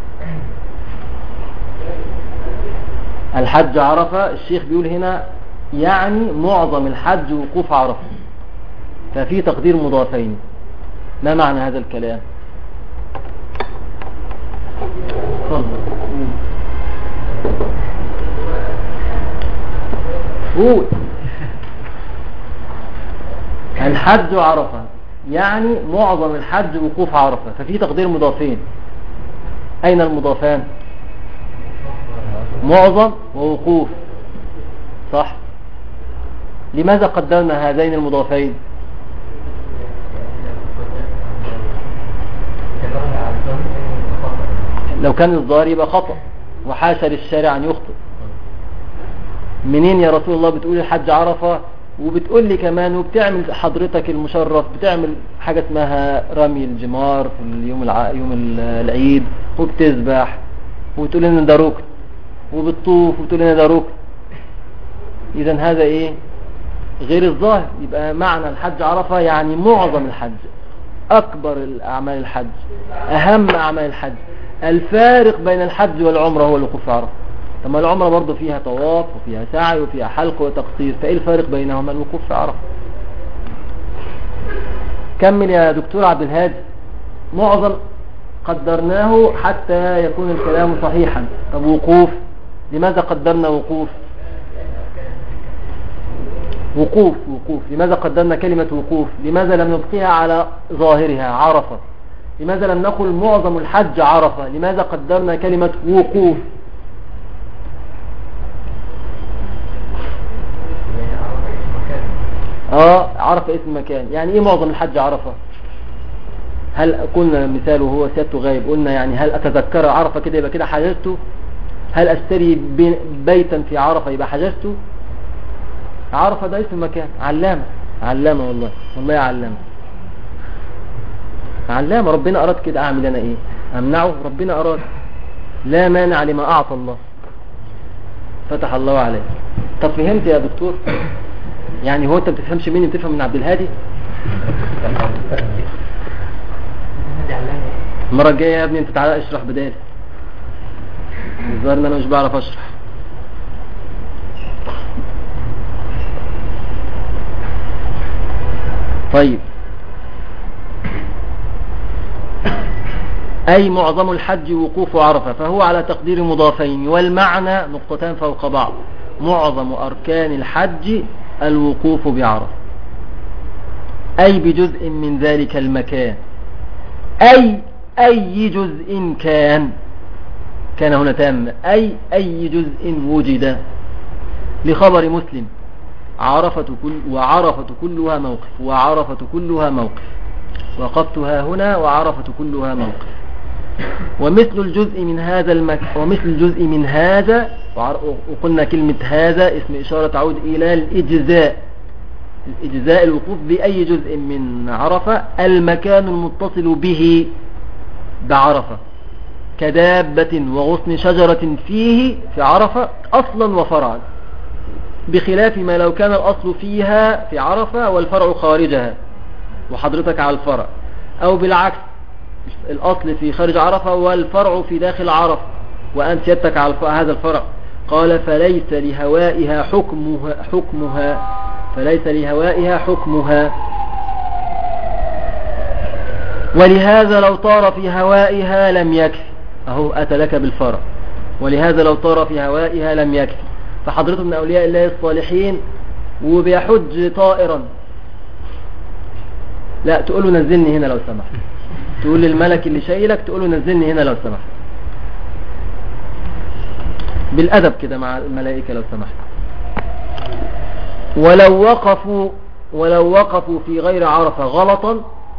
الحج عرفة الشيخ بيقول هنا يعني معظم الحج وقوف عرفة، ففي تقدير مضافين. ما معنى هذا الكلام؟ قول. الحج عرفة يعني معظم الحج وقوف عرفة، ففي تقدير مضافين. أين المضافان؟ معظم ووقوف، صح؟ لماذا قدرنا هذين المضافين؟ لو كان الظاهر يبقى خطأ، وحاشا للشارع أن يخطئ. منين يا رسول الله بتقول الحج عرفة وبتقول لي كمان وبتعمل حضرتك المشرف بتعمل حاجة اسمها رمي الجمار في يوم العيد وبتذبح وتقول لنا ده ركن وبتطوف وتقول لنا ده ركن؟ إذن هذا ايه؟ غير الظاهر. يبقى معنى الحج عرفة يعني معظم الحج، أكبر الأعمال الحج، أهم أعمال الحج. الفارق بين الحج والعمرة هو الوقوف في عرفة. ثم العمرة برضو فيها طواف وفيها سعي وفيها حلق وتقصير، فإيه الفارق بينهما؟ الوقوف في عرفة. كمل يا دكتور عبد الهادي. معظم قدرناه حتى يكون الكلام صحيحا. طب وقوف، لماذا قدرنا وقوف؟ وقوف لماذا قدرنا كلمة وقوف؟ لماذا لم نبقيها على ظاهرها عرفة؟ لماذا لم نقل معظم الحج عرفة؟ لماذا قدرنا كلمة وقوف؟ عرفة اسم مكان. يعني ايه معظم الحج عرفة؟ هل قلنا مثاله هو سيادته غايب، قلنا يعني هل اتذكر عرفة كده يبقى كده حججته؟ هل اشتري بيتا في عرفة يبقى حججته؟ عرفة ده اسم مكان. علامة والله علامة. ربنا اراد كده، اعمل انا ايه؟ امنعه؟ ربنا اراد. لا مانع لما اعطى الله. فتح الله عليه. طب فهمت يا دكتور؟ يعني هو انت بتفهمش مني، بتفهم من عبد الهادي؟ المرة الجاية يا ابني انت تعالى اشرح بدالي. الظاهر ان انا مش بعرف اشرح. طيب، أي معظم الحج وقوف عرفة، فهو على تقدير مضافين، والمعنى نقطتان فوق بعض. معظم أركان الحج الوقوف بعرفة، أي بجزء من ذلك المكان، أي جزء كان هنا تام، أي جزء وجد. لخبر مسلم وعرفة كلها موقف، وقفتها هنا وعرفة كلها موقف. ومثل الجزء من هذا وقلنا كلمة هذا اسم إشارة تعود إلى الإجزاء الوقوف بأي جزء من عرفة، المكان المتصل به بعرفة. كدابة وغصن شجرة فيه في عرفة أصلا وفرعا، بخلاف ما لو كان الأصل فيها في عرفة والفرع خارجها وحضرتك على الفرع، أو بالعكس الأصل في خارج عرفة والفرع في داخل عرفة وأنت يدك على هذا الفرع. قال فليس لهوائها حكمها فليس لهوائها حكمها. ولهذا لو طار في هوائها لم يكفي، أهو أتى لك بالفرع، ولهذا لو طار في هوائها لم يكفي. فحضرته من أولياء الله الصالحين وبيحج طائرا، لا تقول له نزلني هنا لو سمحت، تقول للملك اللي شايلك تقول له نزلني هنا لو سمحت، بالأدب كده مع الملائكة لو سمحت. ولو وقفوا في غير عرفة غلطا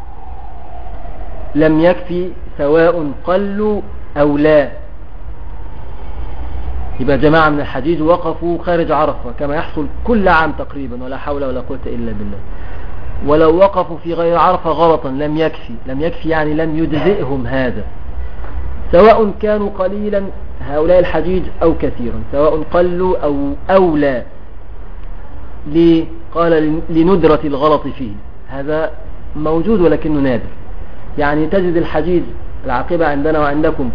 لم يكفي سواء قلوا أو لا. يبقى جماعة من الحجيج وقفوا خارج عرفة كما يحصل كل عام تقريبا، ولا حول ولا قوة إلا بالله. ولو وقفوا في غير عرفة غلطا لم يكفي يعني لم يجزئهم هذا، سواء كانوا قليلا هؤلاء الحجيج أو كثيرا، سواء قلوا أو لا. ليه؟ قال لندرة الغلط فيه، هذا موجود ولكنه نادر. يعني تجد الحجيج العاقبة عندنا وعندكم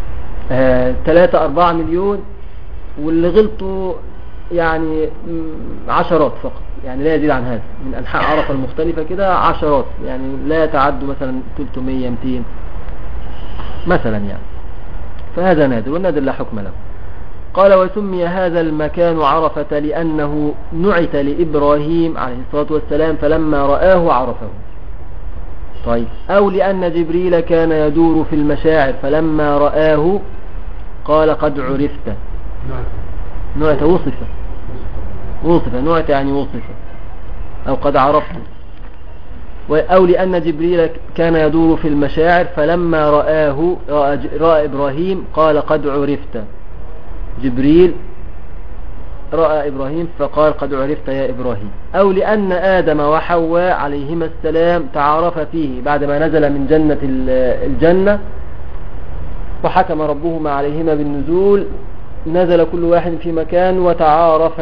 3-4 مليون، واللي غلطوا يعني عشرات فقط، يعني لا يزيد عن هذا، من أنحاء عرفة المختلفة كده عشرات، يعني لا يتعد مثلا 300-200 مثلا يعني، فهذا نادر، والنادر لا حكم له. قال وسمي هذا المكان عرفة لأنه نعت لإبراهيم عليه الصلاة والسلام فلما رآه عرفه. طيب، أو لأن جبريل كان يدور في المشاعر فلما رآه قال قد عرفت. نعت وصف نعت يعني وصف، أو قد عرفت. أو لأن جبريل كان يدور في المشاعر فلما رأى إبراهيم قال قد عرفت. جبريل رأى إبراهيم فقال قد عرفت يا إبراهيم. أو لأن آدم وحواء عليهما السلام تعارف فيه بعدما نزل من جنة الجنة وحكم ربهما عليهما بالنزول، نزل كل واحد في مكان وتعارف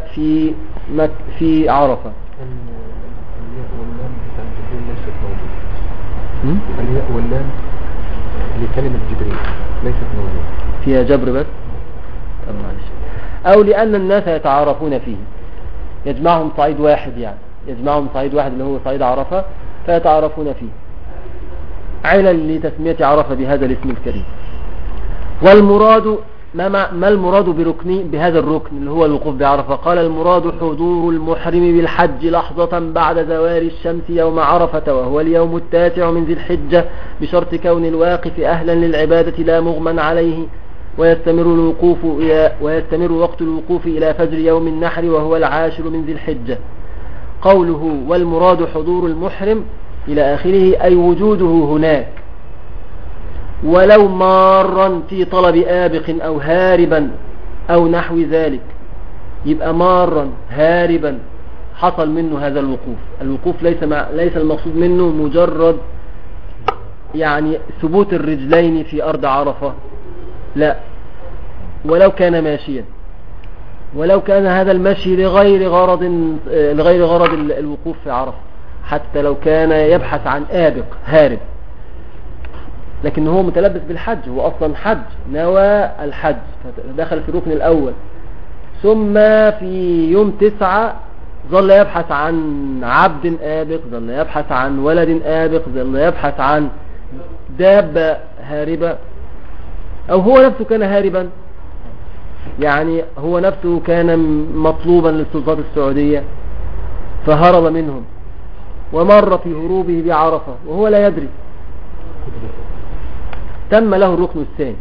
في عرفة. الياء واللام لكلمة جبريل ليست موجودة فيها جبر بس. أو لأن الناس يتعارفون فيه، يجمعهم صعيد واحد، يعني يجمعهم صعيد واحد اللي هو صعيد عرفة فيتعارفون فيه. علل لتسمية عرفة بهذا الاسم الكريم. والمراد ما المراد بهذا الركن اللي هو الوقوف بعرفة؟ قال المراد حضور المحرم بالحج لحظة بعد زوال الشمس يوم عرفة، وهو اليوم 9 من ذي الحجة، بشرط كون الواقف أهلا للعبادة لا مغمى عليه، ويستمر وقت الوقوف إلى فجر يوم النحر وهو 10 من ذي الحجة. قوله والمراد حضور المحرم إلى آخره أي وجوده هناك، ولو مارا في طلب آبق أو هاربا أو نحو ذلك. يبقى مارا هاربا حصل منه هذا الوقوف ليس المقصود منه مجرد يعني ثبوت الرجلين في أرض عرفة، لا، ولو كان ماشيا، ولو كان هذا المشي لغير غرض الوقوف في عرفة، حتى لو كان يبحث عن آبق هارب، لكن هو متلبس بالحج، هو أصلا حج، نوى الحج فدخل في الركن الأول. ثم في يوم 9 ظل يبحث عن عبد آبق، ظل يبحث عن ولد آبق، ظل يبحث عن دابة هاربة، أو هو نفسه كان هاربا، يعني هو نفسه كان مطلوبا للسلطات السعودية فهرب منهم ومر في هروبه بعرفة وهو لا يدري، تم له الركن الثاني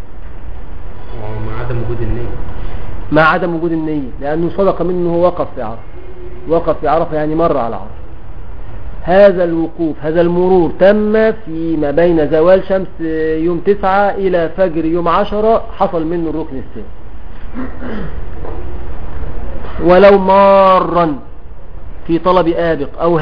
مع عدم وجود النية، لأنه صدق منه وقف في عرفة يعني مر على عرفة. هذا الوقوف، هذا المرور تم فيما بين زوال شمس يوم 9 إلى فجر يوم 10، حصل منه الركن الثاني. ولو مارا في طلب آبق أو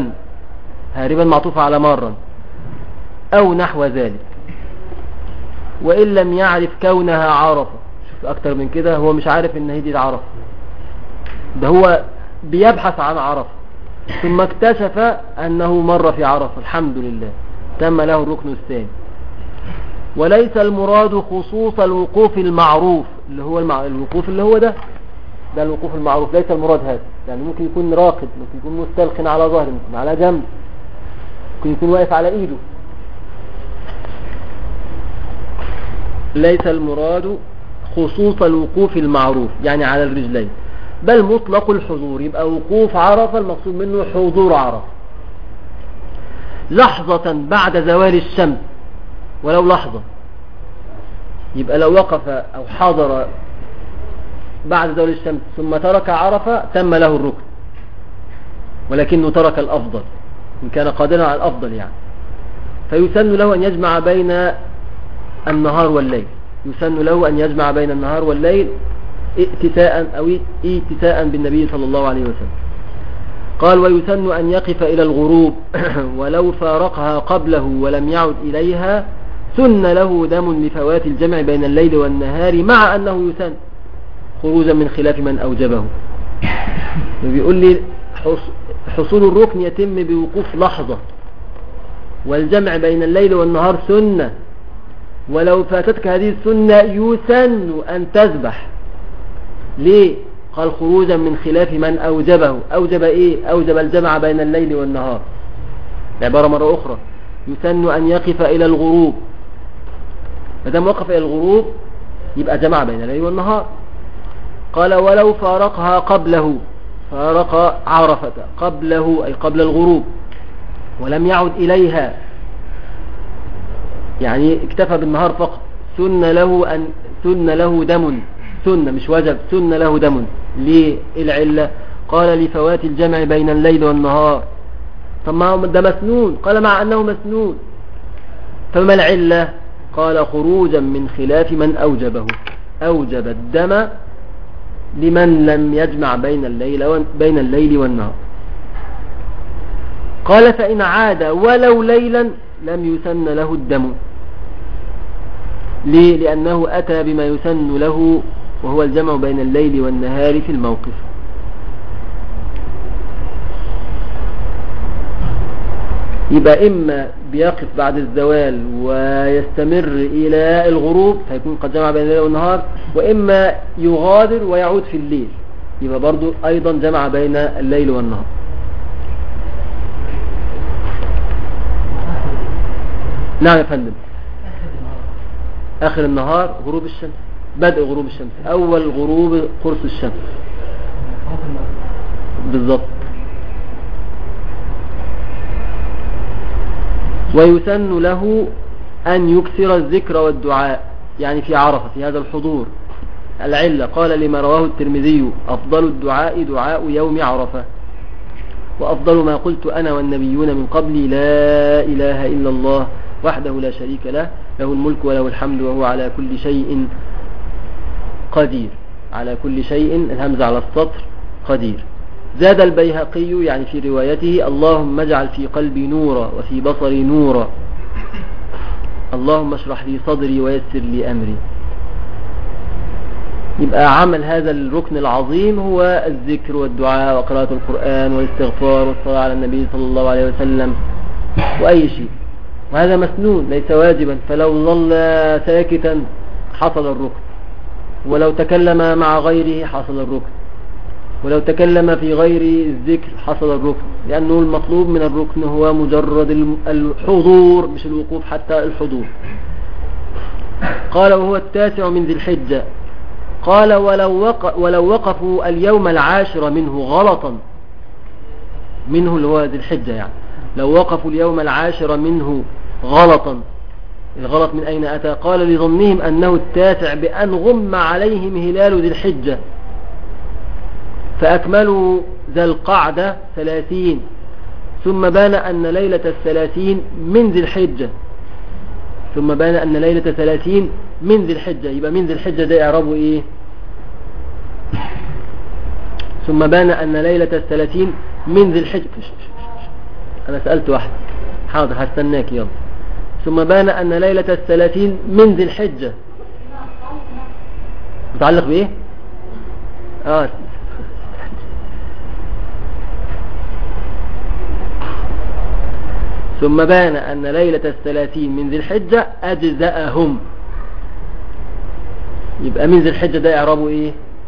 هاربا معطوف على مارا أو نحو ذلك. وإن لم يعرف كونها عرفة. شوف أكتر من كده، هو مش عارف إن هي دي عرفة، ده هو بيبحث عن عرفة ثم اكتشف أنه مر في عرفة، الحمد لله تم له الركن الثاني. وليس المراد خصوص الوقوف المعروف اللي هو الوقوف اللي هو ده الوقوف المعروف، ليس المراد هذا. يعني ممكن يكون راقد، ممكن يكون مستلقٍ على ظهره، ممكن على جنب، ممكن يكون واقف على ايده. ليس المراد خصوص الوقوف المعروف يعني على الرجلين، بل مطلق الحضور. يبقى وقوف عرفة المقصود منه حضور عرفة لحظة بعد زوال الشمس، ولو لحظة. يبقى لو وقف أو حضر بعد زوال الشمس ثم ترك عرفة تم له الركن، ولكنه ترك الأفضل إن كان قادرا على الأفضل يعني. فيسن له أن يجمع بين النهار والليل، يسن له أن يجمع بين النهار والليل ائتساء بالنبي صلى الله عليه وسلم. قال ويسن أن يقف إلى الغروب ولو فارقها قبله ولم يعد إليها سن له دم لفوات الجمع بين الليل والنهار، مع أنه يسن خروجا من خلاف من أوجبه. بيقول لي حصول الركن يتم بوقوف لحظة، والجمع بين الليل والنهار سنة، ولو فاتتك هذه السنة يسن أن تذبح. ليه؟ قال خروجا من خلاف من أوجبه. أوجب إيه؟ أوجب الجمع بين الليل والنهار. عبارة مرة أخرى، يسن أن يقف إلى الغروب، مادام وقف إلى الغروب يبقى جمع بين الليل والنهار. قال ولو فارقها قبله، فارق عرفة قبله أي قبل الغروب، ولم يعد إليها يعني اكتفى بالنهار فقط، سن له دم، سنة مش وجب، سن له دم. ليه العلة؟ قال لفوات الجمع بين الليل والنهار. طب ما ده مسنون، قال مع أنه مسنون، فما العلة؟ قال خروجا من خلاف من أوجبه، أوجب الدم لمن لم يجمع بين الليل والنهار. قال فإن عاد ولو ليلا لم يسن له الدم. ليه؟ لأنه أتى بما يسن له وهو الجمع بين الليل والنهار في الموقف. يبقى إما بيقف بعد الزوال ويستمر إلى الغروب فيكون قد جمع بين الليل والنهار، وإما يغادر ويعود في الليل يبقى برضو أيضا جمع بين الليل والنهار. نعم يا فندم. آخر النهار غروب الشمس، بدء غروب الشمس، أول غروب قرص الشمس بالضبط. ويسن له أن يكثر الذكر والدعاء يعني في عرفة في هذا الحضور. العلة قال لما رواه الترمذي أفضل الدعاء دعاء يوم عرفة، وأفضل ما قلت أنا والنبيون من قبلي لا إله إلا الله وحده لا شريك له، له الملك وله الحمد وهو على كل شيء قدير. على كل شيء الهمزة على السطر قدير. زاد البيهقي يعني في روايته اللهم اجعل في قلبي نورا وفي بصري نورا، اللهم اشرح لي صدري ويسر لي أمري. يبقى عمل هذا الركن العظيم هو الذكر والدعاء وقراءة القرآن والاستغفار والصلاة على النبي صلى الله عليه وسلم وأي شيء، وهذا مسنون ليس واجبا. فلو ظل ساكتا حصل الركن، ولو تكلم مع غيره حصل الركن، ولو تكلم في غير الذكر حصل الركن، لأنه المطلوب من الركن هو مجرد الحضور مش الوقوف، حتى الحضور. قال وهو التاسع من ذي الحجة. قال ولو وقفوا اليوم العاشر منه غلطا، منه اللي هو ذي الحجة يعني، لو وقفوا اليوم العاشر منه غلطا، الغلط من أين أتى؟ قال لظنهم أنه التاسع بأن غم عليهم هلال ذي الحجة فأكملوا ذا القعدة 30، ثم بان أن ليلة 30 من ذي الحجة، ثم بان أن ليلة 30 من ذي الحجة. يبقى من ذي الحجة ده إعرابه إيه؟ ثم بان أن ليلة 30 من ذي الحجة. أنا سألت واحد، حاضر هستناك يلا. ثم بان أن ليلة 30 من ذي الحجة. متعلق بإيه؟ ثم بان أن ليلة 30 من ذي الحجة أجزأهم. يبقى من ذي الحجة ده إعرابه إيه؟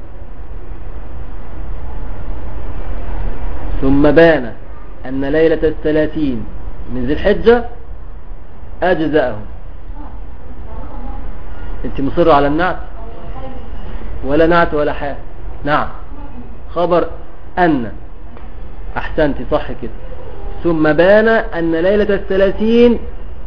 ثم بان أن ليلة 30 من ذي الحجة أجزأهم. أنت مصر على النعت ولا نعت ولا حال؟ نعم، خبر أن. أحسنت، صح كده. ثم بان أن ليلة 30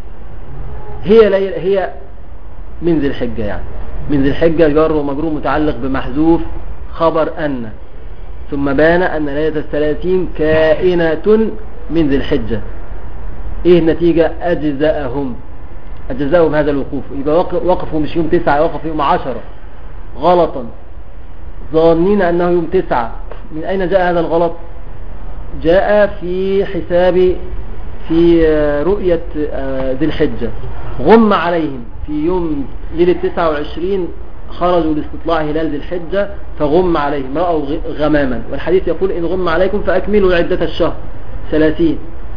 هي من ذي الحجة، يعني من ذي الحجة جار ومجرور متعلق بمحذوف خبر أن. ثم بان أن ليلة 30 كائنة من ذي الحجة. إيه النتيجة؟ أجزأهم هذا الوقوف. يبقى وقفوا مش يوم 9، وقفوا يوم 10 غلطا ظانين أنه يوم 9. من أين جاء هذا الغلط؟ جاء في حساب في رؤية ذي الحجة. غم عليهم في يوم ليلة 29 خرجوا لاستطلاع هلال ذي الحجة فغم عليهم، رأوا غماما، والحديث يقول إن غم عليكم فأكملوا عدة الشهر 30.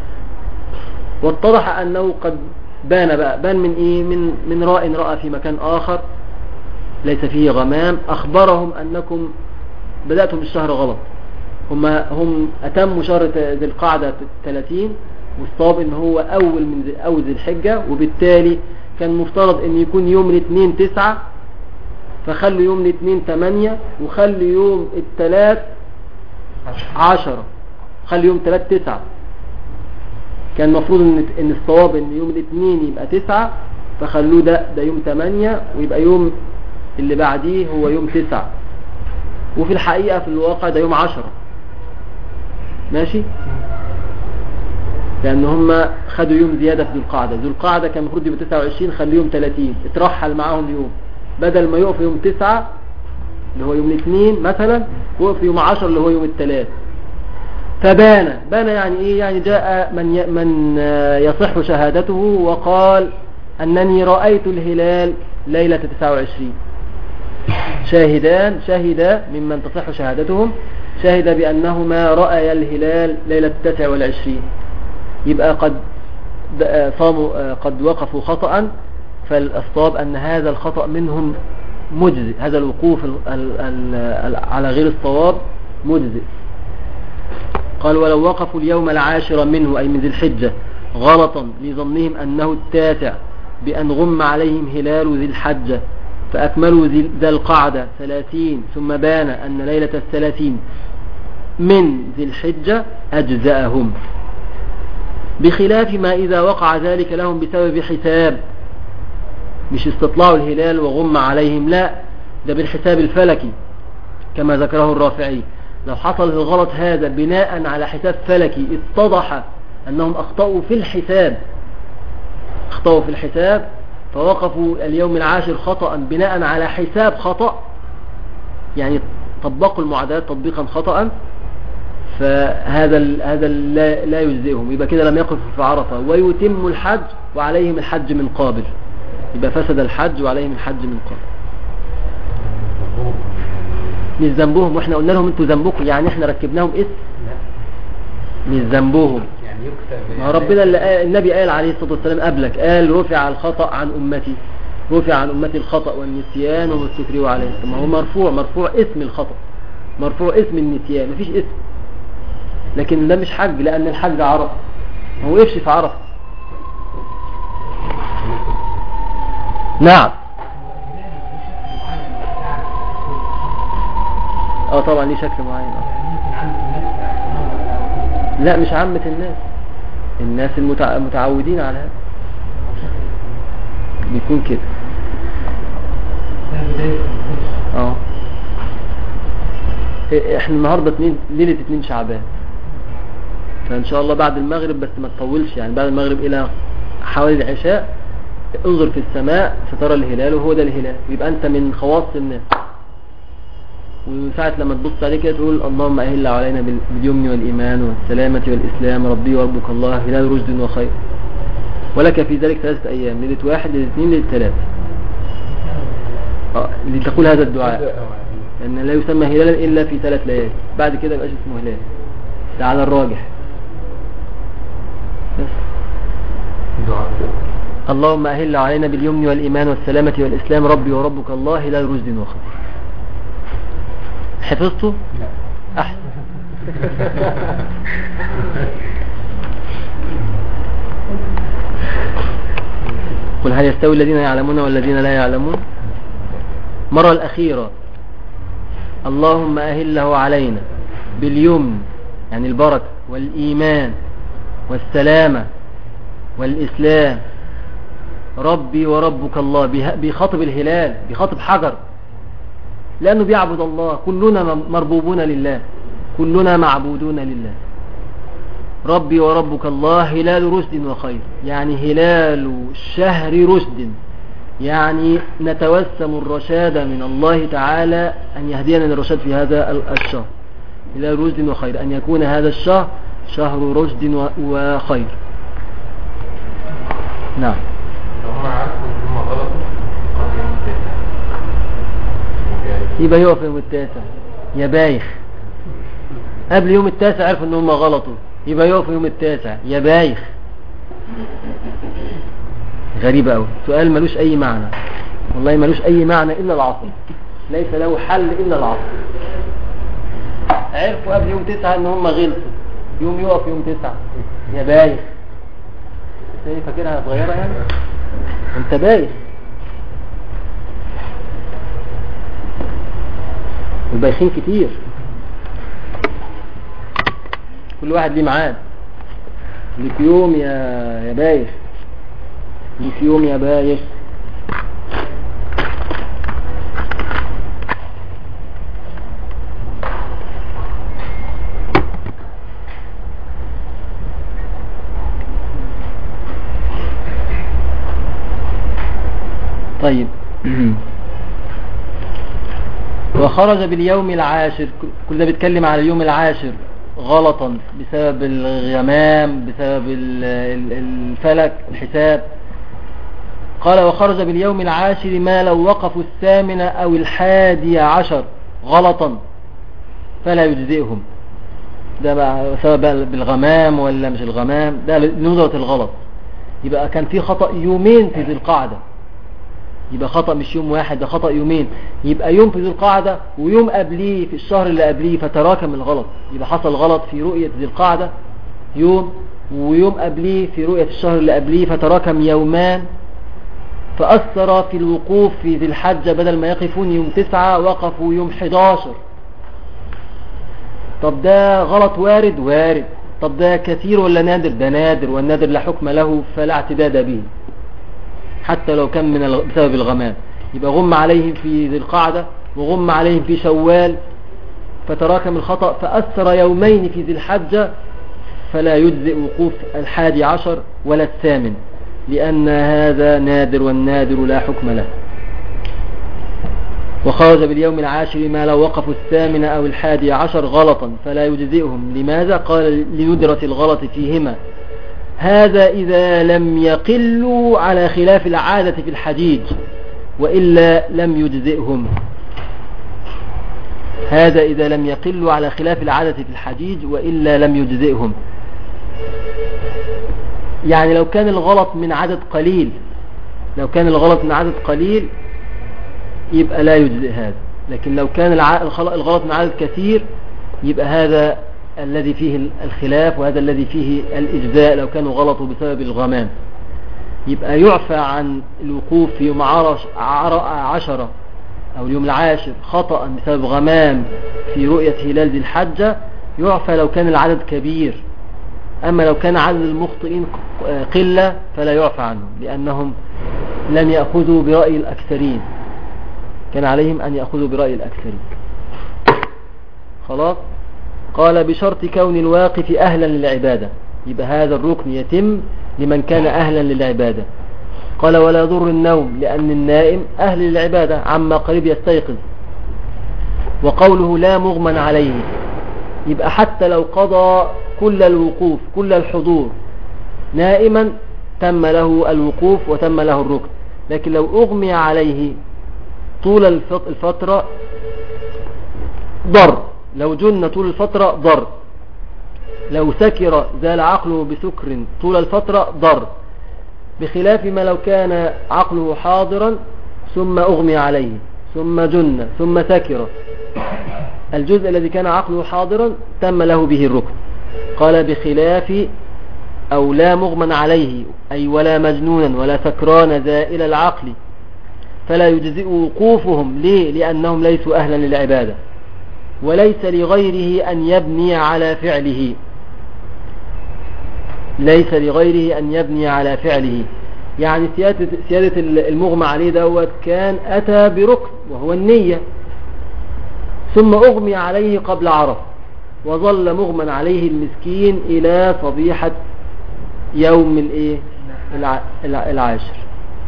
واتضح أنه قد بان من إيه؟ من رأى في مكان آخر ليس فيه غمام أخبرهم أنكم بدأتم الشهر غلط. هم أتموا شهر ذي القعدة 30، والصواب إن هو أول ذي الحجة، وبالتالي كان مفترض إن يكون يوم الاثنين 9، فخلوا يوم الاثنين 8، وخلوا يوم الثلاث 10، خلوا يوم 3 9. كان المفروض إن الصواب إن يوم الاثنين يبقى 9، فخلوه ده يوم 8، ويبقى يوم اللي بعديه هو يوم 9، وفي الحقيقة في الواقع ده يوم 10. ماشي؟ لأن هم خدوا يوم زيادة في ذو القعدة. ذو القعدة كان المفروض يبقى 29، خلوا يوم 30، اترحل معاهم يوم، بدل ما يقف يوم 9 اللي هو يوم الاثنين مثلا، وقف يوم 10 اللي هو يوم الثلاث. فبان يعني ايه؟ يعني جاء من يصح شهادته وقال أنني رأيت الهلال ليلة 29. شاهدا ممن تصح شهادتهم، شاهد بأنهما رأيا الهلال ليلة 29. يبقى قد وقفوا خطأ، فالصواب أن هذا الخطأ منهم مجزئ، هذا الوقوف على غير الصواب مجزئ. قال ولو وقفوا اليوم 10 منه أي من ذي الحجة غلطا لظنهم أنه 9 بأن غم عليهم هلال ذي الحجة فأكملوا ذي القعدة 30، ثم بان أن ليلة 30 من ذي الحجة أجزأهم، بخلاف ما إذا وقع ذلك لهم بسبب حساب، مش استطلاعوا الهلال وغم عليهم، لا، ده بالحساب الفلكي كما ذكره الرافعي. لو حصل الغلط هذا بناء على حساب فلكي اتضح أنهم أخطأوا في الحساب فوقفوا اليوم 10 خطأ بناء على حساب خطأ، يعني طبقوا المعادلات تطبيقا خطأ، فهذا لا يجزئهم. يبقى كده لم يقفوا في عرفة ويتم الحج وعليهم الحج من قابل، يبقى فسد الحج وعليهم الحج من قابل. مش ذنبهم، واحنا قلنا لهم انتوا ذنبكم، يعني احنا ركبناهم اسم، مش ذنبهم. ما ربنا النبي قال عليه الصلاة والسلام قبلك، قال رفع الخطأ عن أمتي، رفع عن أمتي الخطأ والنسيان وما استكرهوا عليه. ما هو مرفوع اسم الخطأ، مرفوع اسم النسيان، مفيش اسم. لكن ده مش حج، لأن الحج عرفة، ما هو وقفش في عرفة. نعم، طبعا ليه شكل معين. لا مش عامة الناس المتعودين على هذا بيكون كده. احنا النهاردة ليلة 2 شعبان، فان شاء الله بعد المغرب، بس ما تطولش، يعني بعد المغرب الى حوالي العشاء انظر في السماء سترى الهلال، وهو ده الهلال، يبقى انت من خواص الناس. وساعة لما تبص عليه كده تقول اللهم أهل علينا باليمن والإيمان والسلامة والإسلام، ربي وربك الله، هلال رشد وخير. ولك في ذلك 3 أيام، ليلة 1 ليلة 2 ليلة 3 لتقول هذا الدعاء، لأن لا يسمى هلالا إلا في 3 ليالي، بعد كده مبقاش اسمه هلال، ده على الراجح. بس اللهم أهل علينا باليمن والإيمان والسلامة والإسلام، ربي وربك الله هلال رشد وخير. حفظته؟ أحسن. قل هل يستوي الذين يعلمون والذين لا يعلمون. مرة الأخيرة اللهم أهله علينا باليمن يعني البركة والإيمان والسلامة والإسلام، ربي وربك الله، بيخاطب الهلال، بيخاطب حجر، لأنه بيعبد الله، كلنا مربوبون لله، كلنا معبودون لله. ربي وربك الله هلال رشد وخير، يعني هلال شهر رشد، يعني نتوسم الرشاد من الله تعالى أن يهدينا للرشاد في هذا الشهر، هلال رشد وخير، أن يكون هذا الشهر شهر رشد وخير. نعم. لو هم عارفوا ان هم غلطوا قبل يوم 9 يبقى يقف يوم 9 يا بايخ. قبل يوم 9 عرفوا ان هم غلطوا، يبقى يقف يوم 9 يا بايخ. غريبة قوي، سؤال ملوش اي معنى، والله ملوش اي معنى الا العصر، ليس له حل الا العصر. عرفوا قبل يوم 9 ان هم غلطوا، يوم يقف يوم 9 يا بايخ. ايه فاكرها صغيرة يعني؟ انت بايخ. والبايخين كتير، كل واحد ليه ميعاد. ليك يوم يا بايخ، ليك يوم يا بايخ. طيب وخرج باليوم العاشر، كل ده بيتكلم على اليوم العاشر غلطا بسبب الغمام، بسبب الفلك الحساب. قال وخرج باليوم العاشر ما لو وقفوا 8 أو 11 غلطا فلا يجزئهم. ده بقى سبب بالغمام ولا مش الغمام، ده نظرة الغلط. يبقى كان في خطأ يومين في ذي القعدة، يبقى خطأ مش يوم واحد، ده خطأ يومين. يبقى يوم في ذي القعدة ويوم قبليه في الشهر اللي قبليه، فتراكم الغلط. يبقى حصل غلط في رؤية ذي القعدة يوم، ويوم قبليه في رؤية الشهر اللي قبليه، فتراكم يومان، فأثر في الوقوف في ذي الحجة، بدل ما يقفون يوم 9 وقفوا يوم 11. طب ده غلط وارد؟ وارد. طب ده كثير ولا نادر؟ ده نادر، والنادر لا حكم له فلا اعتداد به حتى لو كان بسبب الغمام. يبقى غم عليهم في ذي القعدة وغم عليهم في شوال، فتراكم الخطأ، فأثر يومين في ذي الحجة، فلا يجزئ وقوف 11 ولا 8، لأن هذا نادر، والنادر لا حكم له. وخرج باليوم العاشر ما لو وقفوا 8 أو 11 غلطا فلا يجزئهم. لماذا؟ قال لندرة الغلط فيهما، هذا إذا لم يقلوا على خلاف العادة في الحجيج، وإلا لم يجزئهم. هذا إذا لم يقلوا على خلاف العادة في الحجيج وإلا لم يجزئهم. يعني لو كان الغلط من عدد قليل، لو كان الغلط من عدد قليل يبقى لا يجزئ هذا، لكن لو كان الغلط من عدد كثير يبقى هذا الذي فيه الخلاف، وهذا الذي فيه الإجزاء لو كانوا غلطوا بسبب الغمام. يبقى يعفى عن الوقوف في يوم 10 أو اليوم العاشر خطأ بسبب غمام في رؤية هلال ذي الحجة، يعفى لو كان العدد كبير. أما لو كان عدد المخطئين قلة فلا يعفى عنهم، لأنهم لم يأخذوا برأي الأكثرين، كان عليهم أن يأخذوا برأي الأكثرين. خلاص. قال بشرط كون الواقف أهلا للعبادة، يبقى هذا الركن يتم لمن كان أهلا للعبادة. قال ولا يضر النوم، لأن النائم أهل للعبادة عما قريب يستيقظ. وقوله لا مغمى عليه، يبقى حتى لو قضى كل الوقوف كل الحضور نائما تم له الوقوف وتم له الركن. لكن لو أغمي عليه طول الفترة ضر، لو جن طول الفترة ضر، لو سكر زال عقله بسكر طول الفترة ضر، بخلاف ما لو كان عقله حاضرا ثم أغمي عليه ثم جن ثم سكر، الجزء الذي كان عقله حاضرا تم له به الركن. قال بخلاف أو لا مغمى عليه، أي ولا مجنونا ولا سكران زائل العقل، فلا يجزئ وقوفهم. ليه؟ لأنهم ليسوا أهلا للعبادة، وليس لغيره أن يبني على فعله، ليس لغيره أن يبني على فعله. يعني سيادة المغمى عليه دوت كان أتى بركن وهو النية، ثم أغمي عليه قبل عرف، وظل مغمى عليه المسكين إلى صبيحة يوم العاشر.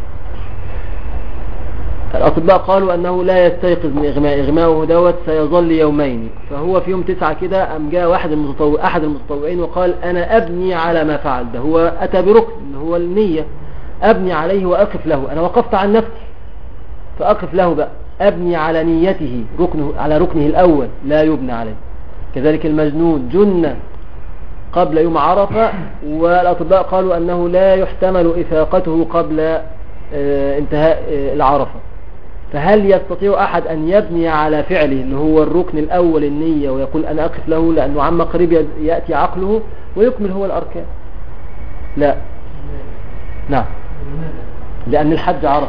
الأطباء قالوا أنه لا يستيقظ من إغماؤه دوت سيظل يومين، فهو في يوم 9 كده أم جاء أحد المتطوعين وقال أنا أبني على ما فعل. ده هو أتى بركن هو النية، أبني عليه وأقف له. أنا وقفت عن نفسي فأقف له بقى، أبني على نيته على ركنه الأول لا يبنى عليه. كذلك المجنون جن قبل يوم عرفة، والأطباء قالوا أنه لا يحتمل إفاقته قبل انتهاء العرفة. فهل يستطيع أحد أن يبني على فعله اللي هو الركن الأول النية ويقول أنا أقف له لأنه عما قريب يأتي عقله ويكمل هو الأركان؟ لا. نعم، لأن الحج عرفة.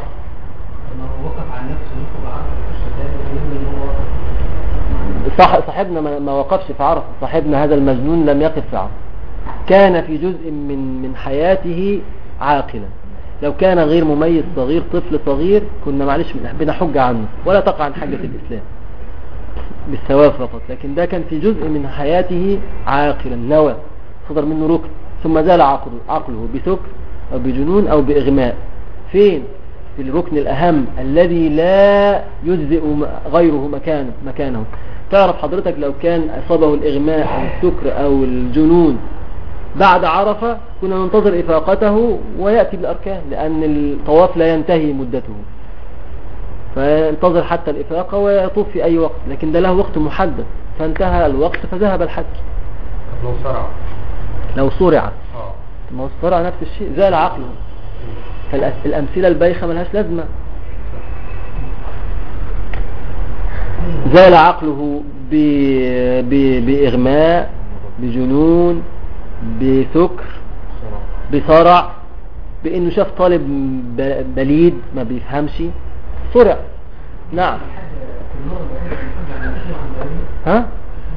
صاحبنا ما وقفش في عرفة، صاحبنا هذا المجنون لم يقف في عرفة، كان في جزء من حياته عاقلا. لو كان غير مميز صغير طفل صغير كنا معلش بنحج عنه ولا تقع عن حجة الإسلام بالثواب فقط، لكن ده كان في جزء من حياته عاقلا نوى صدر منه ركن ثم زال عقله بسكر أو بجنون أو بإغماء. فين؟ في الركن الأهم الذي لا يجزئ غيره مكانه. تعرف حضرتك لو كان أصابه الإغماء أو السكر أو الجنون بعد عرفة كنا ننتظر إفاقته ويأتي بالأركان، لأن الطواف لا ينتهي مدته، فينتظر حتى الإفاقة ويطوف في أي وقت. لكن ده له وقت محدد، فانتهى الوقت فذهب الحج. لو صرع ما هو صرع نفس الشيء، زال عقله. فالأمثلة البايخة ملهاش لازمة. زال عقله بإغماء، بجنون، بسكر، بصرع، بأنه شاف طالب بليد ما بيفهمش صرع. نعم. ها؟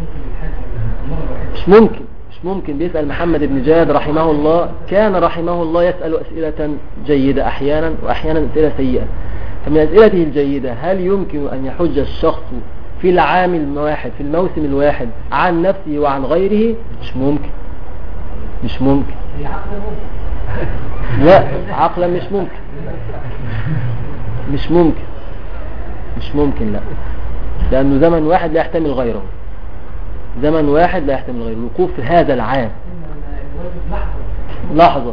مش ممكن. بيسأل محمد بن جاد رحمه الله، كان رحمه الله يسأل أسئلة جيدة أحيانا وأحيانا أسئلة سيئة. فمن أسئلته الجيدة هل يمكن أن يحج الشخص في العام الواحد في الموسم الواحد عن نفسه وعن غيره؟ مش ممكن. لا، عقلا مش ممكن. لا، لأنه زمن واحد لا يحتمل غيره، الوقوف في هذا العام لحظة.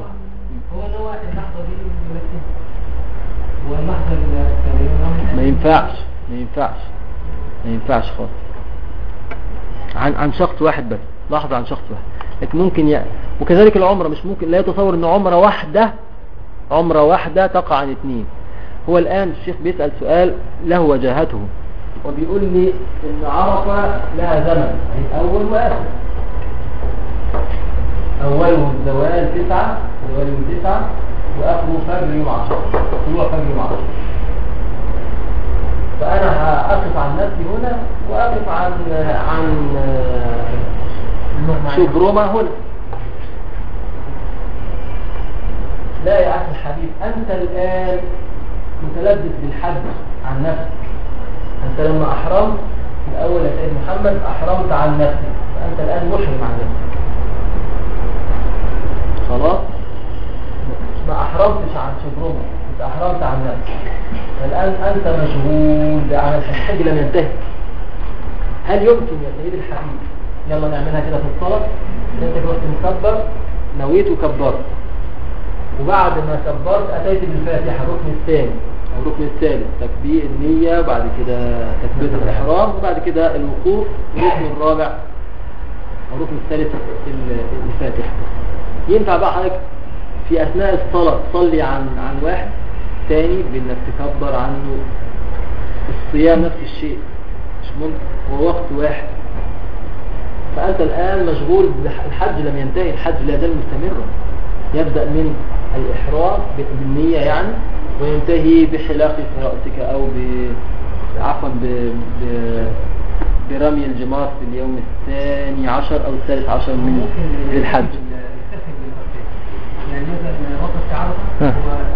ما ينفعش خالص عن شخص واحد بس، لحظة عن شخص واحد. لكن ممكن وكذلك العمرة مش ممكن، لا يتصور ان عمرة واحدة تقع عن 2. هو الآن الشيخ بيسأل سؤال له وجاهته، وبيقول لي ان عرفة لها زمن اول واخر. اوله الزوال 9 واخره فجر يوم 10 طلوع فجر يوم 10. فانا هقف عن نفسي هنا واقف عن شبرمة هنا. لا يا أخي الحبيب، أنت الآن متلبس بالحج عن نفسك. أنت لما أحرمت الأول يا سيد محمد أحرمت عن نفسك، فأنت الآن محرم عن نفسك. خلاص؟ ما أحرمتش عن شبرمة، أنت أحرمت عن نفسك. الآن أنت مشغول بعمل الحج لم ينتهي. هل يمكن يا سيد الحبيب يلا نعملها كده في الصلاة؟ انت كنت مكبر، نويت وكبرت، وبعد ما كبرت أتيت بالفاتحة الركن الثاني أو الركن الثالث، تكبير النية، وبعد كده تكبيرة الإحرام، وبعد كده الوقوف، الركن الرابع أو الركن الثالث الفاتحة. ينفع بقى حضرتك في أثناء الصلاة تصلي عن واحد تاني بأنك تكبر عنه؟ الصيام نفس الشيء، مش ممكن، هو وقت واحد. فأنت الآن مشغول الحج لم ينتهي، الحج لا زال مستمرا، يبدأ من الإحرام بالنية يعني، وينتهي بحلاقة رأسك أو عفوا برمي الجمار في اليوم 12 أو 13 من الحج. يعني مثلا وقف عرفة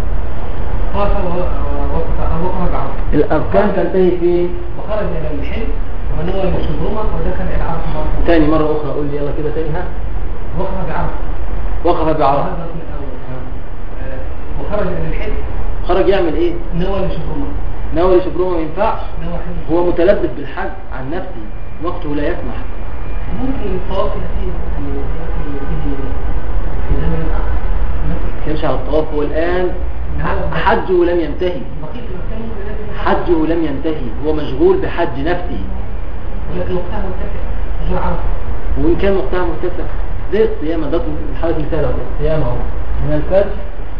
وقف عرفة الأركان تنتهي فين؟ وخرج إلى الحل ونوى الشبرمة ودخل إلى عرفة تاني مرة أخرى، قول لي يلا كده تاني. ها، وقف بعرفة. وقف بعرفة وخرج إلى الحل. خرج يعمل إيه؟ نوى الشبرمة. نوى الشبرمة ما ينفعش، هو متلبس بالحج عن نفسه، وقته لا يسمح. ممكن الطواف في زمن يمشي على الطواف. هو الآن حجه لم ينتهي، حجه لم ينتهي، هو مشغول بحج نفسه. ولكن وقتها مرتفع غير عرفة، وإن كان وقتها مرتفع زي الصيام. ده حضرتك مثال اهو، الصيام اهو من الفجر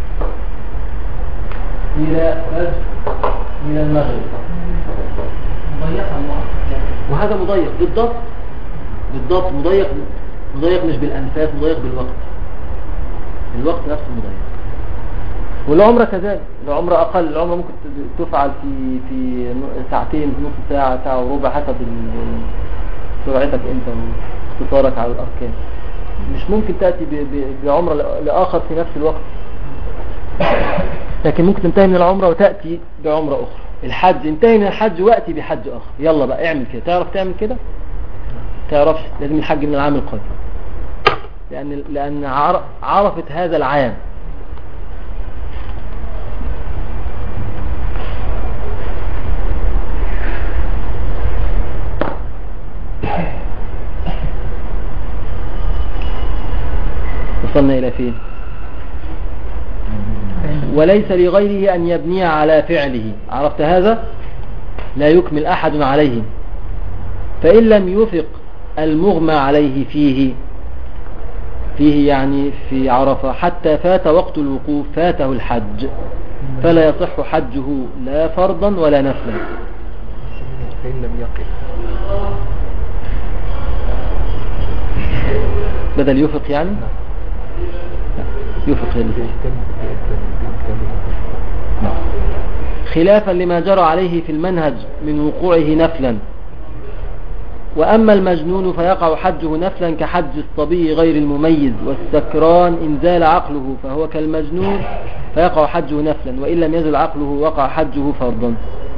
إلى المغرب، وهذا مضيق بالضبط مضيق مش بالأنفاس، مضيق بالوقت، الوقت نفسه مضيق. والعمرة كذلك، العمرة أقل، العمرة ممكن تفعل في ساعتين، نص ساعة، ساعة وربع، حسب سرعتك أنت واقتصارك على الأركان. مش ممكن تأتي بعمرة لآخر في نفس الوقت، لكن ممكن تنتهي من العمرة وتأتي بعمرة أخرى. الحج انتهي من الحج وأتي بحج آخر. يلا بقى اعمل كده. تعرف تعمل كده؟ تعرفش؟ لازم الحج من العام القادم، لأن عرفت هذا العام. وصلنا إلى فين؟ وليس لغيره أن يبني على فعله. عرفت هذا؟ لا يكمل أحد عليه. فإن لم يفق المغمى عليه فيه يعني في عرفة حتى فات وقت الوقوف فاته الحج، فلا يصح حجه لا فرضا ولا نفلا. فإن لم يقف بدل يفق يعني يفق خلافا لما جرى عليه في المنهج من وقوعه نفلا. وأما المجنون فيقع حجه نفلا كحج الصبي غير المميز، والسكران إن زال عقله فهو كالمجنون فيقع حجه نفلا، وإن لم يزل عقله وقع حجه فرضا.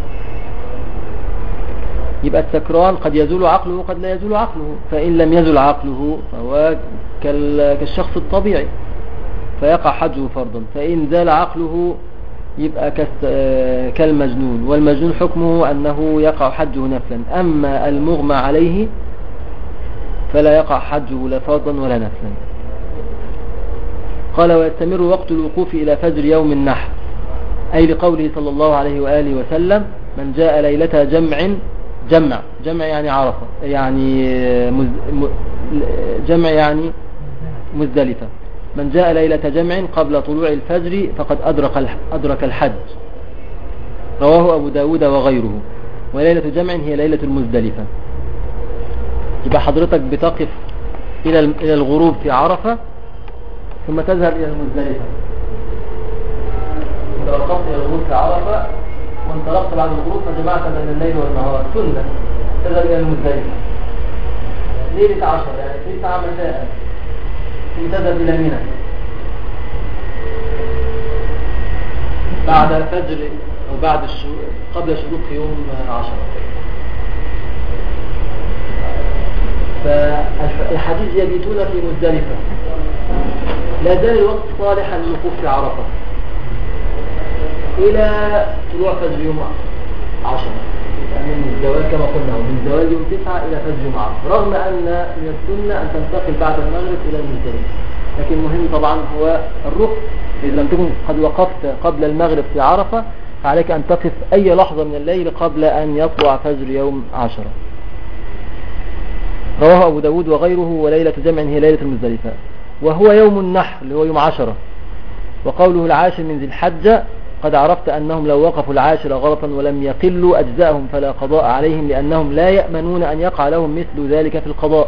يبقى السكران قد يزول عقله وقد لا يزول عقله، فإن لم يزل عقله فهو كالشخص الطبيعي فيقع حجه فرضا، فإن زال عقله يبقى كالمجنون، والمجنون حكمه أنه يقع حجه نفلا. أما المغمى عليه فلا يقع حجه لا فرضا ولا نفلا. قال ويستمر وقت الوقوف إلى فجر يوم النحر، أي لقوله صلى الله عليه وآله وسلم من جاء ليلة جمع يعني عرفة، يعني جمع يعني مزدلفة. من جاء ليلة جمع قبل طلوع الفجر فقد أدرك الحج، رواه أبو داود وغيره. وليلة جمع هي ليلة المزدلفة. يبقى حضرتك بتقف إلى الغروب في عرفة ثم تذهب إلى المزدلفة. إذا وقفت إلى الغروب في عرفة وانطلقت بعد الغروب فجمعت بين الليل والنهار سنة، تذهب إلى المزدلفة ليلة 10 يعني 9 مساء، ثم تذهب إلى منى بعد الفجر أو بعد قبل شروق يوم 10. فالحديث يبيتون في مزدلفة، لا زال الوقت صالحا للوقوف في عرفة إلى طلوع فجر يوم 10، من الزوال كما قلنا، من زوال يوم 9 إلى فجر يوم 10، رغم أن من السنة أن تنتقل بعد المغرب إلى المزدلفة. لكن المهم طبعا هو الركن. إذا لم تكن قد وقفت قبل المغرب في عرفة فعليك أن تقف أي لحظة من الليل قبل أن يطلع فجر يوم 10. رواه أبو داود وغيره. وليلة جمع هي ليلة المزدلفة، وهو يوم النحر اللي هو يوم 10. وقوله العاشر من ذي الحجة قد عرفت أنهم لو وقفوا العاشر غلطا ولم يقلوا أجزاءهم فلا قضاء عليهم، لأنهم لا يأمنون أن يقع لهم مثل ذلك في القضاء.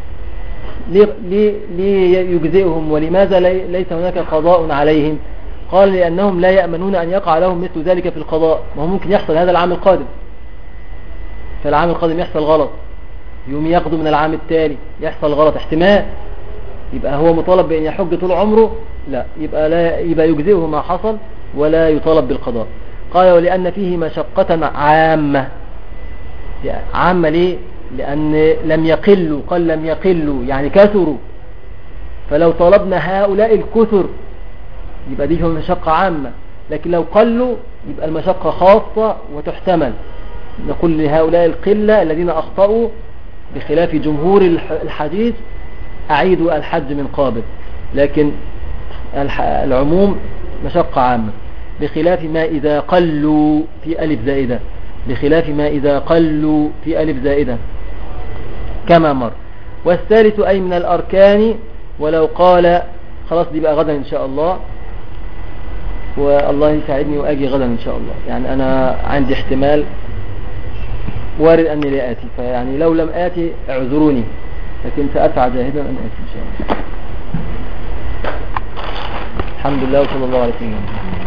ليجزئهم ولماذا ليس هناك قضاء عليهم؟ قال لأنهم لا يأمنون أن يقع لهم مثل ذلك في القضاء. ما هو ممكن يحصل هذا العام القادم، فالعام القادم يحصل غلط، يوم يقضوا من العام التالي يحصل غلط، احتمال. يبقى هو مطالب بأن يحج طول عمره؟ لا، يبقى يجزئه ما حصل ولا يطالب بالقضاء. قال ولأن فيه مشقة عامة. عامة ليه؟ لأن لم يقلوا، قال لم يقلوا يعني كثروا، فلو طلبنا هؤلاء الكثر يبقى دي مشقة عامة، لكن لو قلوا يبقى المشقة خاصة وتحتمل. نقول لهؤلاء القلة الذين أخطأوا بخلاف جمهور الحديث أعيدوا الحج من قابل، لكن العموم مشقة عامة، بخلاف ما إذا قلوا في ألف زائدة، بخلاف ما إذا قلوا في ألف زائدة كما مر. والثالث أي من الأركان، ولو قال خلاص دي بقى غدا إن شاء الله، والله يساعدني وأجي غدا إن شاء الله. يعني أنا عندي احتمال وارد أني لا آتي، فيعني لو لم آتي اعذروني، لكن سأسعى جاهدا أن آتي إن شاء الله. الحمد لله وصلى الله عليه وسلم.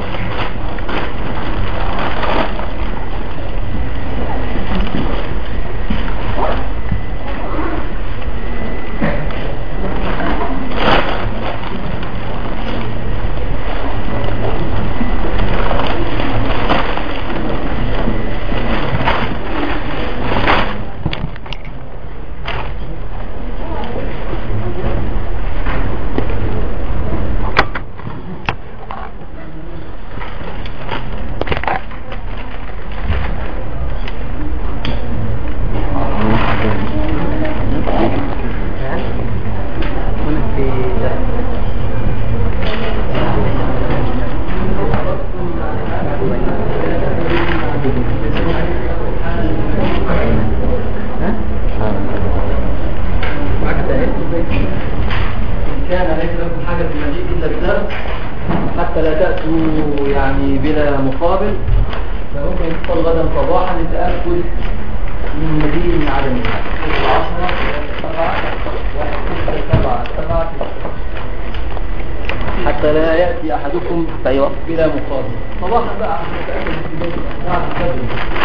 حتى لا يأتي أحدكم بلا مقابل. صباحا بقى نتأكد في بيت بعد الفجر.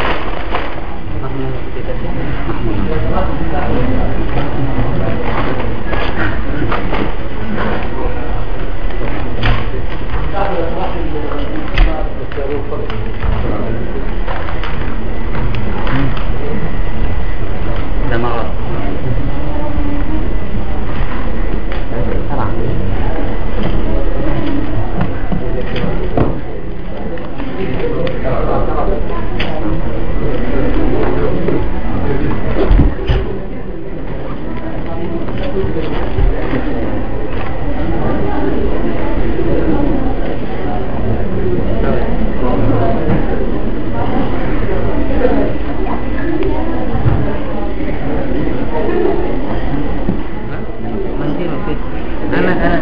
ده مرض. أنا